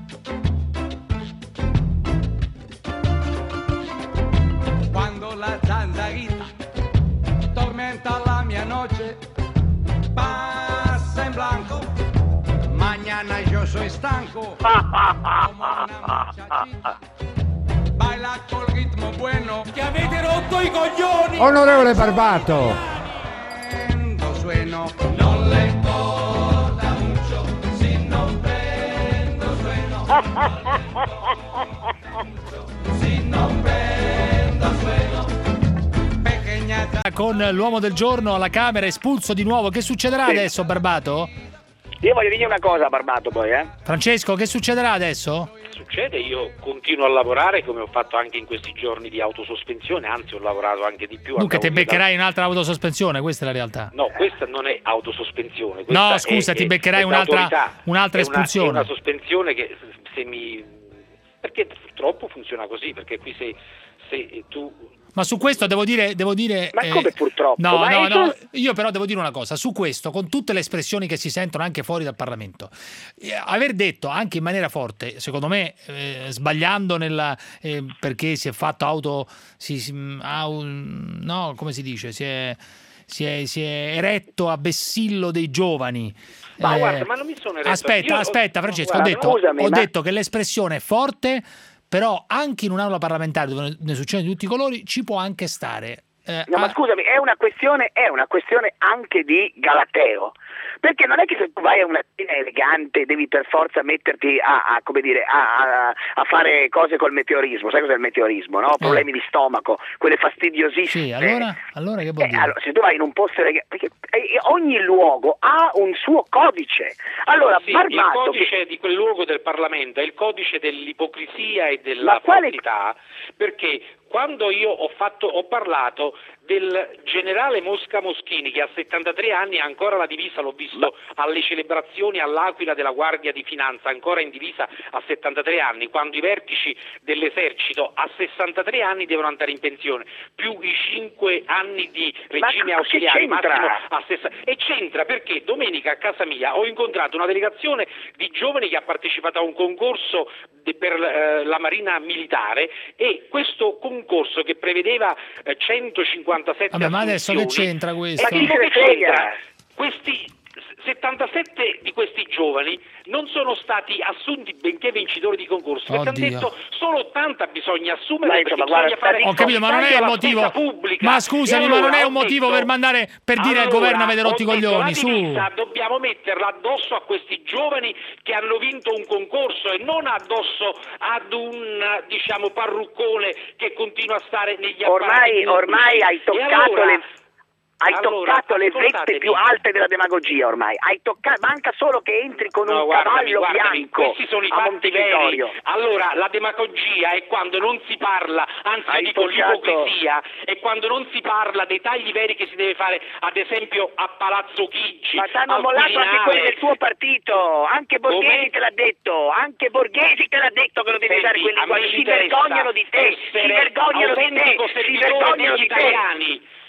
[SPEAKER 2] Quando la zanzarita tormenta la mia noche, pasa en blanco, mañana yo soy estanco, como una muchachita, baila col ritmo bueno, que avete rotto i coglioni.
[SPEAKER 11] Onorevole Barbato.
[SPEAKER 2] Prendo sueno, non le importa mucho, si non prendo sueno, si non prendo sueno, pequeña
[SPEAKER 4] Con l'uomo del giorno alla Camera espulso di nuovo. Che succederà
[SPEAKER 5] Sì.
[SPEAKER 4] adesso, Barbato?
[SPEAKER 5] Io voglio dire una cosa, Barbato, poi, eh.
[SPEAKER 4] Francesco, che succederà adesso?
[SPEAKER 3] Succede, io continuo a lavorare come ho fatto anche in questi giorni di autosospensione, anzi ho lavorato anche di più.
[SPEAKER 4] Dunque ti
[SPEAKER 3] andavo via
[SPEAKER 4] beccherai un'altra autosospensione, questa è la realtà.
[SPEAKER 3] da- No, questa non è autosospensione. questa
[SPEAKER 4] No, scusa,
[SPEAKER 3] è-
[SPEAKER 4] ti
[SPEAKER 3] è-
[SPEAKER 4] beccherai
[SPEAKER 3] è
[SPEAKER 4] un'altra-
[SPEAKER 3] d'autorità.
[SPEAKER 4] un'altra
[SPEAKER 3] È una-
[SPEAKER 4] espulsione.
[SPEAKER 3] È una sospensione che se mi... perché purtroppo funziona così, perché qui se, se tu...
[SPEAKER 4] Ma su questo devo dire... Devo dire
[SPEAKER 5] Ma come purtroppo?
[SPEAKER 4] No,
[SPEAKER 5] Ma
[SPEAKER 4] no,
[SPEAKER 5] è
[SPEAKER 4] no,
[SPEAKER 5] solo-
[SPEAKER 4] io però devo dire una cosa. Su questo, con tutte le espressioni che si sentono anche fuori dal Parlamento, eh, aver detto anche in maniera forte, secondo me, eh, sbagliando nella... eh, perché si è fatto auto... Si, si- au- no, come si dice? Si è, si è, si è eretto a vessillo dei giovani.
[SPEAKER 3] Ma
[SPEAKER 4] Eh,
[SPEAKER 3] guarda, ma non mi sono eretto-
[SPEAKER 4] Aspetta,
[SPEAKER 3] io-
[SPEAKER 4] aspetta, Francesco,
[SPEAKER 3] guarda,
[SPEAKER 4] ho detto,
[SPEAKER 5] scusami,
[SPEAKER 4] ho
[SPEAKER 5] ma-
[SPEAKER 4] detto che l'espressione è forte, però anche in un'aula parlamentare dove ne- ne succede di tutti i colori ci può anche stare. Eh,
[SPEAKER 5] No, ma
[SPEAKER 4] ah,
[SPEAKER 5] scusami, è una questione, è una questione anche di galateo. Perché non è che se tu vai a una cena elegante devi per forza metterti a, a, come dire, a, a, a fare cose col meteorismo. Sai cos'è il meteorismo, no? Problemi di stomaco, quelle fastidiosissime.
[SPEAKER 4] sì, allora, allora che vuol
[SPEAKER 5] Eh,
[SPEAKER 4] dire?
[SPEAKER 5] allora, se tu vai in un posto elegante, perché eh, ogni luogo ha un suo codice. Allora,
[SPEAKER 3] Sì, il
[SPEAKER 5] Barbato,
[SPEAKER 3] codice
[SPEAKER 5] che-
[SPEAKER 3] di quel luogo del Parlamento è il codice dell'ipocrisia e della
[SPEAKER 5] Ma quale-
[SPEAKER 3] falsità, perché quando io ho, fatto, ho parlato del generale Mosca Moschini che a settantatré anni ha ancora la divisa, l'ho visto alle celebrazioni all'Aquila della Guardia di Finanza, ancora in divisa a settantatré anni, quando i vertici dell'esercito a sessantatré anni devono andare in pensione, più i cinque anni di regime
[SPEAKER 5] Ma che
[SPEAKER 3] ausiliare,
[SPEAKER 5] c'entra?
[SPEAKER 3] massimo a sessanta. E c'entra perché domenica a casa mia ho incontrato una delegazione di giovani che ha partecipato a un concorso de- per eh, la Marina Militare, e questo concorso che prevedeva eh, centocinquantasette
[SPEAKER 4] Vabbè, ma adesso che
[SPEAKER 3] assunzioni,
[SPEAKER 4] c'entra questo?
[SPEAKER 3] e chi se ne frega? Questi settantasette di questi giovani non sono stati assunti benché vincitori di concorso, perché hanno
[SPEAKER 4] Oddio.
[SPEAKER 3] detto solo ottanta bisogna assumere,
[SPEAKER 5] Ma
[SPEAKER 3] perché
[SPEAKER 5] insomma,
[SPEAKER 3] bisogna
[SPEAKER 5] guarda,
[SPEAKER 3] fare
[SPEAKER 4] Ho capito, ma non è
[SPEAKER 3] taglio
[SPEAKER 4] un
[SPEAKER 3] alla
[SPEAKER 4] motivo.
[SPEAKER 3] spesa pubblica.
[SPEAKER 4] Ma scusami,
[SPEAKER 3] E
[SPEAKER 4] ma non
[SPEAKER 3] allora
[SPEAKER 4] è un
[SPEAKER 3] ho
[SPEAKER 4] motivo
[SPEAKER 3] detto-
[SPEAKER 4] per mandare per dire al
[SPEAKER 3] allora,
[SPEAKER 4] governo avete rotto i
[SPEAKER 3] ho detto,
[SPEAKER 4] coglioni,
[SPEAKER 3] la
[SPEAKER 4] su.
[SPEAKER 3] divisa dobbiamo metterla addosso a questi giovani che hanno vinto un concorso e non addosso ad un, diciamo, parruccone che continua a stare negli
[SPEAKER 5] ormai,
[SPEAKER 3] appalti
[SPEAKER 5] ormai hai
[SPEAKER 3] pubblici. E
[SPEAKER 5] toccato
[SPEAKER 3] allora-
[SPEAKER 5] le... Hai
[SPEAKER 3] allora,
[SPEAKER 5] toccato le vette
[SPEAKER 3] ascoltatemi.
[SPEAKER 5] più alte della demagogia ormai. Hai toccato, manca solo che entri con
[SPEAKER 3] No,
[SPEAKER 5] un
[SPEAKER 3] guardami,
[SPEAKER 5] cavallo
[SPEAKER 3] guardami,
[SPEAKER 5] bianco
[SPEAKER 3] questi sono i
[SPEAKER 5] a
[SPEAKER 3] fatti veri.
[SPEAKER 5] Montevitorio.
[SPEAKER 3] Allora, la demagogia è quando non si parla, anzi
[SPEAKER 5] Hai
[SPEAKER 3] io dico
[SPEAKER 5] toccato-
[SPEAKER 3] l'ipocrisia, è quando non si parla dei tagli veri che si deve fare, ad esempio a Palazzo Chigi.
[SPEAKER 5] Ma t'hanno
[SPEAKER 3] al
[SPEAKER 5] mollato anche
[SPEAKER 3] Quirinale.
[SPEAKER 5] quelli del tuo partito, anche Borghesi
[SPEAKER 3] Come?
[SPEAKER 5] te l'ha detto, anche Borghesi te l'ha detto che non devi
[SPEAKER 3] Senti,
[SPEAKER 5] usare quel
[SPEAKER 3] a me
[SPEAKER 5] linguaggio, si
[SPEAKER 3] interessa
[SPEAKER 5] vergognano di te, si
[SPEAKER 3] essere
[SPEAKER 5] vergognano di te,
[SPEAKER 3] autentico
[SPEAKER 5] si
[SPEAKER 3] servitore
[SPEAKER 5] vergognano
[SPEAKER 3] degli
[SPEAKER 5] di te.
[SPEAKER 3] italiani.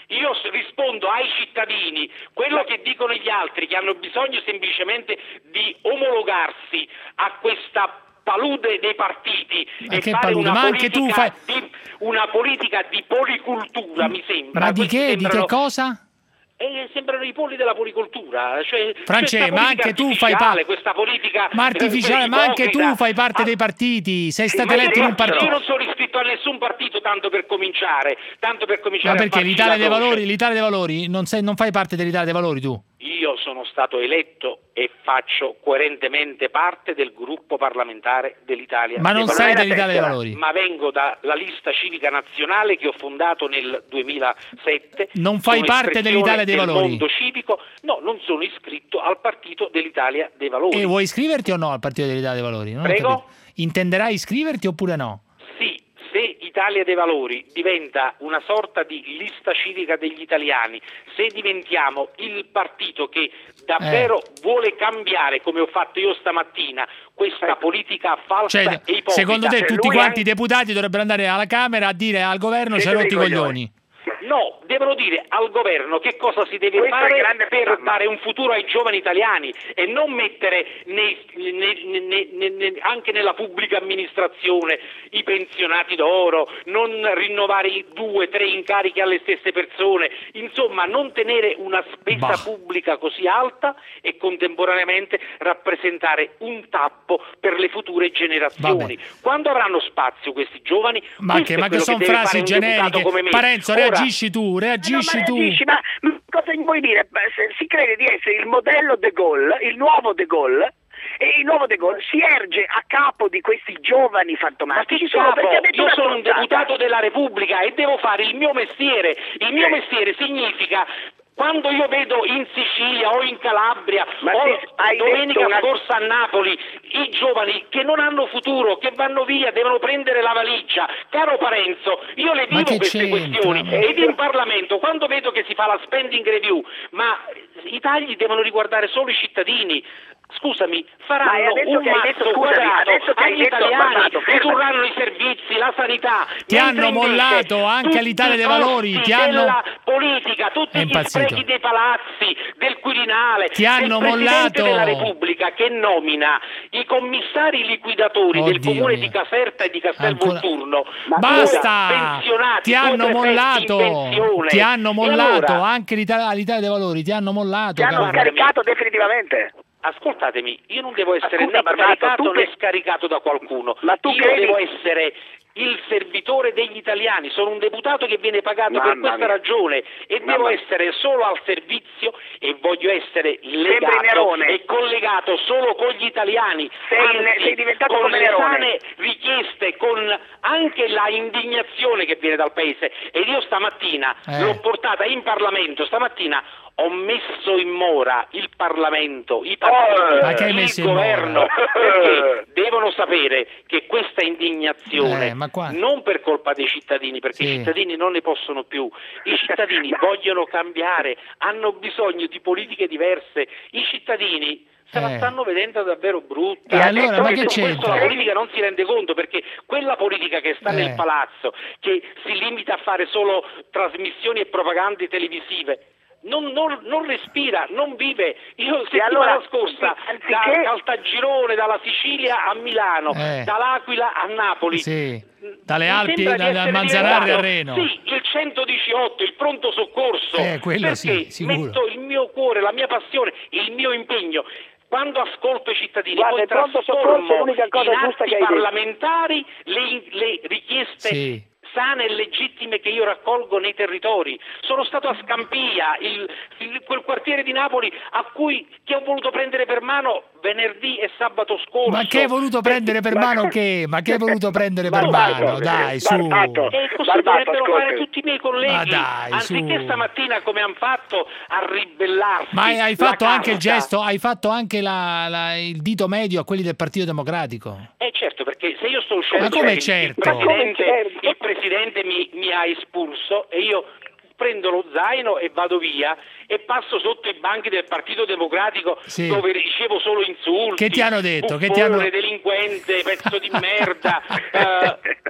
[SPEAKER 3] Io rispondo ai cittadini, quello che dicono gli altri, che hanno bisogno semplicemente di omologarsi a questa palude dei partiti
[SPEAKER 4] Ma
[SPEAKER 3] e
[SPEAKER 4] che
[SPEAKER 3] fare
[SPEAKER 4] palude?
[SPEAKER 3] una
[SPEAKER 4] Ma anche tu
[SPEAKER 3] politica,
[SPEAKER 4] fai-
[SPEAKER 3] di, una politica di policultura, mi sembra.
[SPEAKER 4] Ma di
[SPEAKER 3] Questi
[SPEAKER 4] che? Di
[SPEAKER 3] sembrano-
[SPEAKER 4] che cosa?
[SPEAKER 3] Eh, sembrano i polli della policoltura, cioè
[SPEAKER 4] Francesco,
[SPEAKER 3] questa
[SPEAKER 4] ma
[SPEAKER 3] politica
[SPEAKER 4] anche tu fai
[SPEAKER 3] artificiale,
[SPEAKER 4] parte.
[SPEAKER 3] questa politica
[SPEAKER 4] Ma artificiale,
[SPEAKER 3] eh,
[SPEAKER 4] ma anche tu
[SPEAKER 3] ipocrita.
[SPEAKER 4] fai parte
[SPEAKER 3] Ah,
[SPEAKER 4] dei partiti, sei
[SPEAKER 3] sì,
[SPEAKER 4] stato
[SPEAKER 3] ma
[SPEAKER 4] eletto in un
[SPEAKER 3] io
[SPEAKER 4] partito.
[SPEAKER 3] non sono iscritto a nessun partito, tanto per cominciare, tanto per
[SPEAKER 4] Ma
[SPEAKER 3] cominciare a
[SPEAKER 4] perché
[SPEAKER 3] farci
[SPEAKER 4] l'Italia
[SPEAKER 3] la
[SPEAKER 4] dei
[SPEAKER 3] croce.
[SPEAKER 4] Valori, l'Italia dei Valori non, sei, non fai parte dell'Italia dei Valori tu?
[SPEAKER 3] Io sono stato eletto e faccio coerentemente parte del gruppo parlamentare dell'Italia
[SPEAKER 4] Ma
[SPEAKER 3] dei
[SPEAKER 4] non
[SPEAKER 3] Valori.
[SPEAKER 4] sei dell'Italia dei Valori?
[SPEAKER 3] Ma vengo dalla lista civica nazionale che ho fondato nel duemilasette.
[SPEAKER 4] Non fai
[SPEAKER 3] Sono
[SPEAKER 4] parte
[SPEAKER 3] espressione
[SPEAKER 4] dell'Italia dei
[SPEAKER 3] del
[SPEAKER 4] Valori?
[SPEAKER 3] mondo civico. No, non sono iscritto al partito dell'Italia dei Valori.
[SPEAKER 4] E vuoi iscriverti o no al partito dell'Italia dei Valori? Non ho
[SPEAKER 3] Prego?
[SPEAKER 4] capito. Intenderai iscriverti oppure no?
[SPEAKER 3] Sì, se Italia dei Valori diventa una sorta di lista civica degli italiani, se diventiamo il partito che davvero
[SPEAKER 4] Eh.
[SPEAKER 3] vuole cambiare, come ho fatto io stamattina, questa politica falsa
[SPEAKER 4] Cioè,
[SPEAKER 3] e ipocrita.
[SPEAKER 4] secondo te
[SPEAKER 3] Se
[SPEAKER 4] tutti
[SPEAKER 3] lui
[SPEAKER 4] quanti i
[SPEAKER 3] anche-
[SPEAKER 4] deputati dovrebbero andare alla Camera a dire al governo c'è
[SPEAKER 3] Siete
[SPEAKER 4] rotti i
[SPEAKER 3] dei
[SPEAKER 4] coglioni?
[SPEAKER 3] No, devono dire al governo che cosa si deve
[SPEAKER 5] Questo è il
[SPEAKER 3] fare
[SPEAKER 5] grande
[SPEAKER 3] per
[SPEAKER 5] programma.
[SPEAKER 3] dare un futuro ai giovani italiani e non mettere nei- nei- nei- nei- nei- anche nella pubblica amministrazione i pensionati d'oro, non rinnovare i due, tre incarichi alle stesse persone, insomma non tenere una spesa
[SPEAKER 4] Bah.
[SPEAKER 3] pubblica così alta e contemporaneamente rappresentare un tappo per le future generazioni.
[SPEAKER 4] Vabbè.
[SPEAKER 3] Quando avranno spazio questi giovani?
[SPEAKER 4] Ma
[SPEAKER 3] questo
[SPEAKER 4] che,
[SPEAKER 3] è
[SPEAKER 4] ma che
[SPEAKER 3] quello
[SPEAKER 4] sono
[SPEAKER 3] deve
[SPEAKER 4] frasi
[SPEAKER 3] fare un deputato
[SPEAKER 4] generiche?
[SPEAKER 3] come me.
[SPEAKER 4] Parenzo,
[SPEAKER 3] Ora-
[SPEAKER 4] reagisci tu, reagisci
[SPEAKER 5] Ma
[SPEAKER 4] tu.
[SPEAKER 5] reagisci, ma ma cosa gli vuoi dire? Beh, se si crede di essere il modello De Gaulle, il nuovo De Gaulle, e il nuovo De Gaulle si erge a capo di questi giovani
[SPEAKER 3] Ma
[SPEAKER 5] fantomatici.
[SPEAKER 3] che
[SPEAKER 5] solo
[SPEAKER 3] capo?
[SPEAKER 5] perché ha detto
[SPEAKER 3] Io
[SPEAKER 5] una
[SPEAKER 3] sono un
[SPEAKER 5] stronzata.
[SPEAKER 3] deputato della Repubblica e devo fare il mio mestiere. Il mio mestiere significa quando io vedo in Sicilia o in Calabria
[SPEAKER 5] Ma
[SPEAKER 3] o
[SPEAKER 5] sì, hai
[SPEAKER 3] domenica
[SPEAKER 5] detto una-
[SPEAKER 3] scorsa a Napoli i giovani che non hanno futuro, che vanno via, devono prendere la valigia. Caro Parenzo, io le
[SPEAKER 4] Ma
[SPEAKER 3] vivo
[SPEAKER 4] che
[SPEAKER 3] queste
[SPEAKER 4] c'entra?
[SPEAKER 3] questioni ed in Parlamento quando vedo che si fa la spending review, ma i tagli devono riguardare solo i cittadini. Scusami,
[SPEAKER 5] Ma
[SPEAKER 3] faranno
[SPEAKER 5] adesso
[SPEAKER 3] un
[SPEAKER 5] che hai detto,
[SPEAKER 3] mazzo
[SPEAKER 5] scusami,
[SPEAKER 3] quadrato
[SPEAKER 5] adesso che hai
[SPEAKER 3] agli
[SPEAKER 5] detto,
[SPEAKER 3] italiani,
[SPEAKER 5] guardato, fermati.
[SPEAKER 3] ridurranno i servizi, la sanità.
[SPEAKER 4] Ti
[SPEAKER 3] mentre
[SPEAKER 4] hanno
[SPEAKER 3] invece
[SPEAKER 4] mollato anche
[SPEAKER 3] tutti
[SPEAKER 4] all'Italia
[SPEAKER 3] i
[SPEAKER 4] dei Valori,
[SPEAKER 3] costi
[SPEAKER 4] ti hanno-
[SPEAKER 3] della politica, tutti
[SPEAKER 4] È
[SPEAKER 3] gli
[SPEAKER 4] impazzito.
[SPEAKER 3] sprechi dei palazzi, del Quirinale,
[SPEAKER 4] Ti hanno
[SPEAKER 3] del Presidente
[SPEAKER 4] mollato.
[SPEAKER 3] della Repubblica che nomina i commissari liquidatori del
[SPEAKER 4] Oddio
[SPEAKER 3] comune
[SPEAKER 4] mio.
[SPEAKER 3] di Caserta e di Castelvolturno.
[SPEAKER 4] Basta!
[SPEAKER 3] Pensionati,
[SPEAKER 4] Ti
[SPEAKER 3] due
[SPEAKER 4] hanno
[SPEAKER 3] prefetti in
[SPEAKER 4] mollato,
[SPEAKER 3] pensione.
[SPEAKER 4] ti hanno
[SPEAKER 3] E
[SPEAKER 4] mollato
[SPEAKER 3] allora?
[SPEAKER 4] anche l'Italia, l'Italia dei Valori, ti hanno mollato.
[SPEAKER 5] Ti hanno
[SPEAKER 4] caro.
[SPEAKER 5] scaricato definitivamente.
[SPEAKER 3] Ascoltatemi, io non devo essere
[SPEAKER 5] Scusa,
[SPEAKER 3] né
[SPEAKER 5] Barbato,
[SPEAKER 3] caricato
[SPEAKER 5] tu
[SPEAKER 3] né
[SPEAKER 5] che-
[SPEAKER 3] scaricato da qualcuno.
[SPEAKER 5] Ma tu
[SPEAKER 3] io
[SPEAKER 5] credi-
[SPEAKER 3] devo essere il servitore degli italiani, sono un deputato che viene pagato
[SPEAKER 5] Mamma
[SPEAKER 3] per questa
[SPEAKER 5] mia.
[SPEAKER 3] ragione e
[SPEAKER 5] Mamma
[SPEAKER 3] devo
[SPEAKER 5] mia.
[SPEAKER 3] essere solo al servizio e voglio essere
[SPEAKER 5] Sembri
[SPEAKER 3] legato
[SPEAKER 5] Nerone.
[SPEAKER 3] e collegato solo con gli italiani.
[SPEAKER 5] Sei-
[SPEAKER 3] Anzi,
[SPEAKER 5] sei diventato
[SPEAKER 3] con
[SPEAKER 5] come
[SPEAKER 3] le
[SPEAKER 5] Nerone.
[SPEAKER 3] sane richieste, con anche la indignazione che viene dal paese. Ed io stamattina
[SPEAKER 4] Eh.
[SPEAKER 3] l'ho portata in Parlamento, stamattina ho messo in mora il Parlamento, i partiti,
[SPEAKER 4] Ma che hai
[SPEAKER 3] il
[SPEAKER 4] messo in
[SPEAKER 3] governo,
[SPEAKER 4] mora?
[SPEAKER 3] perché devono sapere che questa indignazione
[SPEAKER 4] Eh, ma qua-
[SPEAKER 3] non per colpa dei cittadini, perché
[SPEAKER 4] Sì.
[SPEAKER 3] i cittadini non ne possono più, i cittadini vogliono cambiare, hanno bisogno di politiche diverse, i cittadini se la
[SPEAKER 4] Eh.
[SPEAKER 3] stanno vedendo davvero brutta.
[SPEAKER 4] E allora, ma
[SPEAKER 3] E
[SPEAKER 4] che
[SPEAKER 3] su questo
[SPEAKER 4] c'entra?
[SPEAKER 3] la politica non si rende conto, perché quella politica che sta
[SPEAKER 4] Eh.
[SPEAKER 3] nel palazzo, che si limita a fare solo trasmissioni e propagande televisive, non, non- non respira, non vive. Io settimana
[SPEAKER 5] allora,
[SPEAKER 3] scorsa
[SPEAKER 5] anziché-
[SPEAKER 3] da Caltagirone, dalla Sicilia a Milano,
[SPEAKER 4] Eh.
[SPEAKER 3] dall'Aquila a Napoli.
[SPEAKER 4] Sì, dalle
[SPEAKER 3] Mi
[SPEAKER 4] Alpi,
[SPEAKER 3] sembra di
[SPEAKER 4] da- dal
[SPEAKER 3] essere
[SPEAKER 4] Manzanarre a
[SPEAKER 3] diventato,
[SPEAKER 4] Reno.
[SPEAKER 3] Sì, il centodiciotto, il pronto soccorso.
[SPEAKER 4] Eh, quello
[SPEAKER 3] perché
[SPEAKER 4] sì, sicuro.
[SPEAKER 3] metto il mio cuore, la mia passione, il mio impegno. Quando ascolto i cittadini,
[SPEAKER 5] Guarda,
[SPEAKER 3] poi
[SPEAKER 5] il pronto soccorso è
[SPEAKER 3] trasformo
[SPEAKER 5] l'unica cosa
[SPEAKER 3] in
[SPEAKER 5] giusta
[SPEAKER 3] atti
[SPEAKER 5] che hai detto.
[SPEAKER 3] parlamentari le, le richieste
[SPEAKER 4] Sì.
[SPEAKER 3] sane e legittime che io raccolgo nei territori. Sono stato a Scampia, il- il- quel quartiere di Napoli a cui che ho voluto prendere per mano venerdì e sabato scorso.
[SPEAKER 4] Ma che hai voluto prendere per mano che? Ma che hai voluto prendere per
[SPEAKER 5] Barbato,
[SPEAKER 4] mano? Dai, su.
[SPEAKER 5] Barbato.
[SPEAKER 3] E così
[SPEAKER 5] Barbato,
[SPEAKER 3] dovrebbero
[SPEAKER 5] ascolti.
[SPEAKER 3] fare tutti i miei colleghi,
[SPEAKER 4] Ma dai,
[SPEAKER 3] anziché
[SPEAKER 4] su.
[SPEAKER 3] stamattina come hanno fatto a ribellarsi.
[SPEAKER 4] Ma hai, hai
[SPEAKER 3] la
[SPEAKER 4] fatto anche il
[SPEAKER 3] carta.
[SPEAKER 4] gesto, hai fatto anche la- la- il dito medio a quelli del Partito Democratico.
[SPEAKER 3] Eh certo, perché se io sto uscendo,
[SPEAKER 4] Ma come
[SPEAKER 3] il-
[SPEAKER 4] certo?
[SPEAKER 3] il presidente,
[SPEAKER 5] Ma come certo?
[SPEAKER 3] il presidente mi, mi ha espulso e io prendo lo zaino e vado via e passo sotto i banchi del Partito Democratico,
[SPEAKER 4] Sì.
[SPEAKER 3] dove ricevo solo insulti.
[SPEAKER 4] Che ti hanno detto? Che ti
[SPEAKER 3] buffone,
[SPEAKER 4] hanno-
[SPEAKER 3] delinquente, pezzo di merda. eh,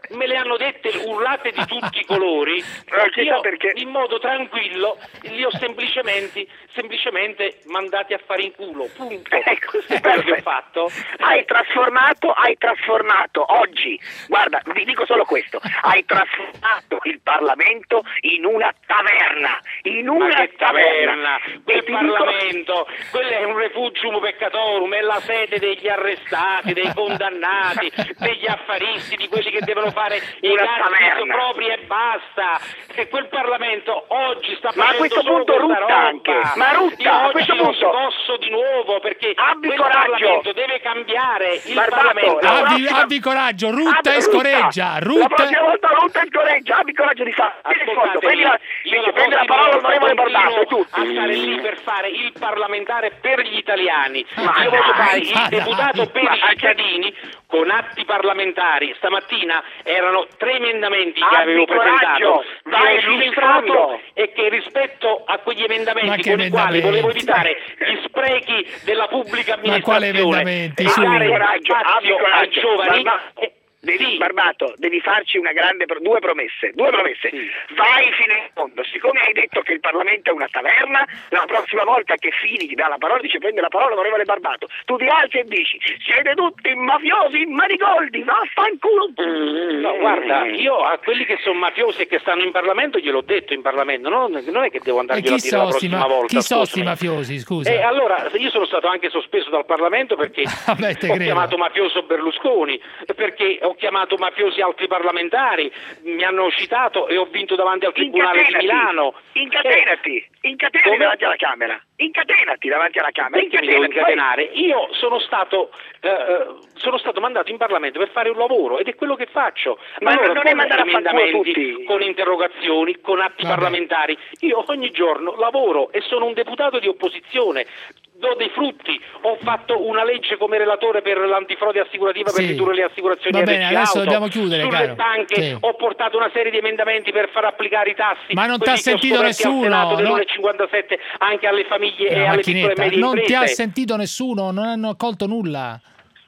[SPEAKER 3] me le hanno dette urlate di tutti i colori, io in modo tranquillo li ho semplicemente, semplicemente mandati a fare in culo, punto.
[SPEAKER 5] Ecco,
[SPEAKER 3] È quello che ho fatto.
[SPEAKER 5] Hai trasformato, hai trasformato oggi, guarda, vi dico solo questo, hai trasformato il Parlamento in una taverna, in una
[SPEAKER 3] Ma che taverna, quel
[SPEAKER 5] ti
[SPEAKER 3] Parlamento, quello è un refugium peccatorum, è la sede degli arrestati, dei condannati, degli affaristi, di quelli che devono fare i
[SPEAKER 5] Una
[SPEAKER 3] cazzi
[SPEAKER 5] taverna.
[SPEAKER 3] propri e basta. E quel Parlamento oggi sta
[SPEAKER 5] Ma a
[SPEAKER 3] facendo
[SPEAKER 5] questo
[SPEAKER 3] solo
[SPEAKER 5] punto
[SPEAKER 3] questa
[SPEAKER 5] rutta
[SPEAKER 3] roba.
[SPEAKER 5] anche. Ma rutta,
[SPEAKER 3] Io
[SPEAKER 5] a
[SPEAKER 3] oggi
[SPEAKER 5] questo
[SPEAKER 3] lo
[SPEAKER 5] punto-
[SPEAKER 3] scosso di nuovo perché
[SPEAKER 5] Abbi
[SPEAKER 3] quel
[SPEAKER 5] coraggio.
[SPEAKER 3] Parlamento deve cambiare. Il
[SPEAKER 5] Barbato,
[SPEAKER 3] Parlamento
[SPEAKER 5] la
[SPEAKER 4] Abbi,
[SPEAKER 5] prossima-
[SPEAKER 4] abbi coraggio, rutta
[SPEAKER 5] Abbi-
[SPEAKER 4] e scoreggia,
[SPEAKER 5] La
[SPEAKER 4] rutta.
[SPEAKER 5] prossima volta rutta e scoreggia, abbi coraggio di fare.
[SPEAKER 3] Ascoltatemi,
[SPEAKER 5] Prendi la,
[SPEAKER 3] io la
[SPEAKER 5] prendi la
[SPEAKER 3] prossima
[SPEAKER 5] parola
[SPEAKER 3] volta
[SPEAKER 5] onorevole Barbato, e tu.
[SPEAKER 3] continuo a stare lì per fare il parlamentare per gli italiani,
[SPEAKER 5] Ma
[SPEAKER 3] io voglio
[SPEAKER 5] dai,
[SPEAKER 3] fare il
[SPEAKER 5] ma
[SPEAKER 3] deputato
[SPEAKER 5] dai,
[SPEAKER 3] per
[SPEAKER 5] ma
[SPEAKER 3] i cittadini con atti parlamentari. Stamattina erano tre emendamenti che
[SPEAKER 5] Abbi
[SPEAKER 3] avevo presentato,
[SPEAKER 5] coraggio,
[SPEAKER 3] vi
[SPEAKER 5] vai
[SPEAKER 3] ho
[SPEAKER 5] fino in
[SPEAKER 3] illustrato
[SPEAKER 5] fondo.
[SPEAKER 3] e che rispetto a quegli
[SPEAKER 4] Ma
[SPEAKER 3] emendamenti
[SPEAKER 4] che
[SPEAKER 3] con i quali
[SPEAKER 4] emendamenti?
[SPEAKER 3] volevo evitare gli sprechi della pubblica
[SPEAKER 4] Ma quale
[SPEAKER 3] amministrazione
[SPEAKER 4] emendamenti?
[SPEAKER 3] e
[SPEAKER 4] Su.
[SPEAKER 3] dare
[SPEAKER 5] Abbi coraggio, abbi
[SPEAKER 3] spazio ai
[SPEAKER 5] coraggio.
[SPEAKER 3] giovani.
[SPEAKER 5] Barbato,
[SPEAKER 3] eh,
[SPEAKER 5] devi,
[SPEAKER 3] sì.
[SPEAKER 5] Barbato, devi farci una grande pro- due promesse, due promesse. Vai fino in fondo. Siccome hai detto che il Parlamento è una taverna, la prossima volta che Fini ti dà la parola, dice prende la parola onorevole Barbato, tu ti alzi e dici siete tutti mafiosi, manigoldi, vaffanculo.
[SPEAKER 3] No, guarda, io a quelli che sono mafiosi e che stanno in Parlamento gliel'ho detto in Parlamento, non, non è che devo
[SPEAKER 4] E
[SPEAKER 3] andarglielo
[SPEAKER 4] chi
[SPEAKER 3] a dire la
[SPEAKER 4] sono sti
[SPEAKER 3] prossima
[SPEAKER 4] ma-
[SPEAKER 3] volta.
[SPEAKER 4] chi sono sti
[SPEAKER 3] scusami.
[SPEAKER 4] mafiosi, scusa?
[SPEAKER 3] E allora io sono stato anche sospeso dal Parlamento perché
[SPEAKER 4] Vabbè, te
[SPEAKER 3] ho
[SPEAKER 4] credo.
[SPEAKER 3] chiamato mafioso Berlusconi, perché ho chiamato mafiosi altri parlamentari, mi hanno citato e ho vinto davanti al Tribunale di
[SPEAKER 5] Incatenati,
[SPEAKER 3] Milano.
[SPEAKER 5] incatenati, incatenati
[SPEAKER 3] Come?
[SPEAKER 5] davanti alla Camera, incatenati davanti alla Camera,
[SPEAKER 3] Perché mi devo
[SPEAKER 5] incatenati, vai.
[SPEAKER 3] incatenare? Io sono stato, eh, eh, sono stato mandato in Parlamento per fare un lavoro ed è quello che faccio.
[SPEAKER 5] Ma
[SPEAKER 3] allora,
[SPEAKER 5] non è
[SPEAKER 3] con
[SPEAKER 5] mandare a fanculo
[SPEAKER 3] emendamenti,
[SPEAKER 5] tutti.
[SPEAKER 3] con interrogazioni, con atti
[SPEAKER 4] Vabbè.
[SPEAKER 3] parlamentari. Io ogni giorno lavoro e sono un deputato di opposizione. Do dei frutti, ho fatto una legge come relatore per l'antifrode assicurativa per
[SPEAKER 4] Sì.
[SPEAKER 3] ridurre le assicurazioni
[SPEAKER 4] Va
[SPEAKER 3] a
[SPEAKER 4] bene,
[SPEAKER 3] vecchie
[SPEAKER 4] adesso
[SPEAKER 3] auto.
[SPEAKER 4] dobbiamo chiudere,
[SPEAKER 3] Sulle
[SPEAKER 4] caro.
[SPEAKER 3] banche
[SPEAKER 4] Sì.
[SPEAKER 3] ho portato una serie di emendamenti per far applicare i tassi.
[SPEAKER 4] Ma non
[SPEAKER 3] quelli
[SPEAKER 4] t'ha
[SPEAKER 3] che ho
[SPEAKER 4] sentito
[SPEAKER 3] scoperti al
[SPEAKER 4] nessuno,
[SPEAKER 3] Senato
[SPEAKER 4] no?
[SPEAKER 3] dell'uno virgola cinquantasette anche alle famiglie e
[SPEAKER 4] La
[SPEAKER 3] alle piccole e
[SPEAKER 4] macchinetta.
[SPEAKER 3] medie
[SPEAKER 4] Non ti
[SPEAKER 3] imprese.
[SPEAKER 4] ha sentito nessuno, non hanno accolto nulla.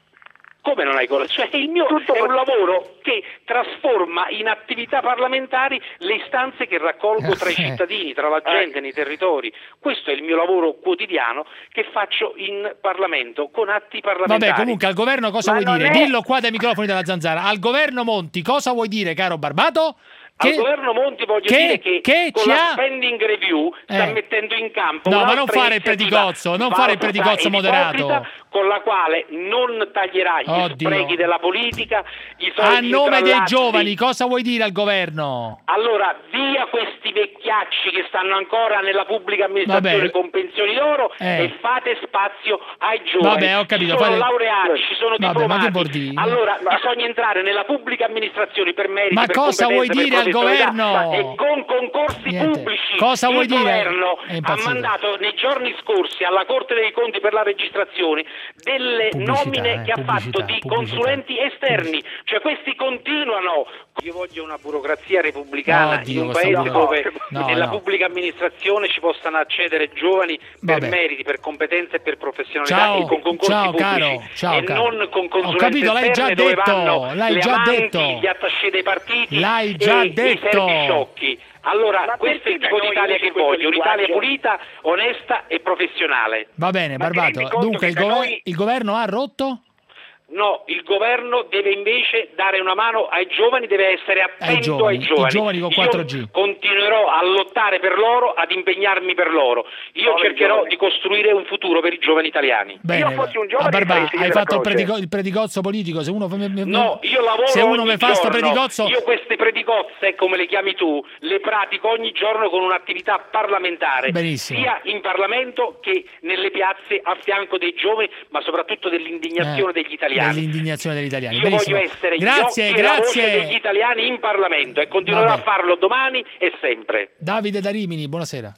[SPEAKER 3] Come non hai colto? Cioè il mio è un lavoro che trasforma in attività parlamentari le istanze che raccolgo tra i cittadini, tra la gente, nei territori. Questo è il mio lavoro quotidiano che faccio in Parlamento con atti parlamentari.
[SPEAKER 4] Vabbè, comunque al governo cosa
[SPEAKER 3] Ma
[SPEAKER 4] vuoi
[SPEAKER 3] non
[SPEAKER 4] dire?
[SPEAKER 3] è-
[SPEAKER 4] Dillo qua dai microfoni della Zanzara. Al governo Monti cosa vuoi dire, caro Barbato?
[SPEAKER 3] Al
[SPEAKER 4] Che-
[SPEAKER 3] governo Monti voglio
[SPEAKER 4] che-
[SPEAKER 3] dire che,
[SPEAKER 4] che
[SPEAKER 3] con
[SPEAKER 4] ci
[SPEAKER 3] la
[SPEAKER 4] ha-
[SPEAKER 3] spending review sta
[SPEAKER 4] Eh.
[SPEAKER 3] mettendo in campo
[SPEAKER 4] No, ma non
[SPEAKER 3] un'altra
[SPEAKER 4] fare il
[SPEAKER 3] iniziativa
[SPEAKER 4] predicozzo, non fare il
[SPEAKER 3] valsa
[SPEAKER 4] predicozzo
[SPEAKER 3] ed
[SPEAKER 4] moderato.
[SPEAKER 3] ipocrita, con la quale non taglierà gli
[SPEAKER 4] Oddio.
[SPEAKER 3] sprechi della politica, i
[SPEAKER 4] A
[SPEAKER 3] soliti
[SPEAKER 4] nome dei
[SPEAKER 3] trallazzi.
[SPEAKER 4] giovani cosa vuoi dire al governo?
[SPEAKER 3] Allora, via questi vecchiacci che stanno ancora nella pubblica amministrazione
[SPEAKER 4] Vabbè.
[SPEAKER 3] con pensioni d'oro
[SPEAKER 4] Eh.
[SPEAKER 3] e fate spazio ai giovani.
[SPEAKER 4] Vabbè, ho capito,
[SPEAKER 3] Ci sono
[SPEAKER 4] fate-
[SPEAKER 3] laureati, ci sono
[SPEAKER 4] Vabbè, ma che vuol
[SPEAKER 3] diplomati.
[SPEAKER 4] dire?
[SPEAKER 3] Allora, bisogna entrare nella pubblica amministrazione per meriti,
[SPEAKER 4] Ma
[SPEAKER 3] per
[SPEAKER 4] cosa vuoi
[SPEAKER 3] competenze,
[SPEAKER 4] dire
[SPEAKER 3] per
[SPEAKER 4] al
[SPEAKER 3] professionalità
[SPEAKER 4] governo?
[SPEAKER 3] e con concorsi
[SPEAKER 4] Niente.
[SPEAKER 3] pubblici.
[SPEAKER 4] Cosa
[SPEAKER 3] Il
[SPEAKER 4] vuoi dire?
[SPEAKER 3] governo
[SPEAKER 4] È
[SPEAKER 3] ha
[SPEAKER 4] impazzito.
[SPEAKER 3] mandato nei giorni scorsi alla Corte dei Conti per la registrazione delle
[SPEAKER 4] Pubblicità,
[SPEAKER 3] nomine
[SPEAKER 4] eh,
[SPEAKER 3] che ha
[SPEAKER 4] pubblicità,
[SPEAKER 3] fatto di
[SPEAKER 4] pubblicità.
[SPEAKER 3] consulenti esterni, cioè questi continuano. Io voglio una burocrazia repubblicana
[SPEAKER 4] Oddio,
[SPEAKER 3] in un
[SPEAKER 4] questa
[SPEAKER 3] paese
[SPEAKER 4] burocrazia.
[SPEAKER 3] dove
[SPEAKER 4] No,
[SPEAKER 3] nella
[SPEAKER 4] no.
[SPEAKER 3] pubblica amministrazione ci possano accedere giovani per
[SPEAKER 4] Vabbè.
[SPEAKER 3] meriti, per competenze e per professionalità
[SPEAKER 4] Ciao,
[SPEAKER 3] e con concorsi
[SPEAKER 4] ciao,
[SPEAKER 3] pubblici
[SPEAKER 4] caro, ciao,
[SPEAKER 3] e
[SPEAKER 4] caro.
[SPEAKER 3] non con
[SPEAKER 4] Ho
[SPEAKER 3] consulenti
[SPEAKER 4] capito, l'hai già
[SPEAKER 3] esterne dove
[SPEAKER 4] detto,
[SPEAKER 3] vanno
[SPEAKER 4] l'hai
[SPEAKER 3] le
[SPEAKER 4] già
[SPEAKER 3] amanti,
[SPEAKER 4] detto.
[SPEAKER 3] gli attaché dei partiti
[SPEAKER 4] L'hai già
[SPEAKER 3] e
[SPEAKER 4] detto.
[SPEAKER 3] i servisciocchi. Allora,
[SPEAKER 5] Ma
[SPEAKER 3] questo è il
[SPEAKER 5] perché
[SPEAKER 3] tipo
[SPEAKER 5] da noi
[SPEAKER 3] d'Italia
[SPEAKER 5] usi
[SPEAKER 3] che
[SPEAKER 5] questo
[SPEAKER 3] voglio, un'Italia
[SPEAKER 5] linguaggio?
[SPEAKER 3] pulita, onesta e professionale.
[SPEAKER 4] Va bene,
[SPEAKER 5] Ma ti
[SPEAKER 4] Barbato.
[SPEAKER 5] rendi conto
[SPEAKER 4] Dunque
[SPEAKER 5] che
[SPEAKER 4] il,
[SPEAKER 5] da
[SPEAKER 4] gover-
[SPEAKER 5] noi-
[SPEAKER 4] il governo ha rotto?
[SPEAKER 3] No, il governo deve invece dare una mano ai giovani, deve essere attento
[SPEAKER 4] giovani,
[SPEAKER 3] ai giovani.
[SPEAKER 4] i giovani con
[SPEAKER 3] Io
[SPEAKER 4] quattro G.
[SPEAKER 3] continuerò a lottare per loro, ad impegnarmi per loro. Io
[SPEAKER 5] Poveri
[SPEAKER 3] cercherò
[SPEAKER 5] giovani.
[SPEAKER 3] di costruire un futuro per i giovani italiani.
[SPEAKER 4] Bene.
[SPEAKER 5] Io fossi un giovane
[SPEAKER 4] Ah, Barba,
[SPEAKER 5] farei finire
[SPEAKER 4] hai
[SPEAKER 5] la
[SPEAKER 4] fatto il,
[SPEAKER 5] croce.
[SPEAKER 4] predico- il predicozzo politico, se uno mi- mi-
[SPEAKER 3] No, io lavoro
[SPEAKER 4] se uno
[SPEAKER 3] ogni
[SPEAKER 4] mi fa sto
[SPEAKER 3] giorno.
[SPEAKER 4] predicozzo
[SPEAKER 3] Io queste predicozze, come le chiami tu, le pratico ogni giorno con un'attività parlamentare.
[SPEAKER 4] Benissimo.
[SPEAKER 3] Sia in Parlamento che nelle piazze a fianco dei giovani, ma soprattutto dell'indignazione
[SPEAKER 4] Eh,
[SPEAKER 3] degli italiani.
[SPEAKER 4] dell'indignazione degli italiani.
[SPEAKER 3] Io
[SPEAKER 4] Benissimo.
[SPEAKER 3] voglio essere
[SPEAKER 4] Grazie,
[SPEAKER 3] gli occhi e la voce
[SPEAKER 4] grazie.
[SPEAKER 3] degli italiani in Parlamento e continuerò
[SPEAKER 4] Vabbè.
[SPEAKER 3] a farlo domani e sempre.
[SPEAKER 4] Davide da Rimini, buonasera.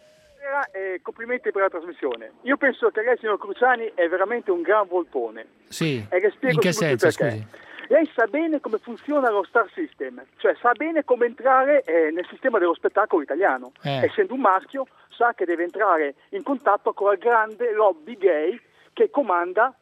[SPEAKER 12] Eh, complimenti per la trasmissione. Io penso che lei, signor Cruciani, è veramente un gran volpone.
[SPEAKER 4] Sì.
[SPEAKER 12] E le spiego
[SPEAKER 4] In che
[SPEAKER 12] subito
[SPEAKER 4] senso,
[SPEAKER 12] perché.
[SPEAKER 4] scusi?
[SPEAKER 12] Lei sa bene come funziona lo Star System, cioè sa bene come entrare eh, nel sistema dello spettacolo italiano.
[SPEAKER 4] Eh.
[SPEAKER 12] Essendo un maschio, sa che deve entrare in contatto con la grande lobby gay che comanda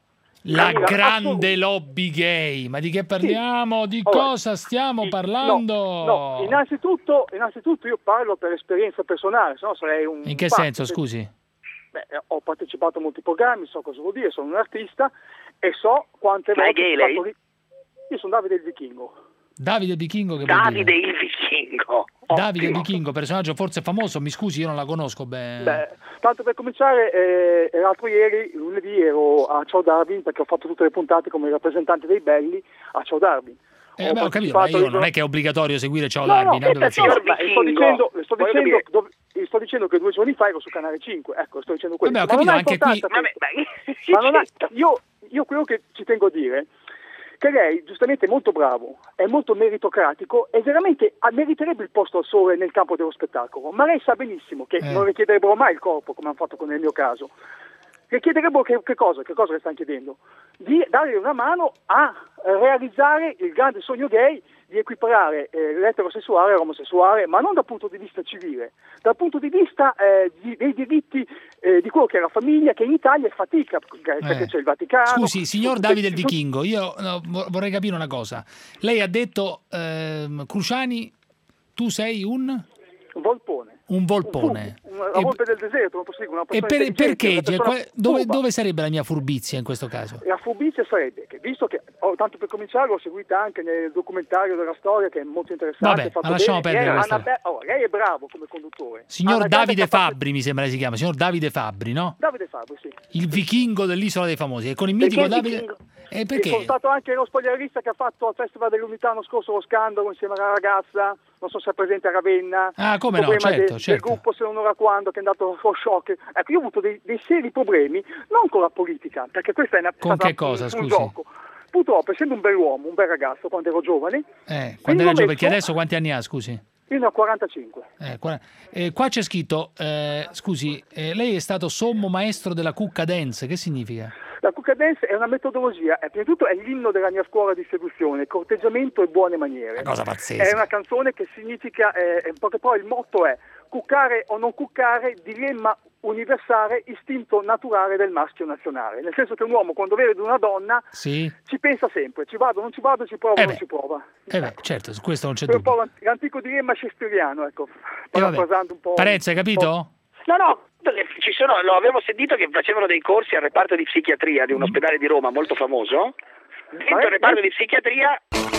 [SPEAKER 4] La grande lobby gay, ma di che parliamo? Sì. Di allora, cosa stiamo parlando?
[SPEAKER 12] No, no. Innanzitutto, innanzitutto io parlo per esperienza personale, se no sarei un...
[SPEAKER 4] In che
[SPEAKER 12] pazzo.
[SPEAKER 4] senso, scusi?
[SPEAKER 12] Beh, ho partecipato a molti programmi, so cosa vuol dire, sono un artista e so quante
[SPEAKER 5] ma
[SPEAKER 12] volte...
[SPEAKER 5] Ma è gay lei?
[SPEAKER 12] Fatto... Io sono Davide il Vichingo.
[SPEAKER 4] Davide Vichingo che
[SPEAKER 5] Davide il Vichingo.
[SPEAKER 4] Davide
[SPEAKER 12] Ottimo.
[SPEAKER 4] Vichingo, personaggio forse famoso, mi scusi, io non la conosco bene.
[SPEAKER 12] Beh, tanto per cominciare, eh, l'altro ieri, lunedì, ero a Ciao Darwin perché ho fatto tutte le puntate come rappresentante dei belli a Ciao Darwin.
[SPEAKER 4] Eh, ho, beh, ho capito, ma io non è che è obbligatorio seguire Ciao no, Darwin.
[SPEAKER 12] No, no, sto dicendo, le sto dicendo, dove, le sto dicendo che due giorni fa ero su Canale cinque, ecco, sto dicendo questo.
[SPEAKER 4] Vabbè, ho capito, anche qui...
[SPEAKER 12] Vabbè, ma non ha, io, io quello che ci tengo a dire che lei giustamente è molto bravo, è molto meritocratico e veramente meriterebbe il posto al sole nel campo dello spettacolo, ma lei sa benissimo che eh. non le chiederebbero mai il corpo come hanno fatto con nel mio caso, le chiederebbero che, che cosa, che cosa le stanno chiedendo? Di dare una mano a realizzare il grande sogno gay di equiparare eh, l'eterosessuale all'omosessuale, ma non dal punto di vista civile, dal punto di vista eh, di, dei diritti eh, di quello che è la famiglia, che in Italia è fatica, perché eh. c'è il Vaticano.
[SPEAKER 4] Scusi, signor Davide il Vichingo, io no, vorrei capire una cosa. Lei ha detto, eh, Cruciani, tu sei un...
[SPEAKER 12] volpone.
[SPEAKER 4] Un volpone.
[SPEAKER 12] Un, un, una volpe del deserto, non posso dire, una
[SPEAKER 4] e per, perché? Cioè, dove, dove sarebbe la mia furbizia in questo caso?
[SPEAKER 12] La furbizia sarebbe che, visto che, oh, tanto per cominciare, l'ho seguita anche nel documentario della storia, che è molto interessante.
[SPEAKER 4] Vabbè, ma lasciamo
[SPEAKER 12] bene.
[SPEAKER 4] perdere
[SPEAKER 12] Lei,
[SPEAKER 4] questa.
[SPEAKER 12] Anna, oh, lei è bravo come conduttore.
[SPEAKER 4] Signor
[SPEAKER 12] Anna
[SPEAKER 4] Davide
[SPEAKER 12] Gatta
[SPEAKER 4] Fabbri, fatto... mi sembra che si chiama. Signor Davide Fabbri, no?
[SPEAKER 12] Davide Fabbri, sì.
[SPEAKER 4] Il vichingo dell'Isola dei Famosi. E con il mitico
[SPEAKER 12] perché
[SPEAKER 4] Davide...
[SPEAKER 12] Vichingo?
[SPEAKER 4] E perché?
[SPEAKER 12] Sono stato anche lo spogliarista che ha fatto al Festival dell'Unità l'anno scorso lo scandalo insieme alla ragazza, non so se è presente a Ravenna.
[SPEAKER 4] Ah, come no, certo,
[SPEAKER 12] del,
[SPEAKER 4] certo.
[SPEAKER 12] del gruppo se non ora quando, che è andato a shock. Ecco, io ho avuto dei, dei seri problemi, non con la politica, perché questa è una
[SPEAKER 4] con
[SPEAKER 12] stata
[SPEAKER 4] che cosa,
[SPEAKER 12] un,
[SPEAKER 4] scusi?
[SPEAKER 12] un gioco. Purtroppo, essendo un bell'uomo, un bel ragazzo, quando ero giovane...
[SPEAKER 4] Eh, quando era giovane, perché adesso quanti anni ha, scusi?
[SPEAKER 12] Io ne ho quarantacinque.
[SPEAKER 4] Eh, eh, qua c'è scritto, eh, scusi, eh, lei è stato sommo maestro della Cucca Dance, che significa?
[SPEAKER 12] La Cucca Dance è una metodologia, è, prima di tutto è l'inno della mia scuola di seduzione, corteggiamento e buone maniere.
[SPEAKER 4] Una cosa pazzesca.
[SPEAKER 12] È una canzone che significa, eh, perché poi il motto è cuccare o non cuccare, dilemma universale, istinto naturale del maschio nazionale. Nel senso che un uomo quando vede una donna
[SPEAKER 4] sì.
[SPEAKER 12] ci pensa sempre, ci vado, non ci vado, ci provo,
[SPEAKER 4] eh
[SPEAKER 12] non ci prova.
[SPEAKER 4] Eh beh, certo, su questo non c'è
[SPEAKER 12] per
[SPEAKER 4] dubbio.
[SPEAKER 12] Un po' l'antico dilemma shakespeariano, ecco.
[SPEAKER 4] Eh un
[SPEAKER 12] po',
[SPEAKER 4] Parenzo, hai capito?
[SPEAKER 5] No, no, ci sono, lo avevo sentito che facevano dei corsi al reparto di psichiatria di un ospedale di Roma molto famoso. Dentro il reparto di psichiatria...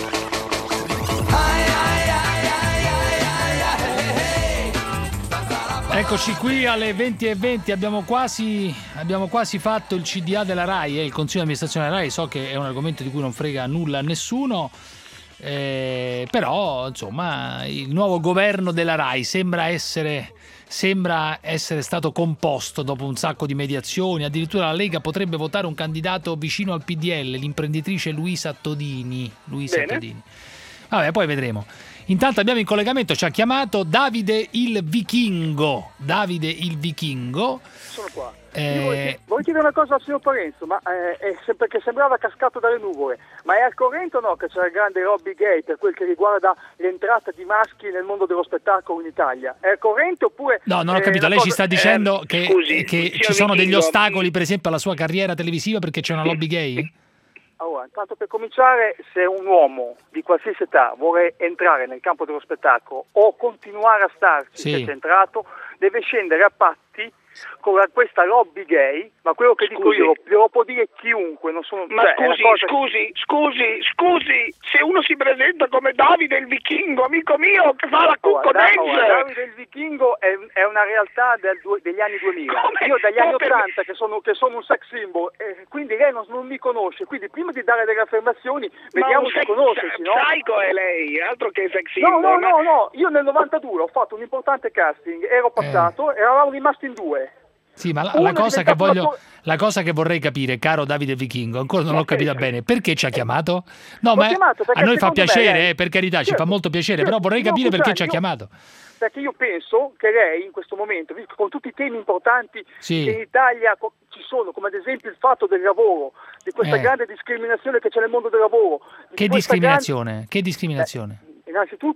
[SPEAKER 4] Eccoci qui alle venti e venti, abbiamo quasi, abbiamo quasi fatto il C D A della RAI, eh, il Consiglio di amministrazione della RAI, so che è un argomento di cui non frega nulla a nessuno, eh, però insomma il nuovo governo della RAI sembra essere, sembra essere stato composto dopo un sacco di mediazioni, addirittura la Lega potrebbe votare un candidato vicino al P D L, l'imprenditrice Luisa Todini. Luisa Todini. Vabbè, poi vedremo. Intanto abbiamo in collegamento, ci ha chiamato Davide il Vichingo. Davide il Vichingo.
[SPEAKER 12] Sono qua.
[SPEAKER 4] Eh...
[SPEAKER 12] Vorrei, vorrei chiedere una cosa al signor Parenzo, ma eh, è se, perché sembrava cascato dalle nuvole, ma è al corrente o no che c'è il grande lobby gay per quel che riguarda l'entrata di maschi nel mondo dello spettacolo in Italia? È al corrente oppure...
[SPEAKER 4] No, non ho capito,
[SPEAKER 12] eh,
[SPEAKER 4] lei
[SPEAKER 12] cosa...
[SPEAKER 4] ci sta dicendo
[SPEAKER 12] eh,
[SPEAKER 4] che,
[SPEAKER 12] scusi,
[SPEAKER 4] che ci sono degli ostacoli per esempio alla sua carriera televisiva perché c'è una lobby gay?
[SPEAKER 12] Allora, intanto per cominciare, se un uomo di qualsiasi età vuole entrare nel campo dello spettacolo o continuare a starci,
[SPEAKER 4] sì.
[SPEAKER 12] se c'è entrato, deve scendere a patti con la, questa lobby gay, ma quello che
[SPEAKER 5] scusi.
[SPEAKER 12] dico io lo può dire chiunque, non sono...
[SPEAKER 5] Ma
[SPEAKER 12] cioè,
[SPEAKER 5] scusi,
[SPEAKER 12] cosa...
[SPEAKER 5] scusi, scusi, scusi, se uno si presenta come Davide il Vichingo, amico mio, che fa la Cucco Dance...
[SPEAKER 12] Allora, Davide il Vichingo è, è una realtà del, degli anni duemila.
[SPEAKER 5] Come?
[SPEAKER 12] Io dagli anni
[SPEAKER 5] per...
[SPEAKER 12] ottanta che sono, che sono un sex symbol, e quindi lei non, non mi conosce, quindi prima di dare delle affermazioni vediamo di conoscerci, no?
[SPEAKER 5] Psycho è lei, altro che sex symbol.
[SPEAKER 12] No, no,
[SPEAKER 5] ma...
[SPEAKER 12] no, no, io nel novantadue ho fatto un importante casting, ero passato, eh. eravamo rimasti in due.
[SPEAKER 4] Sì, ma la, la, cosa che voglio, la cosa che vorrei capire, caro Davide Vichingo, ancora non l'ho capita bene, perché ci ha chiamato? No, ma a noi fa piacere,
[SPEAKER 12] me,
[SPEAKER 4] eh, per carità,
[SPEAKER 12] certo,
[SPEAKER 4] ci fa molto piacere, certo, però vorrei capire no, perché ci ha chiamato.
[SPEAKER 12] Perché io penso che lei in questo momento, con tutti i temi importanti
[SPEAKER 4] sì.
[SPEAKER 12] che in Italia ci sono, come ad esempio il fatto del lavoro, di questa
[SPEAKER 4] eh.
[SPEAKER 12] grande discriminazione che c'è nel mondo del lavoro.
[SPEAKER 4] Che discriminazione? Grande... Che discriminazione?
[SPEAKER 12] Eh, innanzitutto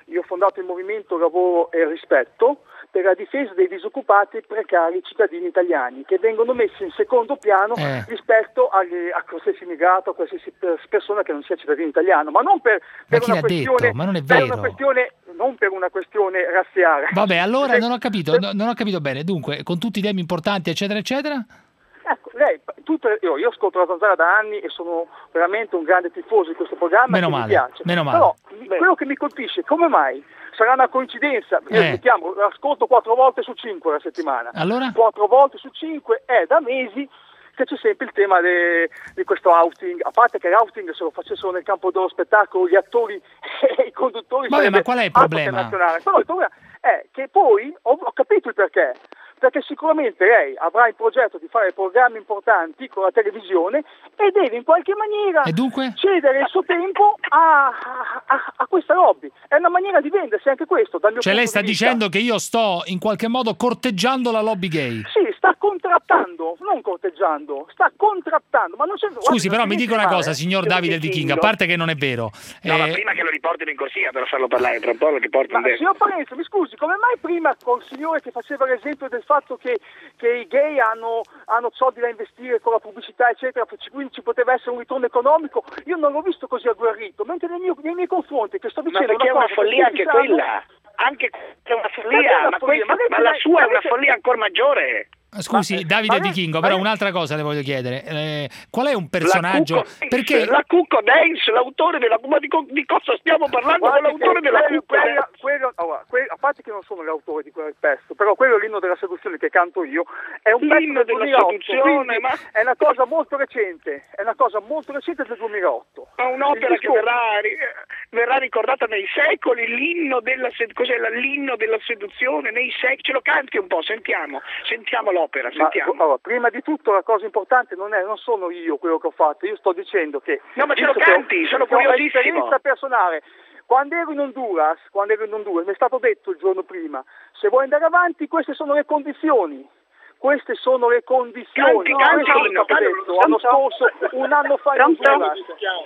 [SPEAKER 12] io ho fondato il movimento Lavoro e Rispetto per la difesa dei disoccupati precari cittadini italiani che vengono messi in secondo piano
[SPEAKER 4] eh.
[SPEAKER 12] rispetto agli, a qualsiasi immigrato, a qualsiasi persona che non sia cittadino italiano, ma non per, per
[SPEAKER 4] ma chi
[SPEAKER 12] una
[SPEAKER 4] l'ha
[SPEAKER 12] questione,
[SPEAKER 4] detto? Ma non è
[SPEAKER 12] per
[SPEAKER 4] vero.
[SPEAKER 12] una questione, non per una questione razziale.
[SPEAKER 4] Vabbè, allora non ho capito, no, non ho capito bene. Dunque, con tutti i temi importanti, eccetera, eccetera.
[SPEAKER 12] Ecco, lei, tutte, io, io ascolto la Zanzara da anni e sono veramente un grande tifoso di questo programma.
[SPEAKER 4] Meno
[SPEAKER 12] che
[SPEAKER 4] male,
[SPEAKER 12] mi piace.
[SPEAKER 4] meno male.
[SPEAKER 12] Però quello che mi colpisce, come mai? Sarà una coincidenza, io
[SPEAKER 4] Eh.
[SPEAKER 12] mettiamo, l'ascolto quattro volte su cinque la settimana.
[SPEAKER 4] Allora?
[SPEAKER 12] Quattro volte su cinque è da mesi che c'è sempre il tema de, di questo outing, a parte che l'outing se lo facessero nel campo dello spettacolo gli attori e i conduttori.
[SPEAKER 4] Vabbè, ma qual è il problema?
[SPEAKER 12] Però il problema è che poi ho, ho capito il perché. Perché sicuramente lei avrà in progetto di fare programmi importanti con la televisione e deve in qualche maniera
[SPEAKER 4] E dunque?
[SPEAKER 12] cedere il suo tempo a, a, a, a questa lobby. È una maniera di vendersi anche questo, dal mio
[SPEAKER 4] Cioè lei
[SPEAKER 12] punto
[SPEAKER 4] sta
[SPEAKER 12] di vista.
[SPEAKER 4] dicendo che io sto in qualche modo corteggiando la lobby gay?
[SPEAKER 12] Sì, sta contrattando, non corteggiando, sta contrattando. Ma non c'è,
[SPEAKER 4] Scusi,
[SPEAKER 12] guardi,
[SPEAKER 4] però
[SPEAKER 12] non
[SPEAKER 4] mi
[SPEAKER 12] si
[SPEAKER 4] dica una
[SPEAKER 12] male.
[SPEAKER 4] cosa, signor Davide il Vichingo, a parte che non è vero.
[SPEAKER 5] No, ma
[SPEAKER 4] eh,
[SPEAKER 5] prima che lo riportino in corsia per farlo parlare, tra un po' lo riportano
[SPEAKER 12] Ma
[SPEAKER 5] dentro.
[SPEAKER 12] signor Parenzo, mi scusi, come mai prima col signore che faceva l'esempio del fatto che, che i gay hanno, hanno soldi da investire con la pubblicità, eccetera, quindi ci poteva essere un ritorno economico, io non l'ho visto così agguerrito, mentre nei, mio, nei miei confronti, che sto
[SPEAKER 5] Ma
[SPEAKER 12] dicendo
[SPEAKER 5] perché è una
[SPEAKER 12] cosa,
[SPEAKER 5] follia
[SPEAKER 12] tutti
[SPEAKER 5] anche
[SPEAKER 12] sanno-
[SPEAKER 5] quella? Anche è una
[SPEAKER 12] Perché è
[SPEAKER 5] follia,
[SPEAKER 12] una
[SPEAKER 5] ma,
[SPEAKER 12] follia?
[SPEAKER 5] questa-
[SPEAKER 12] Ma lei
[SPEAKER 5] ma
[SPEAKER 12] ce
[SPEAKER 5] la
[SPEAKER 12] l'ha-
[SPEAKER 5] sua è
[SPEAKER 12] ma
[SPEAKER 5] una
[SPEAKER 12] lei ce-
[SPEAKER 5] follia ancora maggiore.
[SPEAKER 4] Scusi,
[SPEAKER 12] Ma-
[SPEAKER 4] Davide
[SPEAKER 12] ma-
[SPEAKER 4] Vichingo,
[SPEAKER 12] ma-
[SPEAKER 4] però un'altra cosa le voglio chiedere. Eh, qual è un personaggio?
[SPEAKER 5] La Cucco Dance,
[SPEAKER 4] Perché
[SPEAKER 5] la Cucco Dance, l'autore della... Ma di, co- di cosa stiamo parlando con
[SPEAKER 12] Guardi
[SPEAKER 5] l'autore
[SPEAKER 12] che
[SPEAKER 5] della
[SPEAKER 12] quello-
[SPEAKER 5] Cucco
[SPEAKER 12] quello-
[SPEAKER 5] Dance?
[SPEAKER 12] quello- allora, que- a parte che non sono l'autore di quel pezzo, però quello l'inno della seduzione che canto io è un pezzo
[SPEAKER 5] L'inno
[SPEAKER 12] del
[SPEAKER 5] della
[SPEAKER 12] duemilaotto,
[SPEAKER 5] seduzione,
[SPEAKER 12] quindi
[SPEAKER 5] ma-
[SPEAKER 12] è una cosa molto recente, è una cosa molto recente del duemilaotto.
[SPEAKER 5] Ma un'opera
[SPEAKER 12] Il
[SPEAKER 5] che
[SPEAKER 12] disco-
[SPEAKER 5] verrà, ri- verrà ricordata nei secoli, l'inno della, sed- cos'è la- l'inno della seduzione, nei secoli, ce lo canti un po', sentiamo, sentiamo l'opera,
[SPEAKER 12] Ma,
[SPEAKER 5] sentiamo.
[SPEAKER 12] allora, prima di tutto la cosa importante non è non sono io quello che ho fatto, io sto dicendo che
[SPEAKER 5] No, ma ce lo
[SPEAKER 12] visto che ho-
[SPEAKER 5] canti, sono
[SPEAKER 12] che ho
[SPEAKER 5] curiosissimo.
[SPEAKER 12] un'esperienza personale. Quando ero in Honduras, quando ero in Honduras, mi è stato detto il giorno prima, se vuoi andare avanti queste sono le condizioni. Queste sono le condizioni.
[SPEAKER 5] Canti,
[SPEAKER 12] No,
[SPEAKER 5] canti,
[SPEAKER 12] questo è
[SPEAKER 5] no,
[SPEAKER 12] stato
[SPEAKER 5] canti.
[SPEAKER 12] detto l'anno scorso, un anno fa in
[SPEAKER 10] Pronto?
[SPEAKER 12] Honduras.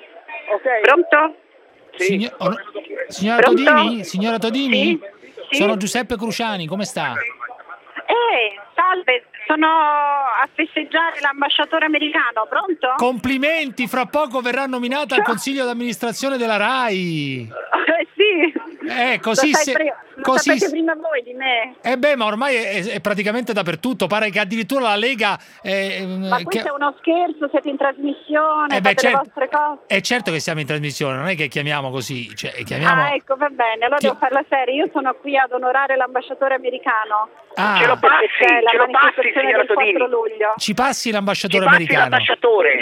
[SPEAKER 12] Ok?
[SPEAKER 10] Pronto?
[SPEAKER 4] Signo- or- signora
[SPEAKER 10] Pronto?
[SPEAKER 4] Todini? Signora Todini?
[SPEAKER 10] Sì?
[SPEAKER 4] Sono Giuseppe Cruciani, come sta?
[SPEAKER 10] Eh, salve, sono a festeggiare l'ambasciatore americano, pronto?
[SPEAKER 4] Complimenti, fra poco verrà nominata al consiglio d'amministrazione della RAI.
[SPEAKER 10] Eh sì.
[SPEAKER 4] Eh, così
[SPEAKER 10] lo sai
[SPEAKER 4] se-
[SPEAKER 10] pre- lo
[SPEAKER 4] così
[SPEAKER 10] sapete
[SPEAKER 4] se-
[SPEAKER 10] prima voi di me.
[SPEAKER 4] Eh beh, ma ormai è, è praticamente dappertutto, pare che addirittura la Lega... eh,
[SPEAKER 10] Ma
[SPEAKER 4] che-
[SPEAKER 10] questo è uno scherzo, siete in trasmissione,
[SPEAKER 4] Eh beh,
[SPEAKER 10] fate
[SPEAKER 4] certo.
[SPEAKER 10] le vostre cose.
[SPEAKER 4] È certo che siamo in trasmissione, non è che chiamiamo così, cioè chiamiamo...
[SPEAKER 10] Ah, ecco, va bene, allora
[SPEAKER 4] Ti-
[SPEAKER 10] devo fare la serie. Io sono qui ad onorare l'ambasciatore americano.
[SPEAKER 4] Ah.
[SPEAKER 5] Ce lo
[SPEAKER 10] Perché
[SPEAKER 5] passi,
[SPEAKER 10] c'è la
[SPEAKER 5] ce lo passi,
[SPEAKER 10] manifestazione
[SPEAKER 5] signora
[SPEAKER 10] del
[SPEAKER 5] Todini.
[SPEAKER 10] quattro luglio.
[SPEAKER 4] Ci passi l'ambasciatore
[SPEAKER 5] Ci passi
[SPEAKER 4] americano.
[SPEAKER 5] l'ambasciatore.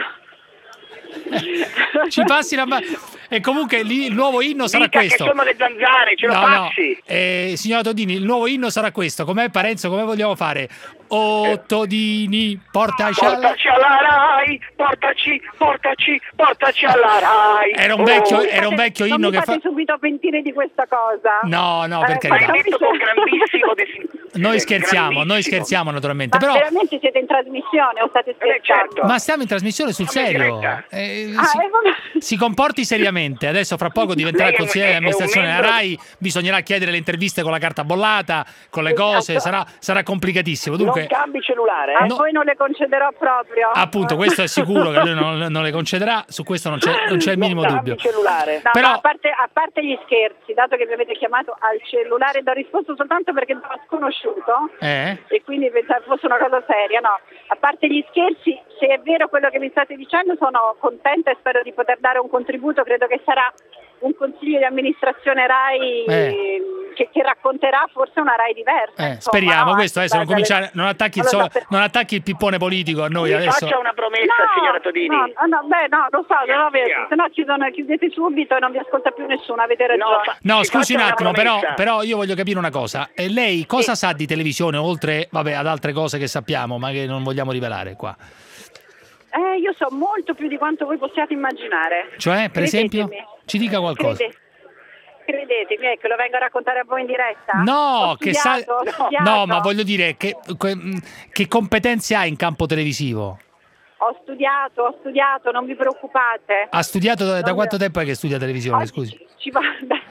[SPEAKER 4] Ci passi l'ambasciatore... E comunque lì il nuovo inno sarà
[SPEAKER 5] Dica
[SPEAKER 4] questo.
[SPEAKER 5] che sono le zanzare, ce lo
[SPEAKER 4] No,
[SPEAKER 5] passi.
[SPEAKER 4] no. Eh, signora Todini, il nuovo inno sarà questo. Com'è Parenzo? Come vogliamo fare? Oh Todini, portaci alla...
[SPEAKER 5] Portaci alla Rai, portaci, portaci, portaci alla Rai.
[SPEAKER 4] Era un
[SPEAKER 5] Oh.
[SPEAKER 4] vecchio, era un vecchio
[SPEAKER 10] Non
[SPEAKER 4] inno
[SPEAKER 10] mi
[SPEAKER 4] che
[SPEAKER 10] fate
[SPEAKER 4] fa...
[SPEAKER 10] subito pentire di questa cosa.
[SPEAKER 4] No, no, per
[SPEAKER 10] Eh,
[SPEAKER 4] carità.
[SPEAKER 5] Ma è detto con grandissimo desin-
[SPEAKER 4] Noi scherziamo, noi
[SPEAKER 5] grandissimo.
[SPEAKER 4] scherziamo naturamente.
[SPEAKER 10] Ma
[SPEAKER 4] Però...
[SPEAKER 10] veramente siete in trasmissione o state scherzando?
[SPEAKER 4] Ma stiamo in trasmissione sul
[SPEAKER 5] Siamo in
[SPEAKER 4] serio.
[SPEAKER 5] diretta.
[SPEAKER 4] Eh,
[SPEAKER 10] Ah,
[SPEAKER 4] si,
[SPEAKER 10] eh, vabbè.
[SPEAKER 4] si comporti seriamente. Adesso fra poco diventerà
[SPEAKER 5] Lei è un-
[SPEAKER 4] consigliere di
[SPEAKER 5] è un
[SPEAKER 4] amministrazione della
[SPEAKER 5] membro-
[SPEAKER 4] RAI. Bisognerà chiedere le interviste con la carta bollata, con le cose. Sarà, sarà complicatissimo. Dunque,
[SPEAKER 5] Non cambi cellulare,
[SPEAKER 10] A
[SPEAKER 5] eh?
[SPEAKER 4] no.
[SPEAKER 10] voi non le concederò proprio.
[SPEAKER 4] appunto, questo è sicuro che lui non, non le concederà. Su questo non c'è, non c'è il minimo
[SPEAKER 5] non
[SPEAKER 4] dubbio.
[SPEAKER 5] cambi cellulare.
[SPEAKER 10] No,
[SPEAKER 4] Però-
[SPEAKER 10] ma a parte, a parte gli scherzi, dato che mi avete chiamato al cellulare, do risposto soltanto perché mi ha sconosciuto
[SPEAKER 4] Eh?
[SPEAKER 10] e quindi pensavo fosse una cosa seria. No, a parte gli scherzi, se è vero quello che mi state dicendo, sono contenta e spero di poter dare un contributo. Credo che sarà un consiglio di amministrazione RAI
[SPEAKER 4] Eh.
[SPEAKER 10] che, che racconterà forse una RAI diversa.
[SPEAKER 4] Eh,
[SPEAKER 10] insomma,
[SPEAKER 4] speriamo
[SPEAKER 10] no?
[SPEAKER 4] questo adesso non,
[SPEAKER 10] Guarda,
[SPEAKER 4] cominciare, non, attacchi il
[SPEAKER 10] non lo
[SPEAKER 4] so-
[SPEAKER 10] so, per-
[SPEAKER 4] non attacchi il pippone politico a noi
[SPEAKER 5] Mi
[SPEAKER 4] adesso.
[SPEAKER 5] faccia una promessa,
[SPEAKER 10] No,
[SPEAKER 5] signora Todini.
[SPEAKER 10] no, no, beh, no, lo so, no,
[SPEAKER 5] Grazie.
[SPEAKER 10] se no chiudono, chiudete subito e non vi ascolta più nessuno, avete ragione.
[SPEAKER 5] No, fa-
[SPEAKER 4] No,
[SPEAKER 5] Ci
[SPEAKER 4] scusi un
[SPEAKER 5] faccia una
[SPEAKER 4] attimo, però,
[SPEAKER 5] promessa.
[SPEAKER 4] però io voglio capire una cosa. Eh, lei cosa sa di televisione oltre vabbè, ad altre cose che sappiamo, ma che non vogliamo rivelare qua?
[SPEAKER 10] Eh, io so molto più di quanto voi possiate immaginare.
[SPEAKER 4] Cioè, per esempio,
[SPEAKER 10] Credetemi.
[SPEAKER 4] ci dica qualcosa.
[SPEAKER 10] Crede- Credetemi, ecco, lo vengo a raccontare a voi in diretta.
[SPEAKER 4] No,
[SPEAKER 10] Ho
[SPEAKER 4] che sa...
[SPEAKER 10] studiato, ho
[SPEAKER 4] no,
[SPEAKER 10] studiato.
[SPEAKER 4] ma voglio dire, che, que- che competenze ha in campo televisivo?
[SPEAKER 10] Ho studiato, ho studiato, non vi preoccupate.
[SPEAKER 4] Ha studiato da, da
[SPEAKER 10] Non-
[SPEAKER 4] quanto tempo è che studia televisione,
[SPEAKER 10] Oggi
[SPEAKER 4] scusi?
[SPEAKER 10] Ci va... beh,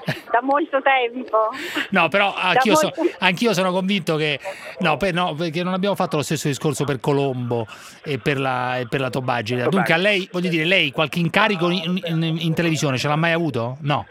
[SPEAKER 10] da molto tempo.
[SPEAKER 4] No, però anch'io,
[SPEAKER 10] Da
[SPEAKER 4] so-
[SPEAKER 10] molto-
[SPEAKER 4] anch'io sono convinto che no, per- no, perché non abbiamo fatto lo stesso discorso per Colombo e per la, e per la Tobagida. Dunque a lei, voglio dire, lei qualche incarico in, in- in televisione ce l'ha mai avuto? No.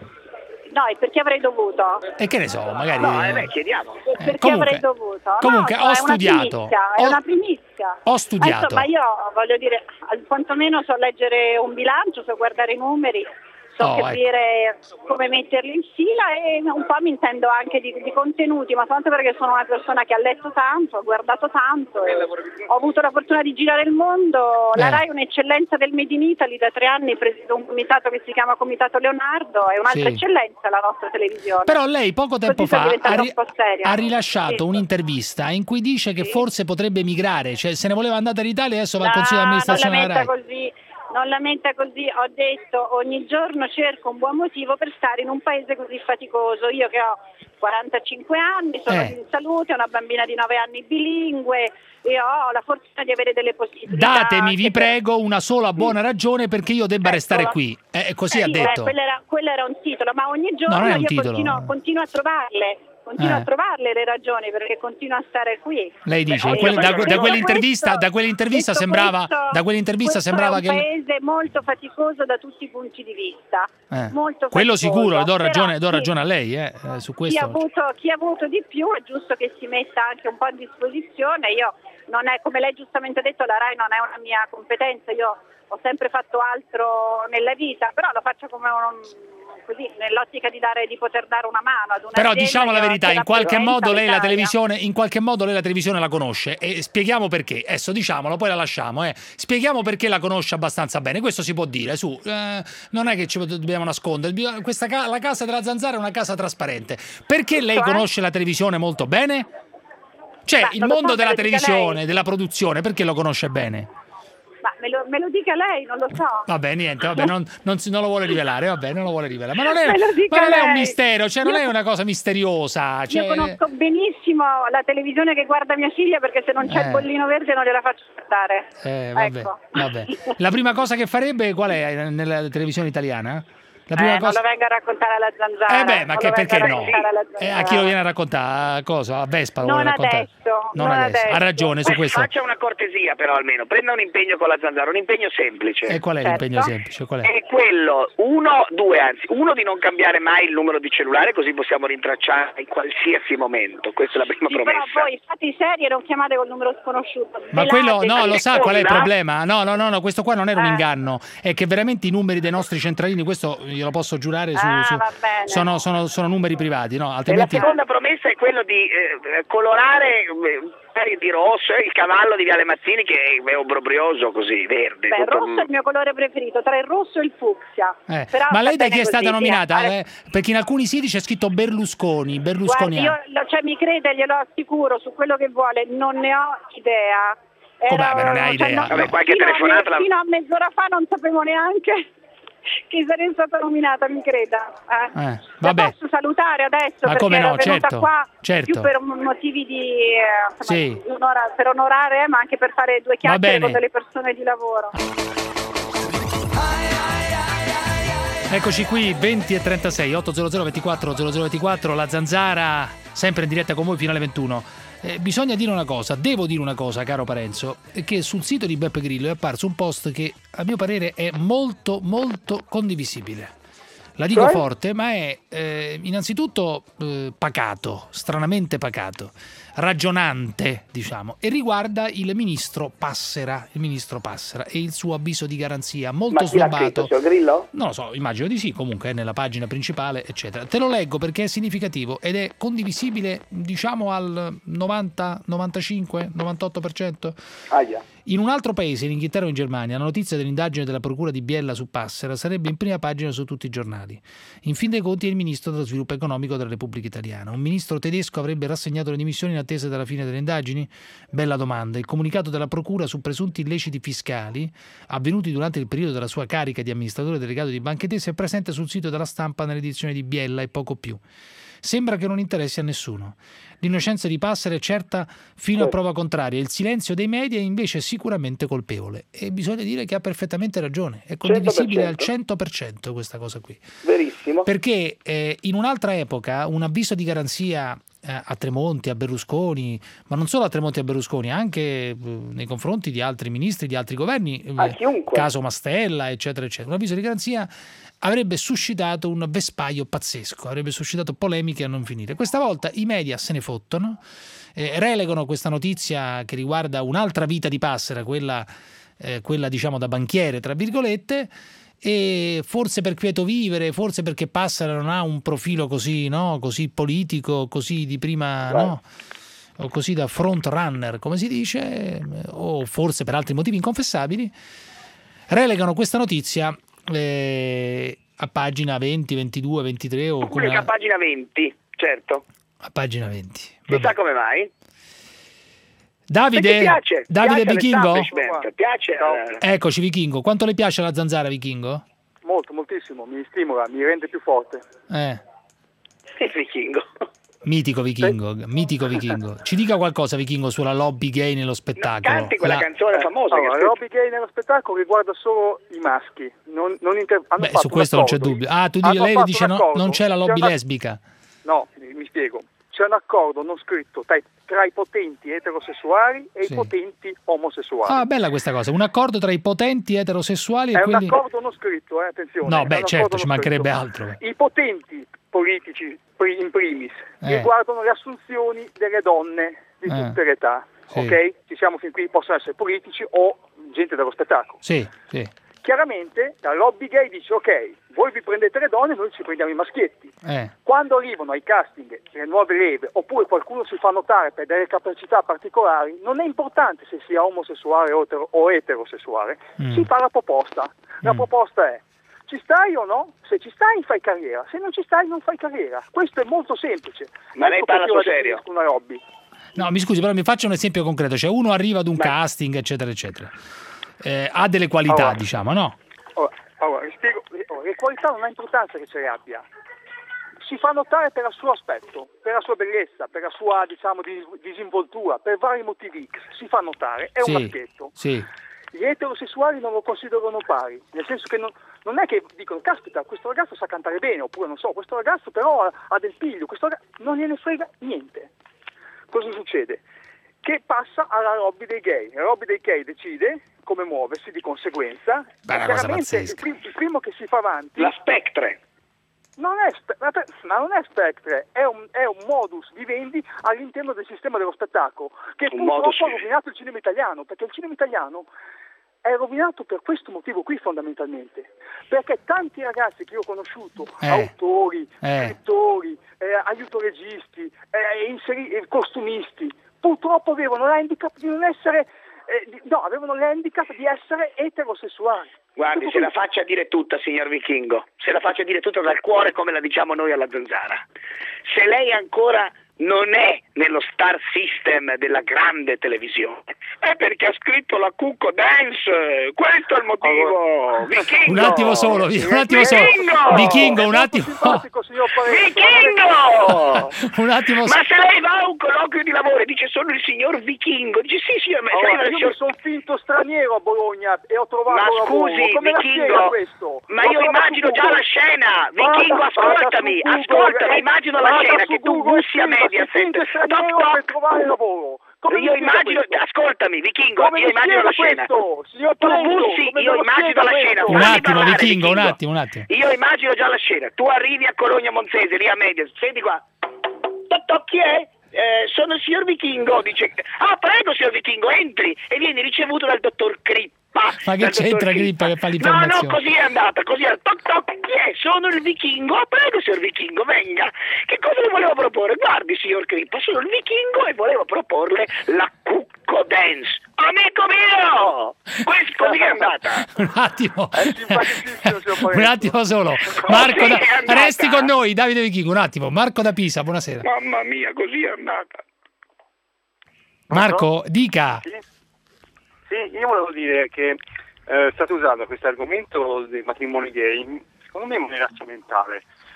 [SPEAKER 10] No, e perché avrei dovuto?
[SPEAKER 4] E che ne so, magari.
[SPEAKER 5] No, eh beh, chiediamo.
[SPEAKER 10] Perché
[SPEAKER 4] comunque-
[SPEAKER 10] avrei dovuto?
[SPEAKER 4] comunque
[SPEAKER 10] No,
[SPEAKER 4] ho
[SPEAKER 10] è
[SPEAKER 4] studiato.
[SPEAKER 10] Una primizia, è
[SPEAKER 4] Ho-
[SPEAKER 10] una primizia.
[SPEAKER 4] Ho studiato.
[SPEAKER 10] Ma io voglio dire, al- quantomeno so leggere un bilancio, so guardare i numeri, so
[SPEAKER 4] Oh,
[SPEAKER 10] capire come metterli in fila e un po' mi intendo anche di, di contenuti, ma tanto perché sono una persona che ha letto tanto, ha guardato tanto, e ho avuto la fortuna di girare il mondo. La
[SPEAKER 4] Eh.
[SPEAKER 10] RAI è un'eccellenza del Made in Italy, da tre anni presiedo un comitato che si chiama Comitato Leonardo, è un'altra
[SPEAKER 4] Sì.
[SPEAKER 10] eccellenza la nostra televisione.
[SPEAKER 4] Però lei poco tempo
[SPEAKER 10] Così sono
[SPEAKER 4] fa ha,
[SPEAKER 10] diventata
[SPEAKER 4] ri-
[SPEAKER 10] un po' seria.
[SPEAKER 4] ha rilasciato
[SPEAKER 10] Sì.
[SPEAKER 4] un'intervista in cui dice che forse potrebbe emigrare, cioè se ne voleva andare all'Italia e adesso va al
[SPEAKER 10] No,
[SPEAKER 4] consiglio di amministrazione
[SPEAKER 10] non
[SPEAKER 4] della
[SPEAKER 10] lamenta
[SPEAKER 4] RAI.
[SPEAKER 10] così, non lamenta così, ho detto ogni giorno cerco un buon motivo per stare in un paese così faticoso. Io che ho quarantacinque anni, sono
[SPEAKER 4] Eh.
[SPEAKER 10] in salute, ho una bambina di nove anni bilingue e ho la fortuna di avere delle possibilità.
[SPEAKER 4] Datemi, vi
[SPEAKER 10] anche per-
[SPEAKER 4] prego, una sola buona ragione perché io debba restare
[SPEAKER 10] Eccola.
[SPEAKER 4] qui. Eh, così
[SPEAKER 10] Eh,
[SPEAKER 4] ha
[SPEAKER 10] sì,
[SPEAKER 4] detto.
[SPEAKER 10] eh, quello, era, quello era un titolo, ma ogni
[SPEAKER 4] No,
[SPEAKER 10] giorno
[SPEAKER 4] non è un
[SPEAKER 10] io
[SPEAKER 4] titolo.
[SPEAKER 10] continuo, continuo a trovarle. Continuo
[SPEAKER 4] Eh.
[SPEAKER 10] a trovarle le ragioni perché continuo a stare qui.
[SPEAKER 4] Lei dice,
[SPEAKER 10] Beh,
[SPEAKER 4] in quel-
[SPEAKER 10] io
[SPEAKER 4] da,
[SPEAKER 10] faccio-
[SPEAKER 4] da quell'intervista,
[SPEAKER 10] questo-
[SPEAKER 4] da quell'intervista
[SPEAKER 10] questo-
[SPEAKER 4] sembrava,
[SPEAKER 10] questo-
[SPEAKER 4] da quell'intervista
[SPEAKER 10] questo
[SPEAKER 4] sembrava
[SPEAKER 10] è
[SPEAKER 4] che
[SPEAKER 10] un paese molto faticoso da tutti i punti di vista.
[SPEAKER 4] eh,
[SPEAKER 10] molto
[SPEAKER 4] quello
[SPEAKER 10] faticoso,
[SPEAKER 4] sicuro, le do
[SPEAKER 10] però
[SPEAKER 4] ragione, do
[SPEAKER 10] chi-
[SPEAKER 4] ragione a lei eh, eh, su
[SPEAKER 10] Chi ha,
[SPEAKER 4] questo.
[SPEAKER 10] avuto, chi ha avuto di più è giusto che si metta anche un po' a disposizione. Io non è, come lei giustamente ha detto, la RAI non è una mia competenza, io ho sempre fatto altro nella vita, però lo faccio come un, così, nell'ottica di, dare, di poter dare una mano ad una
[SPEAKER 4] Però diciamo la verità, in qualche modo lei la
[SPEAKER 10] l'Italia.
[SPEAKER 4] televisione, in qualche modo lei la televisione la conosce e spieghiamo perché. Adesso diciamolo, poi la lasciamo, eh. Spieghiamo perché la conosce abbastanza bene. Questo si può dire, su. Eh, non è che ci dobbiamo nascondere. Questa ca- la casa della Zanzara è una casa trasparente. Perché lei
[SPEAKER 10] Cioè?
[SPEAKER 4] conosce la televisione molto bene? Cioè,
[SPEAKER 10] Beh,
[SPEAKER 4] il
[SPEAKER 10] non lo
[SPEAKER 4] mondo
[SPEAKER 10] so,
[SPEAKER 4] della
[SPEAKER 10] me lo dica
[SPEAKER 4] televisione,
[SPEAKER 10] lei.
[SPEAKER 4] della produzione, perché lo conosce bene?
[SPEAKER 10] Ma me lo, me lo dica lei, non lo so.
[SPEAKER 4] Vabbè, niente, vabbè, non, non, si- non lo vuole rivelare, vabbè, non lo vuole rivelare. Ma non è,
[SPEAKER 10] Me lo dica
[SPEAKER 4] ma non è un
[SPEAKER 10] lei.
[SPEAKER 4] mistero, cioè non
[SPEAKER 10] Io-
[SPEAKER 4] è una cosa misteriosa. Cioè...
[SPEAKER 10] Io conosco benissimo la televisione che guarda mia figlia perché se non c'è
[SPEAKER 4] Eh.
[SPEAKER 10] il bollino verde non gliela faccio guardare.
[SPEAKER 4] Eh, vabbè,
[SPEAKER 10] Ecco.
[SPEAKER 4] vabbè. La prima cosa che farebbe qual è nella televisione italiana? La prima
[SPEAKER 10] Eh,
[SPEAKER 4] cosa...
[SPEAKER 10] Non lo venga a raccontare alla Zanzara.
[SPEAKER 4] Eh beh, ma
[SPEAKER 10] non
[SPEAKER 4] che,
[SPEAKER 10] lo venga
[SPEAKER 4] perché
[SPEAKER 10] a
[SPEAKER 4] no?
[SPEAKER 10] raccontare alla
[SPEAKER 4] Eh,
[SPEAKER 10] Zanzara.
[SPEAKER 4] a chi lo viene a raccontare? A cosa? A Vespa lo
[SPEAKER 10] Non
[SPEAKER 4] vuole raccontare?
[SPEAKER 10] adesso,
[SPEAKER 4] Non
[SPEAKER 10] non
[SPEAKER 4] adesso.
[SPEAKER 10] adesso.
[SPEAKER 4] Ha ragione su
[SPEAKER 5] Beh,
[SPEAKER 4] questo.
[SPEAKER 5] faccia una cortesia però almeno, prenda un impegno con la Zanzara, un impegno semplice.
[SPEAKER 4] E qual è
[SPEAKER 10] Certo.
[SPEAKER 4] l'impegno semplice? Qual è?
[SPEAKER 5] È quello, uno, due anzi, uno di non cambiare mai il numero di cellulare così possiamo rintracciare in qualsiasi momento, questa è la prima
[SPEAKER 10] Sì, però
[SPEAKER 5] promessa.
[SPEAKER 10] voi fate i seri e non chiamate col numero sconosciuto.
[SPEAKER 4] Ma
[SPEAKER 10] Velate,
[SPEAKER 4] quello, no,
[SPEAKER 10] fate-
[SPEAKER 4] lo sa qual è il
[SPEAKER 5] seconda?
[SPEAKER 4] problema? No, no, no, no, questo qua non era un
[SPEAKER 10] Eh.
[SPEAKER 4] inganno, è che veramente i numeri dei nostri centralini, questo glielo posso giurare, su,
[SPEAKER 10] Ah,
[SPEAKER 4] su-
[SPEAKER 10] va bene.
[SPEAKER 4] sono, sono, sono numeri privati, no?
[SPEAKER 5] E la
[SPEAKER 4] Altrimenti...
[SPEAKER 5] seconda promessa è quello di eh, colorare eh, di rosso il cavallo di Viale Mazzini che è obbrobrioso così, verde.
[SPEAKER 10] Beh, il
[SPEAKER 5] tutto-
[SPEAKER 10] rosso è il mio colore preferito, tra il rosso e il fucsia.
[SPEAKER 4] Eh,
[SPEAKER 10] Però
[SPEAKER 4] ma
[SPEAKER 10] va
[SPEAKER 4] lei da
[SPEAKER 10] bene
[SPEAKER 4] chi è stata
[SPEAKER 10] così,
[SPEAKER 4] nominata?
[SPEAKER 10] sì.
[SPEAKER 4] Eh, perché in alcuni siti c'è scritto Berlusconi, Berlusconi.
[SPEAKER 10] Guardi, io, lo- cioè, mi crede, glielo assicuro, su quello che vuole, non ne ho idea.
[SPEAKER 4] Come? Beh, non ne ha
[SPEAKER 10] cioè,
[SPEAKER 4] idea?
[SPEAKER 10] no,
[SPEAKER 4] Vabbè,
[SPEAKER 5] qualche
[SPEAKER 10] fino a-
[SPEAKER 5] telefonata la-
[SPEAKER 10] Fino a mezz'ora fa non sapevo neanche che sarei stata nominata, mi creda. Eh.
[SPEAKER 4] Eh,
[SPEAKER 10] La
[SPEAKER 4] vabbè.
[SPEAKER 10] posso salutare adesso
[SPEAKER 4] Ma
[SPEAKER 10] perché
[SPEAKER 4] come
[SPEAKER 10] ero
[SPEAKER 4] no,
[SPEAKER 10] venuta
[SPEAKER 4] certo,
[SPEAKER 10] qua
[SPEAKER 4] certo.
[SPEAKER 10] più per motivi di eh, insomma,
[SPEAKER 4] Sì.
[SPEAKER 10] di onora- per onorare, ma anche per fare due chiacchiere
[SPEAKER 4] bene.
[SPEAKER 10] con delle persone di lavoro.
[SPEAKER 4] Eccoci qui, venti e trentasei, ottocento ventiquattro zero zero ventiquattro, la Zanzara, sempre in diretta con voi fino alle ventuno. Eh, bisogna dire una cosa, devo dire una cosa, caro Parenzo, è che sul sito di Beppe Grillo è apparso un post che a mio parere è molto molto condivisibile. La dico
[SPEAKER 12] Cioè?
[SPEAKER 4] forte, ma è eh, innanzitutto eh, pacato, stranamente pacato, ragionante, diciamo, e riguarda il ministro Passera, il ministro Passera e il suo avviso di garanzia molto
[SPEAKER 23] Ma chi l'ha
[SPEAKER 4] snobbato.
[SPEAKER 23] scritto, signor Grillo?
[SPEAKER 4] Non lo so, immagino di sì, comunque è nella pagina principale, eccetera. Te lo leggo perché è significativo ed è condivisibile, diciamo, al novanta, novantacinque, novantotto per cento.
[SPEAKER 23] Aia.
[SPEAKER 4] In un altro paese, in Inghilterra o in Germania, la notizia dell'indagine della procura di Biella su Passera sarebbe in prima pagina su tutti i giornali. In fin dei conti è il ministro dello sviluppo economico della Repubblica Italiana. Un ministro tedesco avrebbe rassegnato le dimissioni in attesa della fine delle indagini? Bella domanda. Il comunicato della procura su presunti illeciti fiscali avvenuti durante il periodo della sua carica di amministratore delegato di Banca Intesa è presente sul sito della Stampa nell'edizione di Biella e poco più. Sembra che non interessi a nessuno. L'innocenza di Passera è certa fino a prova contraria. Il silenzio dei media è invece sicuramente colpevole. E bisogna dire che ha perfettamente ragione. È condivisibile al cento per cento questa cosa qui.
[SPEAKER 5] Verissimo.
[SPEAKER 4] Perché eh, in un'altra epoca un avviso di garanzia eh, a Tremonti, a Berlusconi, ma non solo a Tremonti e a Berlusconi, anche eh, nei confronti di altri ministri, di altri governi,
[SPEAKER 5] a chiunque.
[SPEAKER 4] caso Mastella, eccetera, eccetera. Un avviso di garanzia avrebbe suscitato un vespaio pazzesco, avrebbe suscitato polemiche a non finire. Questa volta i media se ne fottono, eh, relegano questa notizia che riguarda un'altra vita di Passera, quella, eh, quella diciamo da banchiere, tra virgolette, e forse per quieto vivere, forse perché Passera non ha un profilo così, no? così politico, così di prima, no? o così da front runner, come si dice, o forse per altri motivi inconfessabili, relegano questa notizia Eh, a pagina venti, ventidue, ventitré o come
[SPEAKER 5] a pagina venti, certo.
[SPEAKER 4] A pagina venti.
[SPEAKER 5] Chissà come mai.
[SPEAKER 4] Davide,
[SPEAKER 5] piace,
[SPEAKER 4] Davide
[SPEAKER 5] piace
[SPEAKER 4] Vichingo?
[SPEAKER 5] Piace.
[SPEAKER 4] No. Eccoci Vichingo, quanto le piace la zanzara, Vichingo?
[SPEAKER 12] Molto, moltissimo, mi stimola, mi rende più forte.
[SPEAKER 4] Eh.
[SPEAKER 5] Vichingo.
[SPEAKER 4] Mitico Vichingo, mitico Vichingo. Ci dica qualcosa Vichingo sulla lobby gay nello spettacolo.
[SPEAKER 5] Canti quella
[SPEAKER 4] la...
[SPEAKER 5] canzone famosa.
[SPEAKER 12] Allora,
[SPEAKER 5] che
[SPEAKER 12] la lobby gay nello spettacolo riguarda solo i maschi. Non, non inter... hanno
[SPEAKER 4] Beh,
[SPEAKER 12] fatto
[SPEAKER 4] su questo non c'è dubbio. Ah, tu dici, lei dice no, non c'è la lobby
[SPEAKER 12] una...
[SPEAKER 4] lesbica.
[SPEAKER 12] No, mi spiego. C'è un accordo non scritto tra i, tra i potenti eterosessuali e sì. i potenti omosessuali.
[SPEAKER 4] Ah, bella questa cosa. Un accordo tra i potenti eterosessuali
[SPEAKER 12] è
[SPEAKER 4] e quelli...
[SPEAKER 12] È un accordo non scritto, eh, attenzione.
[SPEAKER 4] No, beh, certo, ci mancherebbe
[SPEAKER 12] scritto.
[SPEAKER 4] altro.
[SPEAKER 12] I potenti politici in primis
[SPEAKER 4] eh.
[SPEAKER 12] riguardano le assunzioni delle donne di
[SPEAKER 4] eh.
[SPEAKER 12] tutte le età,
[SPEAKER 4] sì.
[SPEAKER 12] ok? Ci siamo fin qui, possono essere politici o gente dello spettacolo.
[SPEAKER 4] Sì, sì.
[SPEAKER 12] Chiaramente la lobby gay dice ok, voi vi prendete le donne, noi ci prendiamo i maschietti.
[SPEAKER 4] Eh.
[SPEAKER 12] Quando arrivano ai casting, le nuove leve, oppure qualcuno si fa notare per delle capacità particolari, non è importante se sia omosessuale o, etero, o eterosessuale, mm. si fa la proposta. La mm. proposta è: ci stai o no? Se ci stai fai carriera, se non ci stai non fai carriera. Questo è molto semplice.
[SPEAKER 5] Ma lei parla sul serio?
[SPEAKER 12] Una lobby.
[SPEAKER 4] No, mi scusi, però mi faccia un esempio concreto. Cioè uno arriva ad un Beh. casting, eccetera, eccetera. Eh, ha delle qualità, allora, diciamo, no?
[SPEAKER 12] Allora, allora vi spiego. Le qualità non ha importanza che ce le abbia. Si fa notare per il suo aspetto, per la sua bellezza, per la sua, diciamo, disinvoltura, per vari motivi X. Si fa notare, è
[SPEAKER 4] sì,
[SPEAKER 12] un maschietto.
[SPEAKER 4] Sì.
[SPEAKER 12] Gli eterosessuali non lo considerano pari, nel senso che non, non è che dicono caspita, questo ragazzo sa cantare bene, oppure non so, questo ragazzo però ha, ha del piglio, questo ragazzo non gliene frega niente. Cosa succede? Che passa alla lobby dei gay. La lobby dei gay decide come muoversi di conseguenza.
[SPEAKER 4] Beh,
[SPEAKER 12] chiaramente il, prim- il primo che si fa avanti...
[SPEAKER 5] La Spectre.
[SPEAKER 12] Non è, spe- ma non è Spectre, è un, è un modus vivendi all'interno del sistema dello spettacolo, che
[SPEAKER 5] un
[SPEAKER 12] purtroppo ha rovinato il cinema italiano, perché il cinema italiano è rovinato per questo motivo qui fondamentalmente, perché tanti ragazzi che io ho conosciuto,
[SPEAKER 4] eh.
[SPEAKER 12] autori,
[SPEAKER 4] eh.
[SPEAKER 12] scrittori, eh, aiutoregisti, eh, inseri- eh, costumisti, purtroppo avevano l'handicap di non essere, eh, di, no, avevano l'handicap di essere eterosessuali.
[SPEAKER 5] Guardi,
[SPEAKER 12] Tutto
[SPEAKER 5] se
[SPEAKER 12] questo.
[SPEAKER 5] la faccia dire tutta, signor Vichingo, se la faccia dire tutta dal cuore come la diciamo noi alla Zanzara. Se lei ancora non è nello star system della grande televisione, è perché ha scritto la Cucco Dance, questo è il motivo. Allora. Vichingo!
[SPEAKER 4] Un attimo solo, un attimo solo.
[SPEAKER 5] Vichingo!
[SPEAKER 4] Vichingo, un attimo.
[SPEAKER 5] Vichingo!
[SPEAKER 4] Un attimo
[SPEAKER 5] Ma se lei va a un colloquio di lavoro e dice sono il signor Vichingo, dice sì, sì, ma
[SPEAKER 12] allora,
[SPEAKER 5] sei
[SPEAKER 12] io
[SPEAKER 5] signor...
[SPEAKER 12] mi sono finto straniero a Bologna e ho trovato
[SPEAKER 5] ma
[SPEAKER 12] lavoro.
[SPEAKER 5] scusi,
[SPEAKER 12] Come
[SPEAKER 5] Vichingo,
[SPEAKER 12] questo?
[SPEAKER 5] ma io immagino già la scena. Vichingo, ascoltami, ascoltami, immagino la scena che tu bussi a Mediaset. Top, top.
[SPEAKER 12] Per trovare lavoro. Come
[SPEAKER 5] io immagino, ascoltami Vichingo,
[SPEAKER 12] come
[SPEAKER 5] io immagino la scena.
[SPEAKER 12] Questo?
[SPEAKER 5] Tu bussi, io immagino la scena.
[SPEAKER 4] Un attimo Vichingo, un attimo, un attimo.
[SPEAKER 5] Io immagino già la scena. Tu arrivi a Cologna Monzese, lì a Mediaset, senti qua. Top, top, chi è? Eh, sono il signor Vichingo, dice. Ah, prego signor Vichingo, entri e vieni ricevuto dal dottor Crippa.
[SPEAKER 4] Ma che c'entra Crippa che fa l'informazione?
[SPEAKER 5] No, no, così è andata, così è. Toc, toc, chi è? Sono il Vichingo. Ah, prego signor Vichingo, venga. Che cosa le volevo proporre? Guardi signor Crippa, sono il Vichingo e volevo proporle la Cucco Dance. Amico mio! Questo così è andata.
[SPEAKER 4] Un attimo. Un attimo solo. Marco, da... resti con noi, Davide Vichingo, un attimo. Marco da Pisa, buonasera.
[SPEAKER 5] Mamma mia, così è andata.
[SPEAKER 4] Marco, dica.
[SPEAKER 1] Sì, sì, io volevo dire che eh, state usando questo argomento dei matrimoni gay, secondo me in maniera strumentale.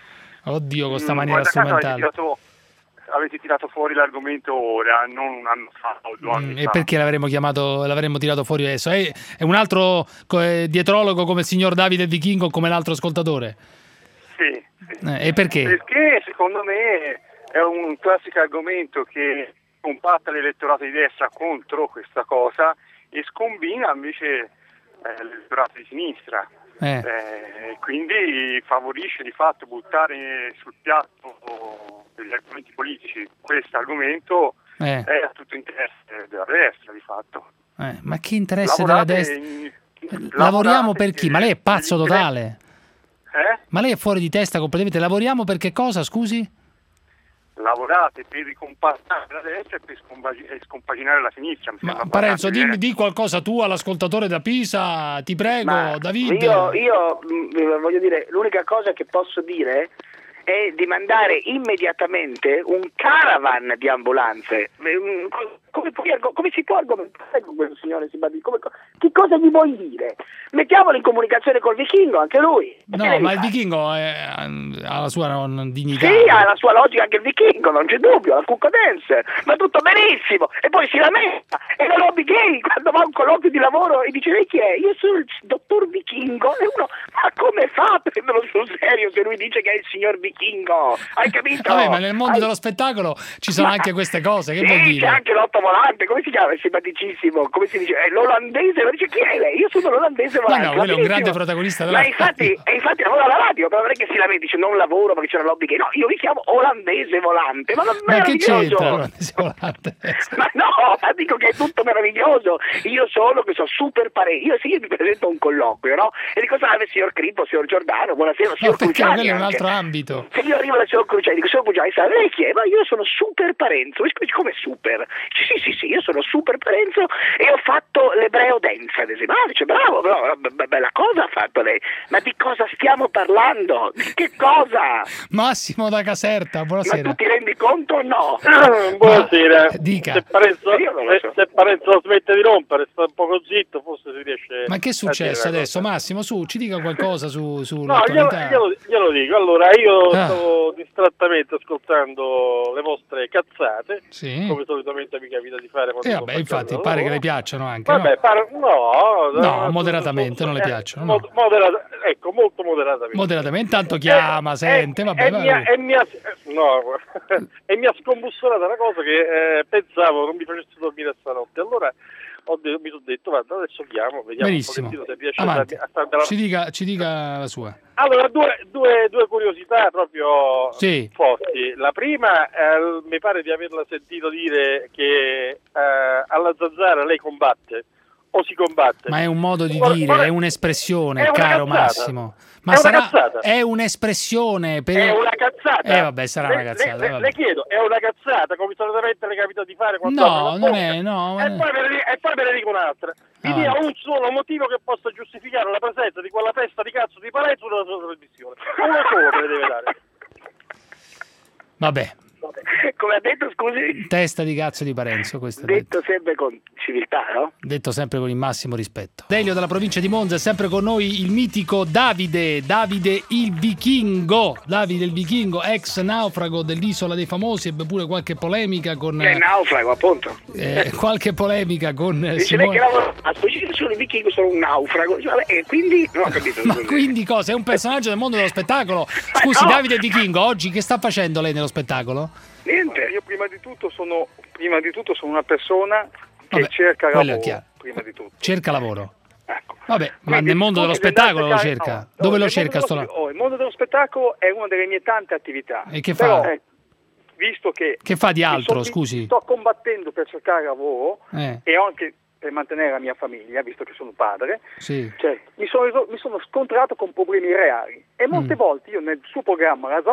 [SPEAKER 4] Oddio, con sta
[SPEAKER 21] Mm,
[SPEAKER 4] maniera
[SPEAKER 21] guarda caso avete
[SPEAKER 4] strumentale.
[SPEAKER 21] tirato, avete tirato fuori l'argomento ora, non un anno fa o due anni
[SPEAKER 4] Mm, e
[SPEAKER 21] fa.
[SPEAKER 4] perché l'avremmo chiamato, l'avremmo tirato fuori adesso? È, è un altro co- eh, dietrologo come il signor Davide Vichingo o come l'altro ascoltatore?
[SPEAKER 21] Sì, sì.
[SPEAKER 4] Eh, e perché?
[SPEAKER 21] Perché secondo me è un classico argomento che compatta l'elettorato di destra contro questa cosa e scombina invece eh, l'elettorato di sinistra.
[SPEAKER 4] Eh.
[SPEAKER 21] Eh, quindi favorisce di fatto buttare sul piatto degli argomenti politici questo argomento
[SPEAKER 4] Eh.
[SPEAKER 21] è a tutto interesse della destra di fatto.
[SPEAKER 4] Eh, ma che interesse
[SPEAKER 21] Lavorate
[SPEAKER 4] della destra?
[SPEAKER 21] in-
[SPEAKER 4] Lavoriamo
[SPEAKER 21] lavorate
[SPEAKER 4] per chi? Ma lei è pazzo
[SPEAKER 21] negli
[SPEAKER 4] totale?
[SPEAKER 21] Eh?
[SPEAKER 4] Ma lei è fuori di testa completamente? Lavoriamo per che cosa, scusi?
[SPEAKER 21] Lavorate per ricompattare la destra e per scompagi- e scompaginare la sinistra. Mi sembra
[SPEAKER 4] Parenzo,
[SPEAKER 21] abbastanza
[SPEAKER 4] dimmi di qualcosa tu all'ascoltatore da Pisa, ti prego,
[SPEAKER 5] Ma
[SPEAKER 4] David.
[SPEAKER 5] Io, io mh, voglio dire, l'unica cosa che posso dire è di mandare immediatamente un caravan di ambulanze. Eh, mm, co- Come, puoi argo- come si può argomentare con questo signore Sibadi? Come, co- che cosa gli vuoi dire? Mettiamolo in comunicazione col Vichingo, anche lui.
[SPEAKER 4] No, ma il Vichingo è- ha la sua non, dignità.
[SPEAKER 5] Sì, ha la sua logica anche il Vichingo, non c'è dubbio, la Cucco Dance, va tutto benissimo. E poi si lamenta, e la lobby gay quando va a un colloquio di lavoro e dice lei chi è? Io sono il dottor Vichingo. E uno, ma come fa a prenderlo sul serio se lui dice che è il signor Vichingo? Hai capito?
[SPEAKER 4] Vabbè, ma nel mondo
[SPEAKER 5] Hai-
[SPEAKER 4] dello spettacolo ci sono
[SPEAKER 5] Ma-
[SPEAKER 4] anche queste cose, che
[SPEAKER 5] sì,
[SPEAKER 4] vuol
[SPEAKER 5] c'è
[SPEAKER 4] dire?
[SPEAKER 5] anche l'otto volante, come si chiama? È simpaticissimo, come si dice? È l'olandese, ma dice chi è lei? Io sono l'olandese
[SPEAKER 4] Ma
[SPEAKER 5] volante.
[SPEAKER 4] no,
[SPEAKER 5] va
[SPEAKER 4] quello è un
[SPEAKER 5] benissimo.
[SPEAKER 4] grande protagonista della
[SPEAKER 5] Ma infatti, e infatti lavora alla radio, però non è che si lamenti, dice non lavoro perché c'è una lobby gay. No, io mi chiamo olandese volante, ma non
[SPEAKER 4] Ma che
[SPEAKER 5] meraviglioso.
[SPEAKER 4] c'entra? l'olandese volante?
[SPEAKER 5] Ma no, ma dico che è tutto meraviglioso. Io sono, che so, super parente. Io sì, io mi presento a un colloquio, no? E dico, salve signor Crippo, signor Giordano, buonasera, signor
[SPEAKER 4] No, perché
[SPEAKER 5] Cruciani.
[SPEAKER 4] quello è un
[SPEAKER 5] anche.
[SPEAKER 4] altro ambito.
[SPEAKER 5] Se io arrivo dal signor Cruciani, dico, signor Cruciani, salve, lei chi è? Ma io sono super Parenzo. E dice, come super? Dice, sì, sì, sì, io sono super Parenzo e ho fatto l'ebreo dance, ad esempio. Ah, dice, bravo, bravo, be- be- bella cosa ha fatto lei. Ma di cosa stiamo parlando? Di che cosa?
[SPEAKER 4] Massimo da Caserta,
[SPEAKER 5] Ma
[SPEAKER 4] buonasera.
[SPEAKER 5] tu ti rendi conto o no?
[SPEAKER 13] Buonasera.
[SPEAKER 4] Dica.
[SPEAKER 13] Se Parenzo,
[SPEAKER 5] Io non lo
[SPEAKER 13] se,
[SPEAKER 5] so.
[SPEAKER 13] se Parenzo smette di rompere, sta un poco zitto, forse si riesce.
[SPEAKER 4] Ma che è
[SPEAKER 13] a dire
[SPEAKER 4] successo
[SPEAKER 13] una
[SPEAKER 4] adesso?
[SPEAKER 13] cosa.
[SPEAKER 4] Massimo, su, ci dica qualcosa su,
[SPEAKER 13] No, glielo,
[SPEAKER 4] sull'attualità.
[SPEAKER 13] glielo, glielo dico. Allora, io
[SPEAKER 4] Ah.
[SPEAKER 13] stavo distrattamente ascoltando le vostre cazzate,
[SPEAKER 4] Sì.
[SPEAKER 13] come solitamente mi capita di fare quando
[SPEAKER 4] E
[SPEAKER 13] sto
[SPEAKER 4] vabbè,
[SPEAKER 13] facendo
[SPEAKER 4] infatti,
[SPEAKER 13] il
[SPEAKER 4] pare che
[SPEAKER 13] lavoro.
[SPEAKER 4] le piacciono anche,
[SPEAKER 13] Vabbè,
[SPEAKER 4] no?
[SPEAKER 13] pare- no,
[SPEAKER 4] No,
[SPEAKER 13] eh,
[SPEAKER 4] moderatamente non le
[SPEAKER 13] eh,
[SPEAKER 4] piacciono,
[SPEAKER 13] mod- moderata- ecco, molto moderatamente.
[SPEAKER 4] Moderatamente, intanto chiama,
[SPEAKER 13] Eh,
[SPEAKER 4] sente,
[SPEAKER 13] eh,
[SPEAKER 4] vabbè,
[SPEAKER 13] e
[SPEAKER 4] vabbè.
[SPEAKER 13] mi ha- e mi ha- eh, no, e mi ha scombussolata una cosa che eh, pensavo non mi facesse dormire stanotte. Allora ho de- mi sono detto, guarda, adesso chiamo, vediamo
[SPEAKER 4] Benissimo.
[SPEAKER 13] un pochettino se riesce a
[SPEAKER 4] Avanti.
[SPEAKER 13] darmi- a farmela.
[SPEAKER 4] Ci dica, ci dica la sua.
[SPEAKER 13] Allora, due, due, due curiosità proprio
[SPEAKER 4] Sì.
[SPEAKER 13] forti. La prima, eh, mi pare di averla sentito dire che eh, alla Zanzara lei combatte o si combatte.
[SPEAKER 4] Ma è un modo di
[SPEAKER 13] Ora-
[SPEAKER 4] dire,
[SPEAKER 13] ora-
[SPEAKER 4] è un'espressione,
[SPEAKER 13] è una
[SPEAKER 4] caro
[SPEAKER 13] cazzata.
[SPEAKER 4] Massimo. Ma
[SPEAKER 13] È una
[SPEAKER 4] sarà
[SPEAKER 13] cazzata.
[SPEAKER 4] è un'espressione per
[SPEAKER 13] È una cazzata.
[SPEAKER 4] Eh vabbè, sarà
[SPEAKER 13] Le-
[SPEAKER 4] una cazzata,
[SPEAKER 13] Le, le-
[SPEAKER 4] vabbè.
[SPEAKER 13] le chiedo, è una cazzata, come solitamente le capita di fare quando
[SPEAKER 4] No,
[SPEAKER 13] apre la
[SPEAKER 4] non
[SPEAKER 13] bocca?
[SPEAKER 4] è, no,
[SPEAKER 13] E
[SPEAKER 4] ma-
[SPEAKER 13] poi, ve ne, di- e poi ve ne dico un'altra. Mi
[SPEAKER 4] Avanti.
[SPEAKER 13] dia un solo motivo che possa giustificare la presenza di quella testa di cazzo di Parenzo nella sua trasmissione. Uno solo me ne deve dare.
[SPEAKER 4] Vabbè,
[SPEAKER 5] Come ha detto, scusi?
[SPEAKER 4] testa di cazzo di Parenzo, questo è detto.
[SPEAKER 5] Detto sempre con civiltà, no?
[SPEAKER 4] Detto sempre con il massimo rispetto. Delio dalla provincia di Monza, è sempre con noi il mitico Davide, Davide il Vichingo, Davide il Vichingo, ex naufrago dell'Isola dei Famosi, ebbe pure qualche polemica con
[SPEAKER 5] È naufrago, appunto.
[SPEAKER 4] eh, qualche polemica con eh,
[SPEAKER 5] Dice lei che
[SPEAKER 4] Simone.
[SPEAKER 5] lavora a specifico sono i vichingi, sono un naufrago. Dice, vabbè, e quindi non ho capito.
[SPEAKER 4] Ma
[SPEAKER 5] scusi.
[SPEAKER 4] quindi cosa? È un personaggio del mondo dello spettacolo? Scusi,
[SPEAKER 5] no!
[SPEAKER 4] Davide il Vichingo, oggi che sta facendo lei nello spettacolo?
[SPEAKER 5] Niente.
[SPEAKER 15] Io prima di tutto sono prima di tutto sono una persona che
[SPEAKER 4] Vabbè,
[SPEAKER 15] cerca
[SPEAKER 4] quello è
[SPEAKER 15] lavoro,
[SPEAKER 4] chiaro.
[SPEAKER 15] prima di tutto.
[SPEAKER 4] Cerca lavoro.
[SPEAKER 15] Ecco.
[SPEAKER 4] Vabbè, ma
[SPEAKER 15] Quindi
[SPEAKER 4] nel mondo dello
[SPEAKER 15] scusi, le
[SPEAKER 4] spettacolo lo
[SPEAKER 15] tante cari-
[SPEAKER 4] cerca.
[SPEAKER 15] no, no,
[SPEAKER 4] Dove lo
[SPEAKER 15] nel
[SPEAKER 4] cerca
[SPEAKER 15] mondo
[SPEAKER 4] sto
[SPEAKER 15] dello-
[SPEAKER 4] là?
[SPEAKER 15] oh, il mondo dello spettacolo è una delle mie tante attività.
[SPEAKER 4] E che
[SPEAKER 15] Però,
[SPEAKER 4] fa?
[SPEAKER 15] eh, visto che
[SPEAKER 4] Che fa di
[SPEAKER 15] mi
[SPEAKER 4] altro,
[SPEAKER 15] so-
[SPEAKER 4] scusi?
[SPEAKER 15] sto combattendo per cercare lavoro
[SPEAKER 4] Eh,
[SPEAKER 15] e anche per mantenere la mia famiglia, visto che sono padre,
[SPEAKER 4] sì.
[SPEAKER 15] cioè, mi, sono, mi sono scontrato con problemi reali e molte
[SPEAKER 4] Mm.
[SPEAKER 15] volte io nel suo programma La